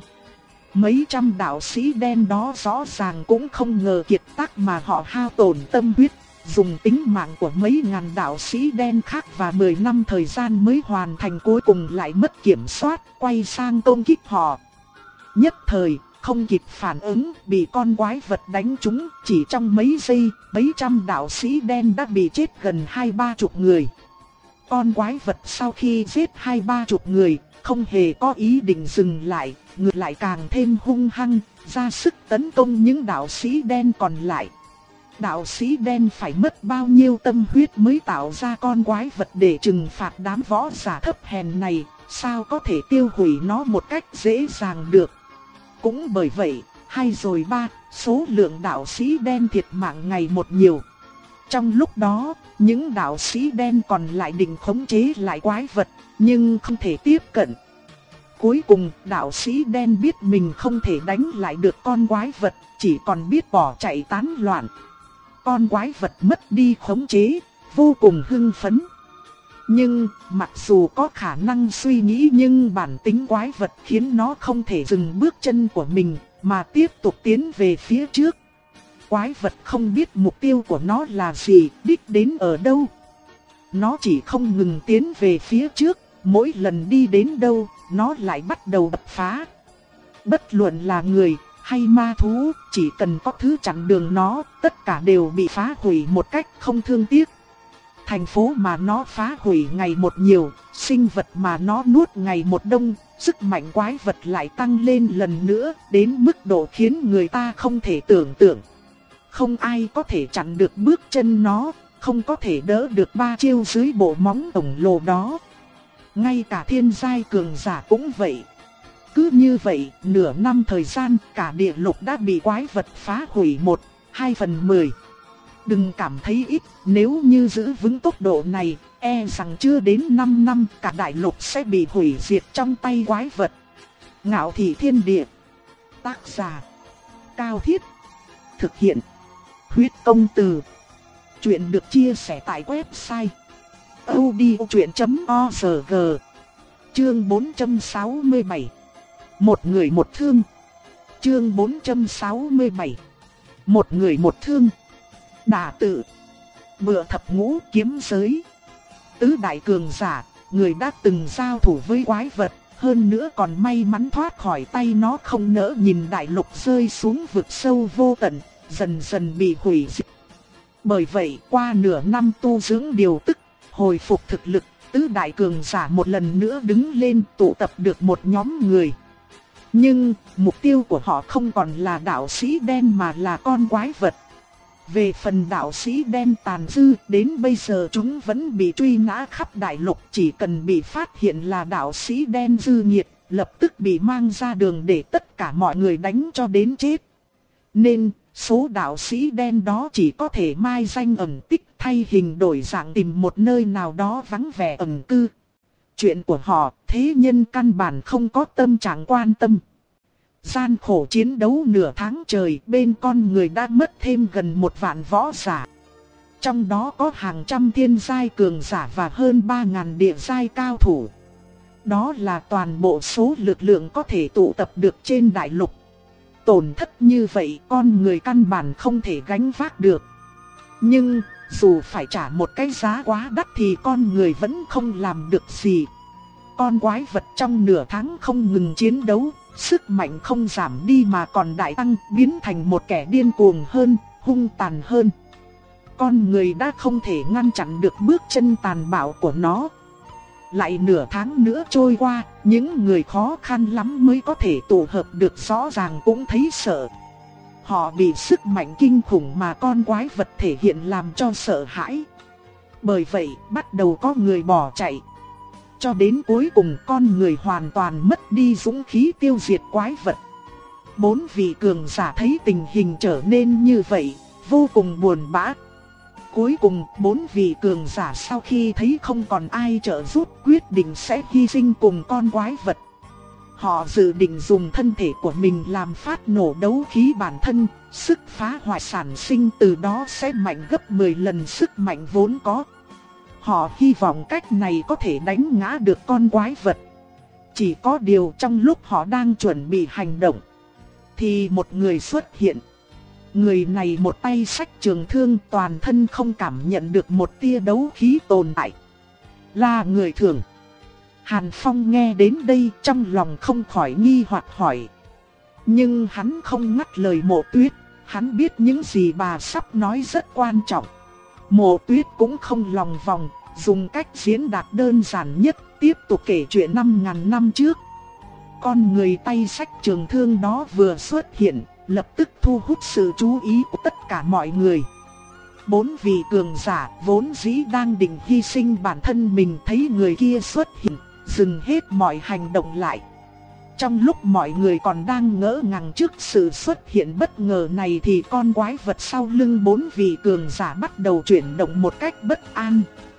Mấy trăm đạo sĩ đen đó rõ ràng cũng không ngờ kiệt tác mà họ hao tổn tâm huyết, dùng tính mạng của mấy ngàn đạo sĩ đen khác và mười năm thời gian mới hoàn thành, cuối cùng lại mất kiểm soát, quay sang công kích họ. Nhất thời, không kịp phản ứng, bị con quái vật đánh trúng, chỉ trong mấy giây, mấy trăm đạo sĩ đen đã bị chết gần hai ba chục người. Con quái vật sau khi giết hai ba chục người, không hề có ý định dừng lại, ngược lại càng thêm hung hăng, ra sức tấn công những đạo sĩ đen còn lại. Đạo sĩ đen phải mất bao nhiêu tâm huyết mới tạo ra con quái vật để trừng phạt đám võ giả thấp hèn này, sao có thể tiêu hủy nó một cách dễ dàng được. Cũng bởi vậy, hai rồi ba, số lượng đạo sĩ đen thiệt mạng ngày một nhiều. Trong lúc đó, những đạo sĩ đen còn lại định khống chế lại quái vật, nhưng không thể tiếp cận. Cuối cùng, đạo sĩ đen biết mình không thể đánh lại được con quái vật, chỉ còn biết bỏ chạy tán loạn. Con quái vật mất đi khống chế, vô cùng hưng phấn. Nhưng, mặc dù có khả năng suy nghĩ nhưng bản tính quái vật khiến nó không thể dừng bước chân của mình, mà tiếp tục tiến về phía trước. Quái vật không biết mục tiêu của nó là gì, đích đến ở đâu. Nó chỉ không ngừng tiến về phía trước, mỗi lần đi đến đâu, nó lại bắt đầu đập phá. Bất luận là người hay ma thú, chỉ cần có thứ chặn đường nó, tất cả đều bị phá hủy một cách không thương tiếc. Thành phố mà nó phá hủy ngày một nhiều, sinh vật mà nó nuốt ngày một đông, sức mạnh quái vật lại tăng lên lần nữa, đến mức độ khiến người ta không thể tưởng tượng. Không ai có thể chặn được bước chân nó, không có thể đỡ được ba chiêu dưới bộ móng khổng lồ đó. Ngay cả thiên giai cường giả cũng vậy. Cứ như vậy, nửa năm thời gian, cả địa lục đã bị quái vật phá hủy một, hai phần mười. Đừng cảm thấy ít, nếu như giữ vững tốc độ này, e rằng chưa đến năm năm cả đại lục sẽ bị hủy diệt trong tay quái vật. Ngạo Thị Thiên Địa. Tác giả: Cao Thiết. Thực hiện: Huyết Công Từ. Chuyện được chia sẻ tại website audiochuyện chấm org. Chương bốn trăm sáu mươi bảy. Một người một thương. Chương bốn trăm sáu mươi bảy. Một người một thương. Đả tự. Bựa thập ngũ kiếm giới. Tứ đại cường giả, người đã từng giao thủ với quái vật, hơn nữa còn may mắn thoát khỏi tay nó, không nỡ nhìn đại lục rơi xuống vực sâu vô tận, dần dần bị hủy diệt. Bởi vậy, qua nửa năm tu dưỡng điều tức, hồi phục thực lực, tứ đại cường giả một lần nữa đứng lên tụ tập được một nhóm người. Nhưng, mục tiêu của họ không còn là đạo sĩ đen mà là con quái vật. Về phần đạo sĩ đen tàn dư, đến bây giờ chúng vẫn bị truy nã khắp đại lục, chỉ cần bị phát hiện là đạo sĩ đen dư nhiệt, lập tức bị mang ra đường để tất cả mọi người đánh cho đến chết. Nên, số đạo sĩ đen đó chỉ có thể mai danh ẩn tích, thay hình đổi dạng tìm một nơi nào đó vắng vẻ ẩn cư. Chuyện của họ, thế nhân căn bản không có tâm trạng quan tâm. Gian khổ chiến đấu nửa tháng trời, bên con người đã mất thêm gần một vạn võ giả. trong đó có hàng trăm thiên giai cường giả và hơn ba ngàn địa giai cao thủ. Đó là toàn bộ số lực lượng có thể tụ tập được trên đại lục. Tổn thất như vậy con người căn bản không thể gánh vác được. Nhưng dù phải trả một cái giá quá đắt thì con người vẫn không làm được gì. Con quái vật trong nửa tháng không ngừng chiến đấu, sức mạnh không giảm đi mà còn đại tăng, biến thành một kẻ điên cuồng hơn, hung tàn hơn. Con người đã không thể ngăn chặn được bước chân tàn bạo của nó. Lại nửa tháng nữa trôi qua, những người khó khăn lắm mới có thể tụ hợp được rõ ràng cũng thấy sợ. Họ bị sức mạnh kinh khủng mà con quái vật thể hiện làm cho sợ hãi. Bởi vậy, bắt đầu có người bỏ chạy. Cho đến cuối cùng con người hoàn toàn mất đi dũng khí tiêu diệt quái vật. Bốn vị cường giả thấy tình hình trở nên như vậy, vô cùng buồn bã. Cuối cùng, bốn vị cường giả sau khi thấy không còn ai trợ giúp quyết định sẽ hy sinh cùng con quái vật. Họ dự định dùng thân thể của mình làm phát nổ đấu khí bản thân, sức phá hoại sản sinh từ đó sẽ mạnh gấp mười lần sức mạnh vốn có. Họ hy vọng cách này có thể đánh ngã được con quái vật. Chỉ có điều trong lúc họ đang chuẩn bị hành động, thì một người xuất hiện. Người này một tay xách trường thương, toàn thân không cảm nhận được một tia đấu khí tồn tại. Là người thường. Hàn Phong nghe đến đây trong lòng không khỏi nghi hoặc hỏi. Nhưng hắn không ngắt lời Mộ Tuyết, hắn biết những gì bà sắp nói rất quan trọng. Mộ Tuyết cũng không lòng vòng, dùng cách diễn đạt đơn giản nhất, tiếp tục kể chuyện năm ngàn năm trước. Con người tay xách trường thương đó vừa xuất hiện, lập tức thu hút sự chú ý của tất cả mọi người. Bốn vị cường giả vốn dĩ đang định hy sinh bản thân mình thấy người kia xuất hiện, dừng hết mọi hành động lại. Trong lúc mọi người còn đang ngỡ ngàng trước sự xuất hiện bất ngờ này thì con quái vật sau lưng bốn vị cường giả bắt đầu chuyển động một cách bất an.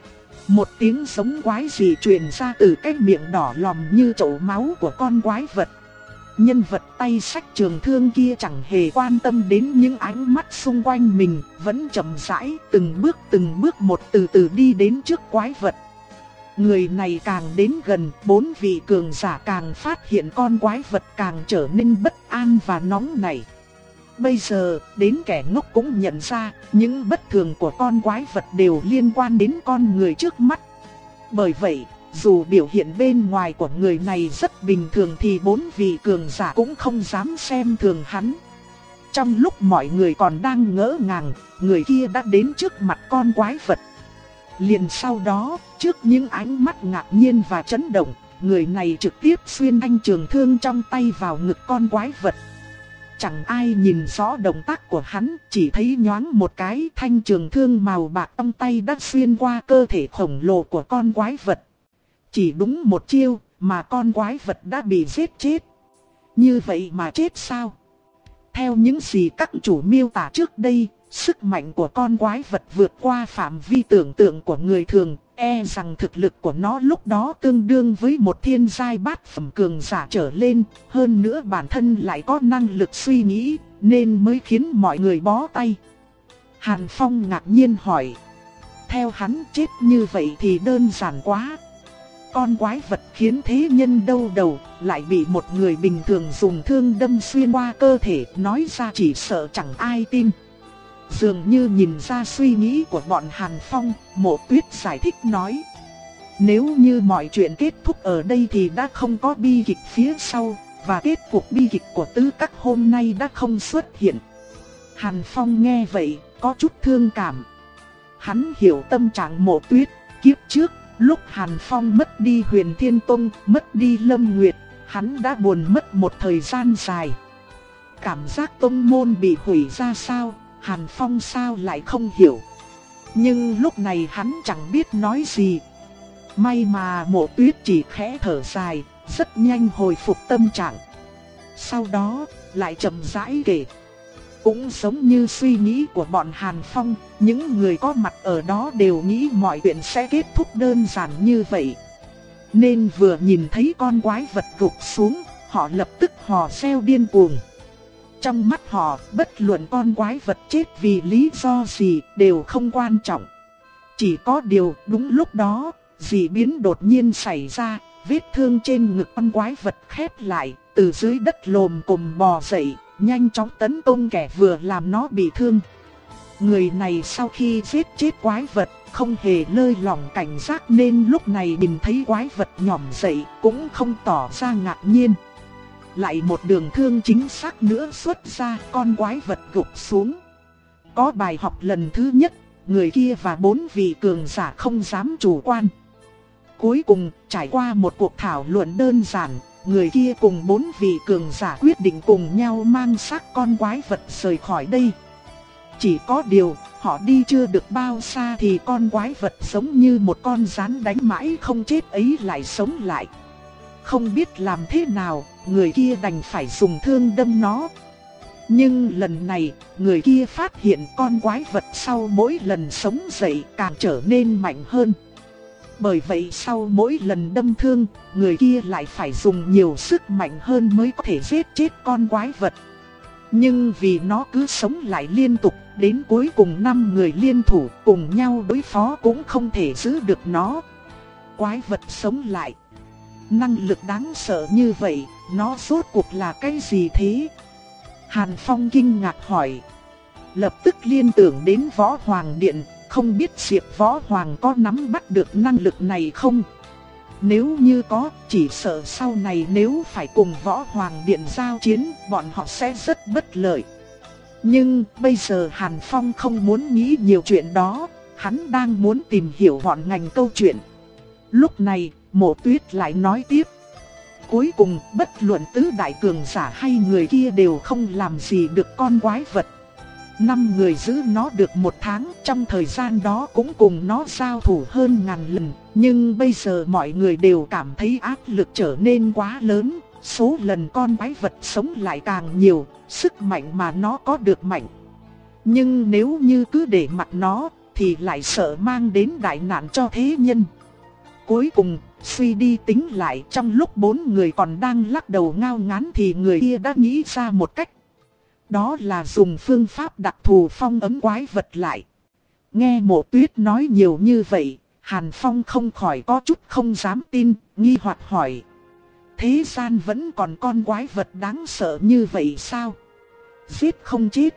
Một tiếng giống quái dị truyền ra từ cái miệng đỏ lòm như chậu máu của con quái vật. Nhân vật tay xách trường thương kia chẳng hề quan tâm đến những ánh mắt xung quanh mình, vẫn chậm rãi từng bước từng bước một từ từ đi đến trước quái vật. Người này càng đến gần, bốn vị cường giả càng phát hiện con quái vật càng trở nên bất an và nóng nảy. Bây giờ, đến kẻ ngốc cũng nhận ra, những bất thường của con quái vật đều liên quan đến con người trước mắt. Bởi vậy, dù biểu hiện bên ngoài của người này rất bình thường thì bốn vị cường giả cũng không dám xem thường hắn. Trong lúc mọi người còn đang ngỡ ngàng, người kia đã đến trước mặt con quái vật. Liền sau đó, trước những ánh mắt ngạc nhiên và chấn động, người này trực tiếp xuyên thanh trường thương trong tay vào ngực con quái vật. Chẳng ai nhìn rõ động tác của hắn, chỉ thấy nhoáng một cái thanh trường thương màu bạc trong tay đã xuyên qua cơ thể khổng lồ của con quái vật. Chỉ đúng một chiêu mà con quái vật đã bị giết chết. Như vậy mà chết sao? Theo những gì các chủ miêu tả trước đây, sức mạnh của con quái vật vượt qua phạm vi tưởng tượng của người thường, e rằng thực lực của nó lúc đó tương đương với một thiên giai bát phẩm cường giả trở lên, hơn nữa bản thân lại có năng lực suy nghĩ, nên mới khiến mọi người bó tay. Hàn Phong ngạc nhiên hỏi, theo hắn chết như vậy thì đơn giản quá. Con quái vật khiến thế nhân đau đầu, lại bị một người bình thường dùng thương đâm xuyên qua cơ thể, nói ra chỉ sợ chẳng ai tin. Dường như nhìn ra suy nghĩ của bọn Hàn Phong, Mộ Tuyết giải thích nói. Nếu như mọi chuyện kết thúc ở đây thì đã không có bi kịch phía sau, và kết cục bi kịch của tứ các hôm nay đã không xuất hiện. Hàn Phong nghe vậy, có chút thương cảm. Hắn hiểu tâm trạng Mộ Tuyết, kiếp trước, lúc Hàn Phong mất đi Huyền Thiên Tông, mất đi Lâm Nguyệt, hắn đã buồn mất một thời gian dài. Cảm giác tông môn bị hủy ra sao, Hàn Phong sao lại không hiểu. Nhưng lúc này hắn chẳng biết nói gì. May mà Mộ Tuyết chỉ khẽ thở dài, rất nhanh hồi phục tâm trạng. Sau đó, lại chậm rãi kể. Cũng giống như suy nghĩ của bọn Hàn Phong, những người có mặt ở đó đều nghĩ mọi chuyện sẽ kết thúc đơn giản như vậy. Nên vừa nhìn thấy con quái vật gục xuống, họ lập tức hò reo điên cuồng. Trong mắt họ, bất luận con quái vật chết vì lý do gì đều không quan trọng. Chỉ có điều đúng lúc đó, dị biến đột nhiên xảy ra, vết thương trên ngực con quái vật khép lại, từ dưới đất lồm cồm bò dậy, nhanh chóng tấn công kẻ vừa làm nó bị thương. Người này sau khi giết chết quái vật, không hề lơi lỏng cảnh giác nên lúc này nhìn thấy quái vật nhỏm dậy cũng không tỏ ra ngạc nhiên. Lại một đường thương chính xác nữa xuất ra, con quái vật gục xuống. Có bài học lần thứ nhất, người kia và bốn vị cường giả không dám chủ quan. Cuối cùng, trải qua một cuộc thảo luận đơn giản, người kia cùng bốn vị cường giả quyết định cùng nhau mang xác con quái vật rời khỏi đây. Chỉ có điều, họ đi chưa được bao xa thì con quái vật giống như một con rắn đánh mãi không chết ấy lại sống lại. Không biết làm thế nào, người kia đành phải dùng thương đâm nó. Nhưng lần này, người kia phát hiện con quái vật sau mỗi lần sống dậy càng trở nên mạnh hơn. Bởi vậy sau mỗi lần đâm thương, người kia lại phải dùng nhiều sức mạnh hơn mới có thể giết chết con quái vật. Nhưng vì nó cứ sống lại liên tục, đến cuối cùng năm người liên thủ cùng nhau đối phó cũng không thể giữ được nó. Quái vật sống lại. Năng lực đáng sợ như vậy, nó rốt cuộc là cái gì thế? Hàn Phong kinh ngạc hỏi. Lập tức liên tưởng đến Võ Hoàng Điện, không biết Diệp Võ Hoàng có nắm bắt được năng lực này không? Nếu như có, chỉ sợ sau này nếu phải cùng Võ Hoàng Điện giao chiến, bọn họ sẽ rất bất lợi. Nhưng bây giờ Hàn Phong không muốn nghĩ nhiều chuyện đó, hắn đang muốn tìm hiểu ngọn ngành câu chuyện. Lúc này, Mộ Tuyết lại nói tiếp. Cuối cùng, bất luận tứ đại cường giả hay người kia đều không làm gì được con quái vật. Năm người giữ nó được một tháng, trong thời gian đó cũng cùng nó giao thủ hơn ngàn lần. Nhưng bây giờ mọi người đều cảm thấy áp lực trở nên quá lớn, số lần con quái vật sống lại càng nhiều, sức mạnh mà nó có được mạnh. Nhưng nếu như cứ để mặc nó, thì lại sợ mang đến đại nạn cho thế nhân. Cuối cùng, suy đi tính lại, trong lúc bốn người còn đang lắc đầu ngao ngán thì người kia đã nghĩ ra một cách. Đó là dùng phương pháp đặc thù phong ấn quái vật lại. Nghe Mộ Tuyết nói nhiều như vậy, Hàn Phong không khỏi có chút không dám tin, nghi hoặc hỏi. Thế gian vẫn còn con quái vật đáng sợ như vậy sao? Giết không chết.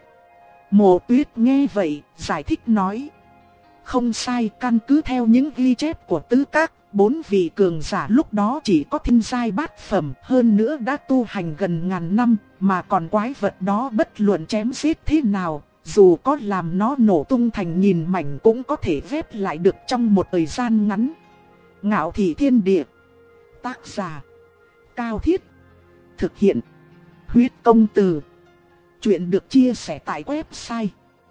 Mộ Tuyết nghe vậy, giải thích nói. Không sai, căn cứ theo những ghi chép của tứ các, bốn vị cường giả lúc đó chỉ có thiên giai bát phẩm, hơn nữa đã tu hành gần ngàn năm, mà còn quái vật đó bất luận chém giết thế nào, dù có làm nó nổ tung thành nghìn mảnh cũng có thể ghép lại được trong một thời gian ngắn. Ngạo Thị Thiên Địa. Tác giả Cao Thiết. Thực hiện Huyết Công Từ. Chuyện được chia sẻ tại website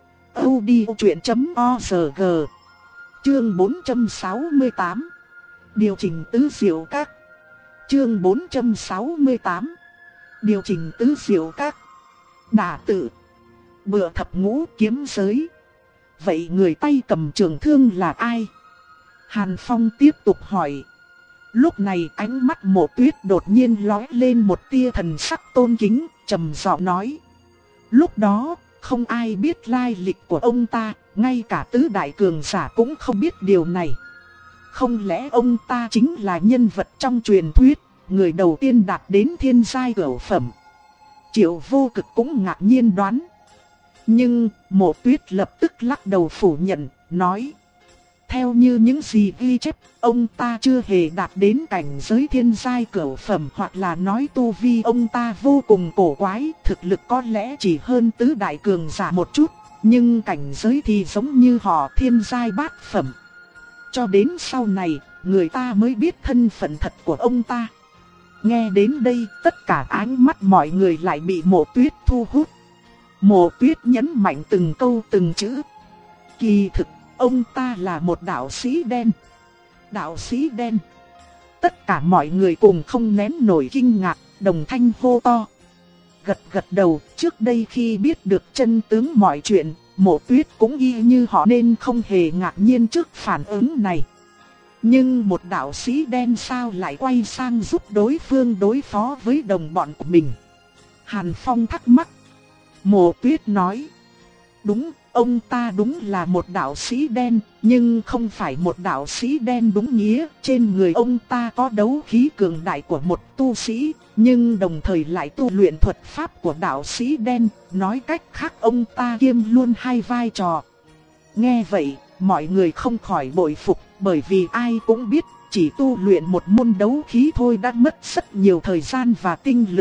audiochuyện chấm org. Chương bốn trăm sáu mươi tám. Điều chỉnh tứ diệu các. Chương bốn trăm sáu mươi tám. Điều chỉnh tứ diệu các. Đả tự. Bựa thập ngũ kiếm giới. Vậy người tay cầm trường thương là ai? Hàn Phong tiếp tục hỏi. Lúc này ánh mắt Mộ Tuyết đột nhiên lóe lên một tia thần sắc tôn kính, trầm giọng nói. Lúc đó, không ai biết lai lịch của ông ta, ngay cả tứ đại cường giả cũng không biết điều này. Không lẽ ông ta chính là nhân vật trong truyền thuyết, người đầu tiên đạt đến thiên giai cửu phẩm? Triệu Vô Cực cũng ngạc nhiên đoán. Nhưng Mộ Tuyết lập tức lắc đầu phủ nhận, nói. Theo như những gì ghi chép, ông ta chưa hề đạt đến cảnh giới thiên giai cửu phẩm, hoặc là nói tu vi ông ta vô cùng cổ quái, thực lực có lẽ chỉ hơn tứ đại cường giả một chút, nhưng cảnh giới thì giống như họ thiên giai bát phẩm. Cho đến sau này, người ta mới biết thân phận thật của ông ta. Nghe đến đây, tất cả ánh mắt mọi người lại bị Mộ Tuyết thu hút. Mộ Tuyết nhấn mạnh từng câu từng chữ. Kỳ thực, ông ta là một đạo sĩ đen. Đạo sĩ đen. Tất cả mọi người cùng không nén nổi kinh ngạc, đồng thanh hô to. Gật gật đầu, trước đây khi biết được chân tướng mọi chuyện, Mộ Tuyết cũng y như họ nên không hề ngạc nhiên trước phản ứng này. Nhưng một đạo sĩ đen sao lại quay sang giúp đối phương đối phó với đồng bọn của mình? Hàn Phong thắc mắc. Mộ Tuyết nói. Đúng, ông ta đúng là một đạo sĩ đen, nhưng không phải một đạo sĩ đen đúng nghĩa. Trên người ông ta có đấu khí cường đại của một tu sĩ, nhưng đồng thời lại tu luyện thuật pháp của đạo sĩ đen. Nói cách khác ông ta kiêm luôn hai vai trò. Nghe vậy, mọi người không khỏi bội phục, bởi vì ai cũng biết chỉ tu luyện một môn đấu khí thôi đã mất rất nhiều thời gian và tinh lực.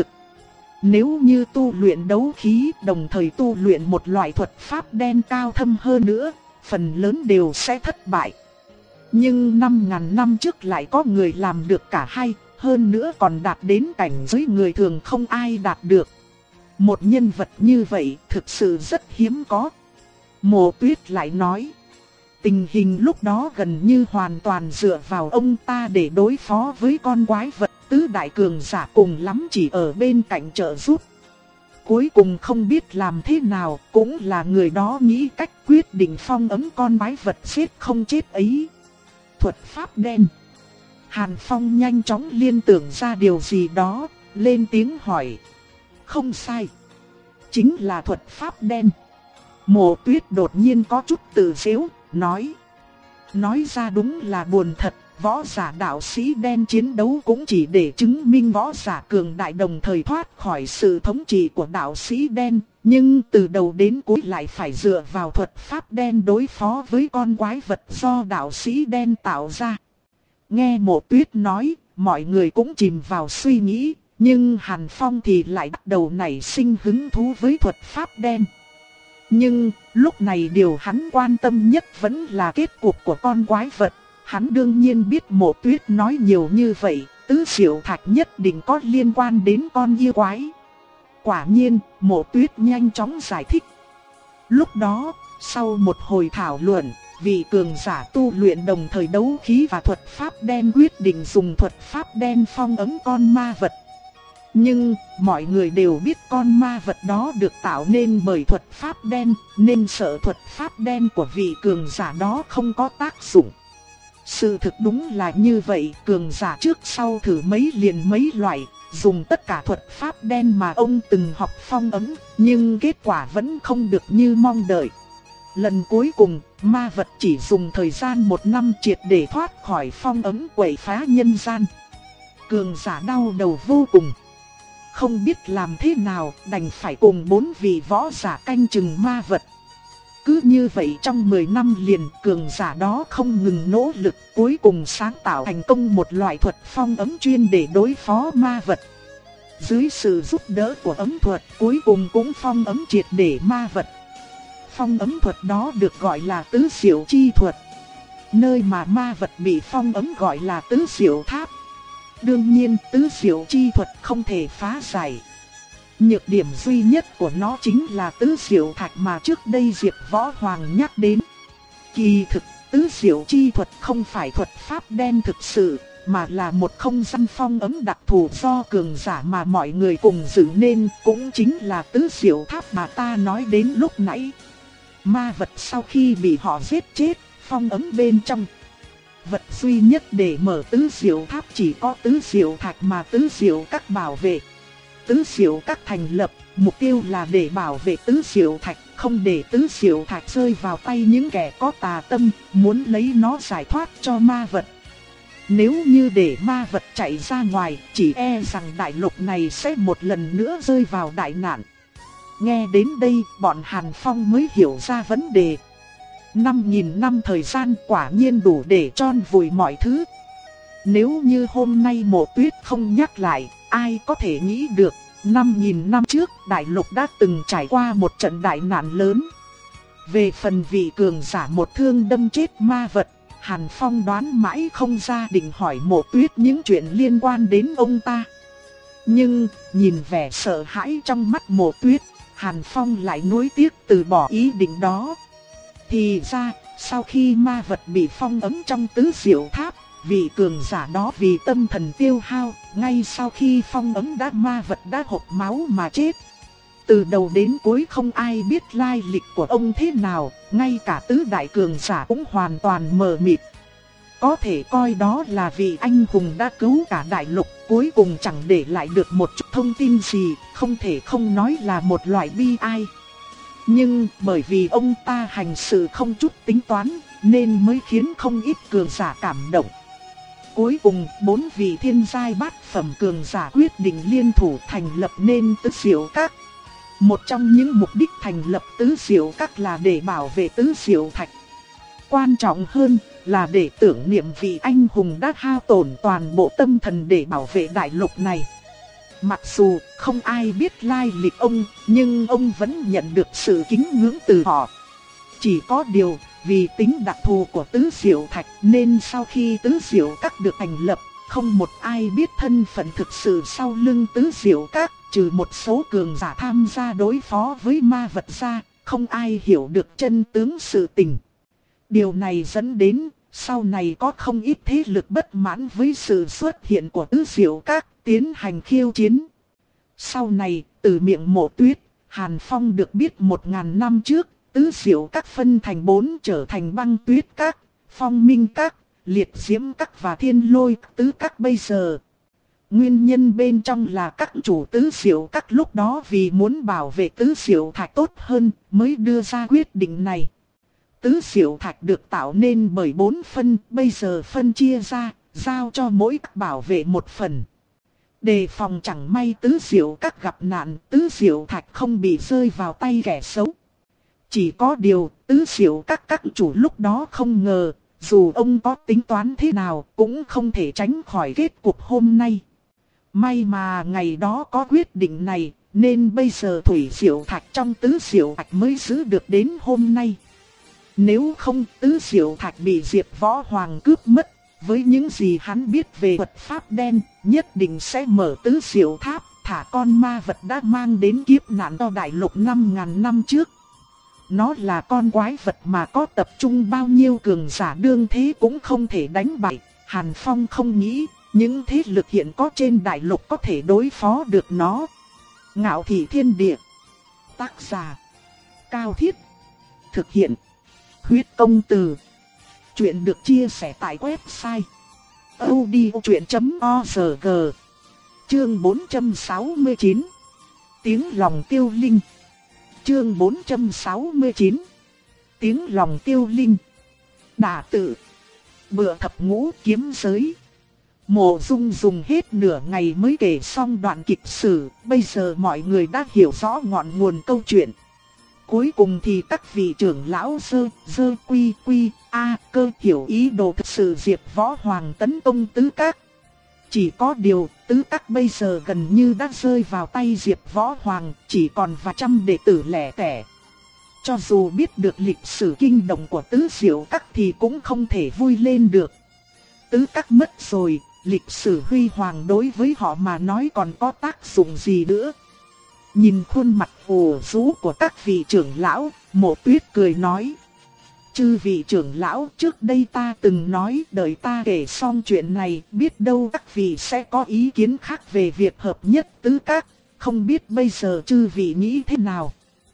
Nếu như tu luyện đấu khí đồng thời tu luyện một loại thuật pháp đen cao thâm hơn nữa, phần lớn đều sẽ thất bại. Nhưng năm ngàn năm trước lại có người làm được cả hai, hơn nữa còn đạt đến cảnh giới người thường không ai đạt được. Một nhân vật như vậy thực sự rất hiếm có. Mộ Tuyết lại nói, tình hình lúc đó gần như hoàn toàn dựa vào ông ta để đối phó với con quái vật. Tứ đại cường giả cùng lắm chỉ ở bên cạnh trợ giúp. Cuối cùng không biết làm thế nào, cũng là người đó nghĩ cách quyết định phong ấn con quái vật giết không chết ấy. Thuật pháp đen. Hàn Phong nhanh chóng liên tưởng ra điều gì đó, lên tiếng hỏi. Không sai, chính là thuật pháp đen. Mộ Tuyết đột nhiên có chút tự giễu, nói. Nói ra đúng là buồn thật. Võ giả đạo sĩ đen chiến đấu cũng chỉ để chứng minh võ giả cường đại đồng thời thoát khỏi sự thống trị của đạo sĩ đen, nhưng từ đầu đến cuối lại phải dựa vào thuật pháp đen đối phó với con quái vật do đạo sĩ đen tạo ra. Nghe Mộ Tuyết nói, mọi người cũng chìm vào suy nghĩ, nhưng Hàn Phong thì lại bắt đầu nảy sinh hứng thú với thuật pháp đen. Nhưng lúc này điều hắn quan tâm nhất vẫn là kết cục của con quái vật. Hắn đương nhiên biết Mộ Tuyết nói nhiều như vậy, tứ diệu thạch nhất định có liên quan đến con yêu quái. Quả nhiên, Mộ Tuyết nhanh chóng giải thích. Lúc đó, sau một hồi thảo luận, vị cường giả tu luyện đồng thời đấu khí và thuật pháp đen quyết định dùng thuật pháp đen phong ấn con ma vật. Nhưng, mọi người đều biết con ma vật đó được tạo nên bởi thuật pháp đen, nên sợ thuật pháp đen của vị cường giả đó không có tác dụng. Sự thực đúng là như vậy, cường giả trước sau thử mấy liền mấy loại, dùng tất cả thuật pháp đen mà ông từng học phong ấn, nhưng kết quả vẫn không được như mong đợi. Lần cuối cùng, ma vật chỉ dùng thời gian một năm triệt để thoát khỏi phong ấn quậy phá nhân gian. Cường giả đau đầu vô cùng. Không biết làm thế nào, đành phải cùng bốn vị võ giả canh chừng ma vật. Cứ như vậy trong mười năm liền, cường giả đó không ngừng nỗ lực, cuối cùng sáng tạo thành công một loại thuật phong ấn chuyên để đối phó ma vật. Dưới sự giúp đỡ của ấn thuật, cuối cùng cũng phong ấn triệt để ma vật. Phong ấn thuật đó được gọi là tứ diệu chi thuật. Nơi mà ma vật bị phong ấn gọi là tứ diệu tháp. Đương nhiên, tứ diệu chi thuật không thể phá giải. Nhược điểm duy nhất của nó chính là tứ diệu thạch mà trước đây Diệp Võ Hoàng nhắc đến. Kỳ thực, tứ diệu chi thuật không phải thuật pháp đen thực sự, mà là một không gian phong ấn đặc thù do cường giả mà mọi người cùng dựng nên, cũng chính là tứ diệu tháp mà ta nói đến lúc nãy. Ma vật sau khi bị họ giết chết, phong ấn bên trong. Vật duy nhất để mở tứ diệu tháp chỉ có tứ diệu thạch mà tứ diệu các bảo vệ. Tứ diệu các thành lập, mục tiêu là để bảo vệ tứ diệu thạch, không để tứ diệu thạch rơi vào tay những kẻ có tà tâm, muốn lấy nó giải thoát cho ma vật. Nếu như để ma vật chạy ra ngoài, chỉ e rằng đại lục này sẽ một lần nữa rơi vào đại nạn. Nghe đến đây, bọn Hàn Phong mới hiểu ra vấn đề. Năm nghìn năm thời gian quả nhiên đủ để tròn vùi mọi thứ. Nếu như hôm nay Mộ Tuyết không nhắc lại, ai có thể nghĩ được, năm nghìn năm trước đại lục đã từng trải qua một trận đại nạn lớn. Về phần vị cường giả một thương đâm chết ma vật, Hàn Phong đoán mãi không ra định hỏi Mộ Tuyết những chuyện liên quan đến ông ta. Nhưng, nhìn vẻ sợ hãi trong mắt Mộ Tuyết, Hàn Phong lại nuối tiếc từ bỏ ý định đó. Thì ra, sau khi ma vật bị phong ấn trong tứ diệu tháp, vị cường giả đó vì tâm thần tiêu hao, ngay sau khi phong ấn đã ma vật đã hộc máu mà chết. Từ đầu đến cuối không ai biết lai lịch của ông thế nào, ngay cả tứ đại cường giả cũng hoàn toàn mờ mịt. Có thể coi đó là vì anh hùng đã cứu cả đại lục, cuối cùng chẳng để lại được một chút thông tin gì, không thể không nói là một loại bi ai. Nhưng bởi vì ông ta hành sự không chút tính toán, nên mới khiến không ít cường giả cảm động. Cuối cùng, bốn vị thiên giai bát phẩm cường giả quyết định liên thủ thành lập nên Tứ Diệu Các. Một trong những mục đích thành lập Tứ Diệu Các là để bảo vệ Tứ Diệu Thạch. Quan trọng hơn là để tưởng niệm vị anh hùng đã hao tổn toàn bộ tâm thần để bảo vệ đại lục này. Mặc dù không ai biết lai lịch ông, nhưng ông vẫn nhận được sự kính ngưỡng từ họ. Chỉ có điều, vì tính đặc thù của Tứ Diệu Thạch nên sau khi Tứ Diệu Các được thành lập, không một ai biết thân phận thực sự sau lưng Tứ Diệu Các, trừ một số cường giả tham gia đối phó với ma vật ra, không ai hiểu được chân tướng sự tình. Điều này dẫn đến, sau này có không ít thế lực bất mãn với sự xuất hiện của Tứ Diệu Các, tiến hành khiêu chiến. Sau này, từ miệng Mộ Tuyết, Hàn Phong được biết một ngàn năm trước, Tứ Diệu Các phân thành bốn trở thành Băng Tuyết Các, Phong Minh Các, Liệt Diễm Các và Thiên Lôi Tứ Các bây giờ. Nguyên nhân bên trong là các chủ Tứ Diệu Các lúc đó vì muốn bảo vệ Tứ Diệu Thạch tốt hơn mới đưa ra quyết định này. Tứ Diệu Thạch được tạo nên bởi bốn phân, bây giờ phân chia ra, giao cho mỗi các bảo vệ một phần. Đề phòng chẳng may Tứ Diệu Các gặp nạn, Tứ Diệu Thạch không bị rơi vào tay kẻ xấu. Chỉ có điều, Tứ Diệu Các các chủ lúc đó không ngờ, dù ông có tính toán thế nào cũng không thể tránh khỏi kết cục hôm nay. May mà ngày đó có quyết định này, nên bây giờ Thủy Diệu Thạch trong Tứ Diệu Thạch mới giữ được đến hôm nay. Nếu không, Tứ Diệu Thạch bị Diệp Võ Hoàng cướp mất, với những gì hắn biết về thuật pháp đen, nhất định sẽ mở Tứ Diệu Tháp, thả con ma vật đã mang đến kiếp nạn cho đại lục năm ngàn năm trước. Nó là con quái vật mà có tập trung bao nhiêu cường giả đương thế cũng không thể đánh bại. Hàn Phong không nghĩ những thế lực hiện có trên đại lục có thể đối phó được nó. Ngạo Thị Thiên Địa. Tác giả Cao Thiết. Thực hiện Huyết Công Từ. Chuyện được chia sẻ tại website audiochuyện chấm org. Chương bốn trăm sáu mươi chín. Tiếng lòng tiêu linh. Chương bốn trăm sáu mươi chín. Tiếng lòng tiêu linh. Đả tự. Bựa thập ngũ kiếm giới. Mộ Dung dùng hết nửa ngày mới kể xong đoạn kịch sử, bây giờ mọi người đã hiểu rõ ngọn nguồn câu chuyện. Cuối cùng thì các vị trưởng lão Dơ, Dơ Quy Quy, A Cơ hiểu ý đồ thực sự Diệp Võ Hoàng tấn công Tứ Các. Chỉ có điều, Tứ Các bây giờ gần như đã rơi vào tay Diệp Võ Hoàng, chỉ còn vài trăm đệ tử lẻ tẻ. Cho dù biết được lịch sử kinh động của Tứ Diệu Các thì cũng không thể vui lên được. Tứ Các mất rồi, lịch sử huy hoàng đối với họ mà nói còn có tác dụng gì nữa. Nhìn khuôn mặt ủ rũ của các vị trưởng lão, Mộ Tuyết cười nói: chư vị trưởng lão, trước đây ta từng nói đợi ta kể xong chuyện này, biết đâu các vị sẽ có ý kiến khác về việc hợp nhất Tứ Các, không biết bây giờ chư vị nghĩ thế nào.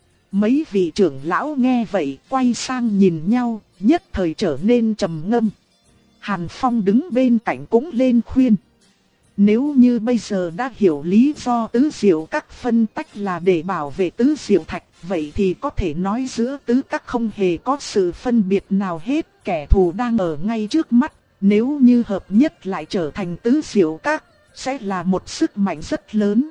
Mấy vị trưởng lão nghe vậy quay sang nhìn nhau, nhất thời trở nên trầm ngâm. Hàn Phong đứng bên cạnh cũng lên khuyên: nếu như bây giờ đã hiểu lý do Tứ Diệu Các phân tách là để bảo vệ Tứ Diệu Thạch, vậy thì có thể nói giữa Tứ Các không hề có sự phân biệt nào hết, kẻ thù đang ở ngay trước mắt, nếu như hợp nhất lại trở thành Tứ Diệu Các, sẽ là một sức mạnh rất lớn.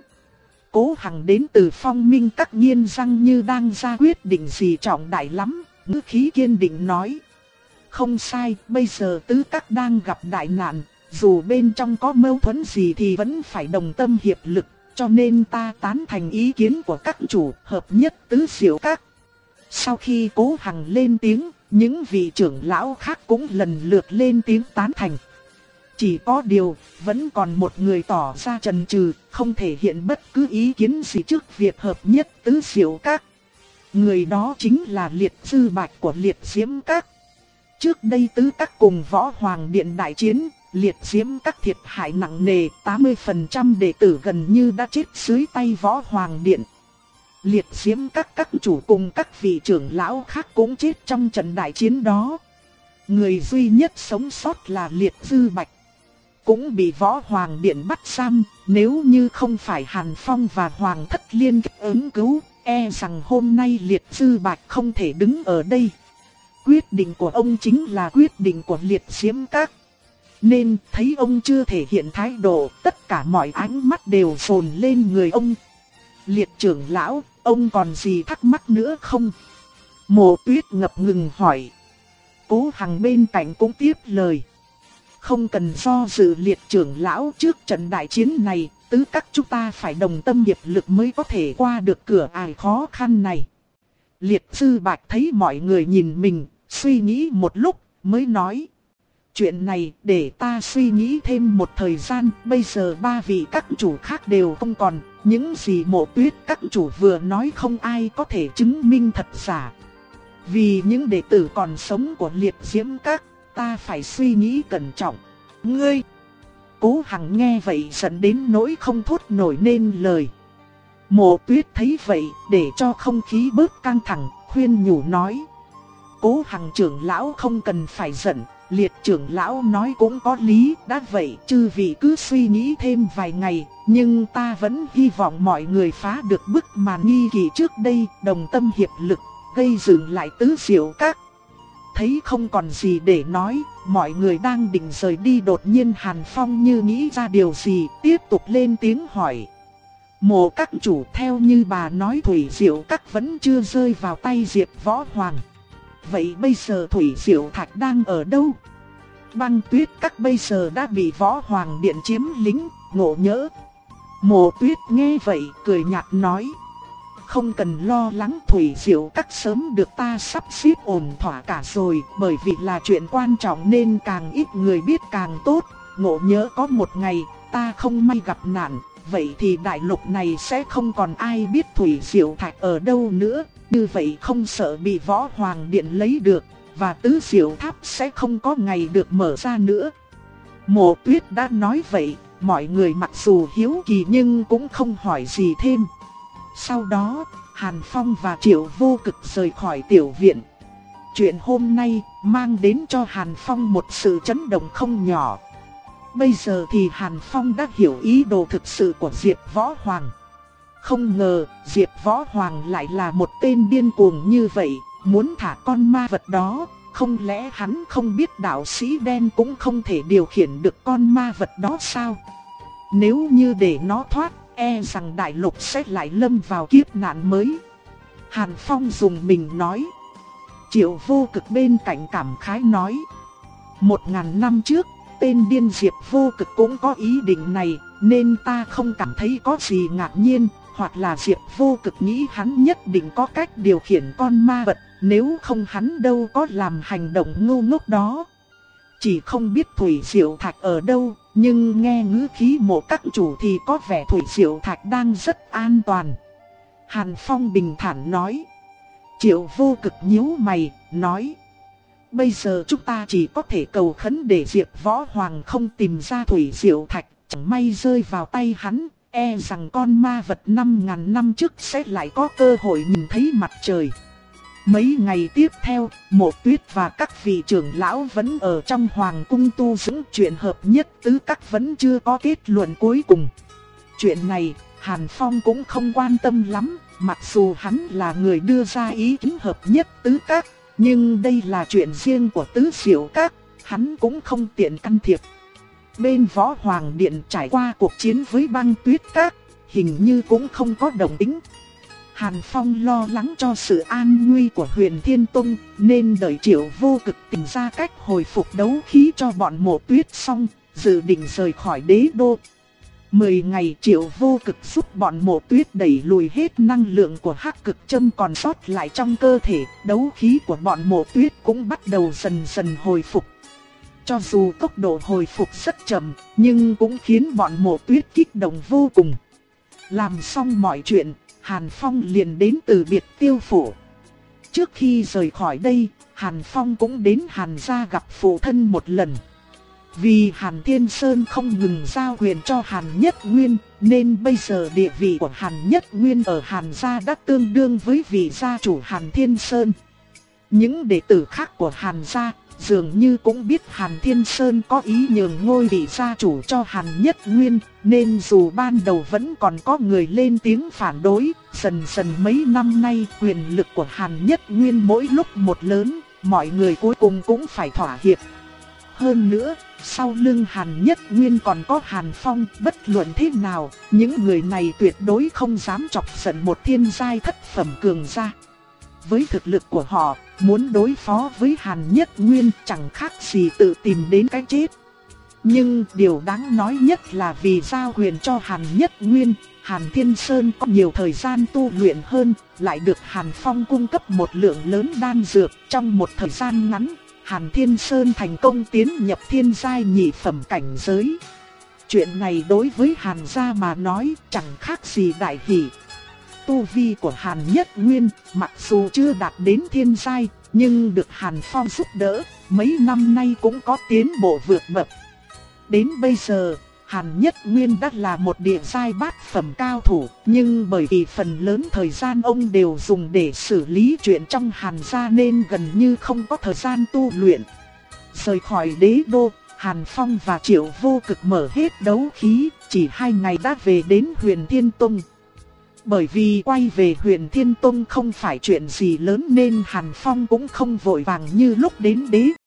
Cố Hằng đến từ Phong Minh Các nghiến răng như đang ra quyết định gì trọng đại lắm, ngữ khí kiên định nói: không sai, bây giờ Tứ Các đang gặp đại nạn, dù bên trong có mâu thuẫn gì thì vẫn phải đồng tâm hiệp lực, cho nên ta tán thành ý kiến của các chủ, hợp nhất Tứ Diệu Các. Sau khi Cố Hằng lên tiếng, những vị trưởng lão khác cũng lần lượt lên tiếng tán thành. Chỉ có điều, vẫn còn một người tỏ ra chần chừ, không thể hiện bất cứ ý kiến gì trước việc hợp nhất Tứ Diệu Các. Người đó chính là Liệt Dư Bạch của Liệt Diễm Các. Trước đây Tứ Các cùng Võ Hoàng Điện đại chiến, Liệt Diễm Các thiệt hại nặng nề, tám mươi phần trăm đệ tử gần như đã chết dưới tay Võ Hoàng Điện. Liệt Diễm Các các chủ cùng các vị trưởng lão khác cũng chết trong trận đại chiến đó. Người duy nhất sống sót là Liệt Dư Bạch, cũng bị Võ Hoàng Điện bắt giam. Nếu như không phải Hàn Phong và Hoàng Thất liên kết ứng cứu, e rằng hôm nay Liệt Dư Bạch không thể đứng ở đây. Quyết định của ông chính là quyết định của Liệt Diễm Các. Nên thấy ông chưa thể hiện thái độ, tất cả mọi ánh mắt đều dồn lên người ông. Liệt trưởng lão, ông còn gì thắc mắc nữa không? Mộ Tuyết ngập ngừng hỏi. Cố Hằng bên cạnh cũng tiếp lời. Không cần do dự Liệt trưởng lão, trước trận đại chiến này, tứ các chúng ta phải đồng tâm hiệp lực mới có thể qua được cửa ải khó khăn này. Liệt Dư Bạch thấy mọi người nhìn mình, suy nghĩ một lúc mới nói. Chuyện này để ta suy nghĩ thêm một thời gian. Bây giờ ba vị các chủ khác đều không còn. Những gì Mộ Tuyết các chủ vừa nói không ai có thể chứng minh thật giả. Vì những đệ tử còn sống của Liệt Diễm Các, ta phải suy nghĩ cẩn trọng. Ngươi! Cố Hằng nghe vậy giận đến nỗi không thốt nổi nên lời. Mộ Tuyết thấy vậy, để cho không khí bớt căng thẳng, khuyên nhủ nói. Cố Hằng trưởng lão không cần phải giận, Liệt trưởng lão nói cũng có lý. Đã vậy chư vị cứ suy nghĩ thêm vài ngày, nhưng ta vẫn hy vọng mọi người phá được bức màn nghi kỵ trước đây, đồng tâm hiệp lực, gây dựng lại Tứ Diệu Các. Thấy không còn gì để nói, mọi người đang định rời đi, đột nhiên Hàn Phong như nghĩ ra điều gì, tiếp tục lên tiếng hỏi. Mộ các chủ, theo như bà nói Thủy Diệu Các vẫn chưa rơi vào tay Diệp Võ Hoàng. Vậy bây giờ Thủy Diệu Thạch đang ở đâu? Băng Tuyết Các bây giờ đã bị Võ Hoàng Điện chiếm lĩnh, ngộ nhỡ. Mộ Tuyết nghe vậy cười nhạt nói. Không cần lo lắng, Thủy Diệu Các sớm được ta sắp xếp ổn thỏa cả rồi. Bởi vì là chuyện quan trọng nên càng ít người biết càng tốt. Ngộ nhỡ có một ngày ta không may gặp nạn, vậy thì đại lục này sẽ không còn ai biết Thủy Diệu Thạch ở đâu nữa. Như vậy không sợ bị Võ Hoàng Điện lấy được, và Tứ Diệu Tháp sẽ không có ngày được mở ra nữa. Mộ Tuyết đã nói vậy, mọi người mặc dù hiếu kỳ nhưng cũng không hỏi gì thêm. Sau đó, Hàn Phong và Triệu Vô Cực rời khỏi tiểu viện. Chuyện hôm nay mang đến cho Hàn Phong một sự chấn động không nhỏ. Bây giờ thì Hàn Phong đã hiểu ý đồ thực sự của Diệp Võ Hoàng. Không ngờ Diệp Võ Hoàng lại là một tên điên cuồng như vậy, muốn thả con ma vật đó. Không lẽ hắn không biết đạo sĩ đen cũng không thể điều khiển được con ma vật đó sao? Nếu như để nó thoát, e rằng đại lục sẽ lại lâm vào kiếp nạn mới. Hàn Phong dùng mình nói. Triệu Vô Cực bên cạnh cảm khái nói. Một ngàn năm trước, tên điên Diệp Vô Cực cũng có ý định này, nên ta không cảm thấy có gì ngạc nhiên. Hoặc là Diệp Vô Cực nghĩ hắn nhất định có cách điều khiển con ma vật, nếu không hắn đâu có làm hành động ngu ngốc đó. Chỉ không biết Thủy Diệu Thạch ở đâu, nhưng nghe ngữ khí Mộ các chủ thì có vẻ Thủy Diệu Thạch đang rất an toàn. Hàn Phong bình thản nói. Triệu Vô Cực nhíu mày, nói. Bây giờ chúng ta chỉ có thể cầu khấn để Diệp Võ Hoàng không tìm ra Thủy Diệu Thạch, chẳng may rơi vào tay hắn. E rằng con ma vật năm ngàn năm trước sẽ lại có cơ hội nhìn thấy mặt trời. Mấy ngày tiếp theo, Mộ Tuyết và các vị trưởng lão vẫn ở trong hoàng cung tu dưỡng. Chuyện hợp nhất tứ các vẫn chưa có kết luận cuối cùng. Chuyện này, Hàn Phong cũng không quan tâm lắm. Mặc dù hắn là người đưa ra ý kiến hợp nhất tứ các, nhưng đây là chuyện riêng của Tứ Diệu Các, hắn cũng không tiện can thiệp. Bên Võ Hoàng Điện trải qua cuộc chiến với Băng Tuyết Các, hình như cũng không có động tĩnh. Hàn Phong lo lắng cho sự an nguy của Huyền Thiên Tông, nên đợi Triệu Vô Cực tìm ra cách hồi phục đấu khí cho bọn Mộ Tuyết xong, dự định rời khỏi đế đô. Mười ngày Triệu Vô Cực giúp bọn Mộ Tuyết đẩy lùi hết năng lượng của Hắc Cực Châm còn sót lại trong cơ thể, đấu khí của bọn Mộ Tuyết cũng bắt đầu dần dần hồi phục. Cho dù tốc độ hồi phục rất chậm, nhưng cũng khiến bọn Mộ Tuyết kích động vô cùng. Làm xong mọi chuyện, Hàn Phong liền đến từ biệt Tiêu phủ. Trước khi rời khỏi đây, Hàn Phong cũng đến Hàn gia gặp phụ thân một lần. Vì Hàn Thiên Sơn không ngừng giao quyền cho Hàn Nhất Nguyên, nên bây giờ địa vị của Hàn Nhất Nguyên ở Hàn gia đã tương đương với vị gia chủ Hàn Thiên Sơn. Những đệ tử khác của Hàn gia dường như cũng biết Hàn Thiên Sơn có ý nhường ngôi vị gia chủ cho Hàn Nhất Nguyên, nên dù ban đầu vẫn còn có người lên tiếng phản đối, dần dần mấy năm nay quyền lực của Hàn Nhất Nguyên mỗi lúc một lớn, mọi người cuối cùng cũng phải thỏa hiệp. Hơn nữa, sau lưng Hàn Nhất Nguyên còn có Hàn Phong, bất luận thế nào, những người này tuyệt đối không dám chọc giận một thiên giai thất phẩm cường gia. Với thực lực của họ, muốn đối phó với Hàn Nhất Nguyên chẳng khác gì tự tìm đến cái chết. Nhưng điều đáng nói nhất là vì giao quyền cho Hàn Nhất Nguyên, Hàn Thiên Sơn có nhiều thời gian tu luyện hơn, lại được Hàn Phong cung cấp một lượng lớn đan dược. Trong một thời gian ngắn, Hàn Thiên Sơn thành công tiến nhập thiên giai nhị phẩm cảnh giới. Chuyện này đối với Hàn gia mà nói chẳng khác gì đại hỷ. Tu vi của Hàn Nhất Nguyên mặc dù chưa đạt đến thiên giai, nhưng được Hàn Phong giúp đỡ, mấy năm nay cũng có tiến bộ vượt bậc. Đến bây giờ, Hàn Nhất Nguyên đã là một địa giai bát phẩm cao thủ, nhưng bởi vì phần lớn thời gian ông đều dùng để xử lý chuyện trong Hàn gia nên gần như không có thời gian tu luyện. Rời khỏi đế đô, Hàn Phong và Triệu Vô Cực mở hết đấu khí, chỉ hai ngày đã về đến Huyền Thiên Tông. Bởi vì quay về Huyền Thiên Tông không phải chuyện gì lớn nên Hàn Phong cũng không vội vàng như lúc đến đế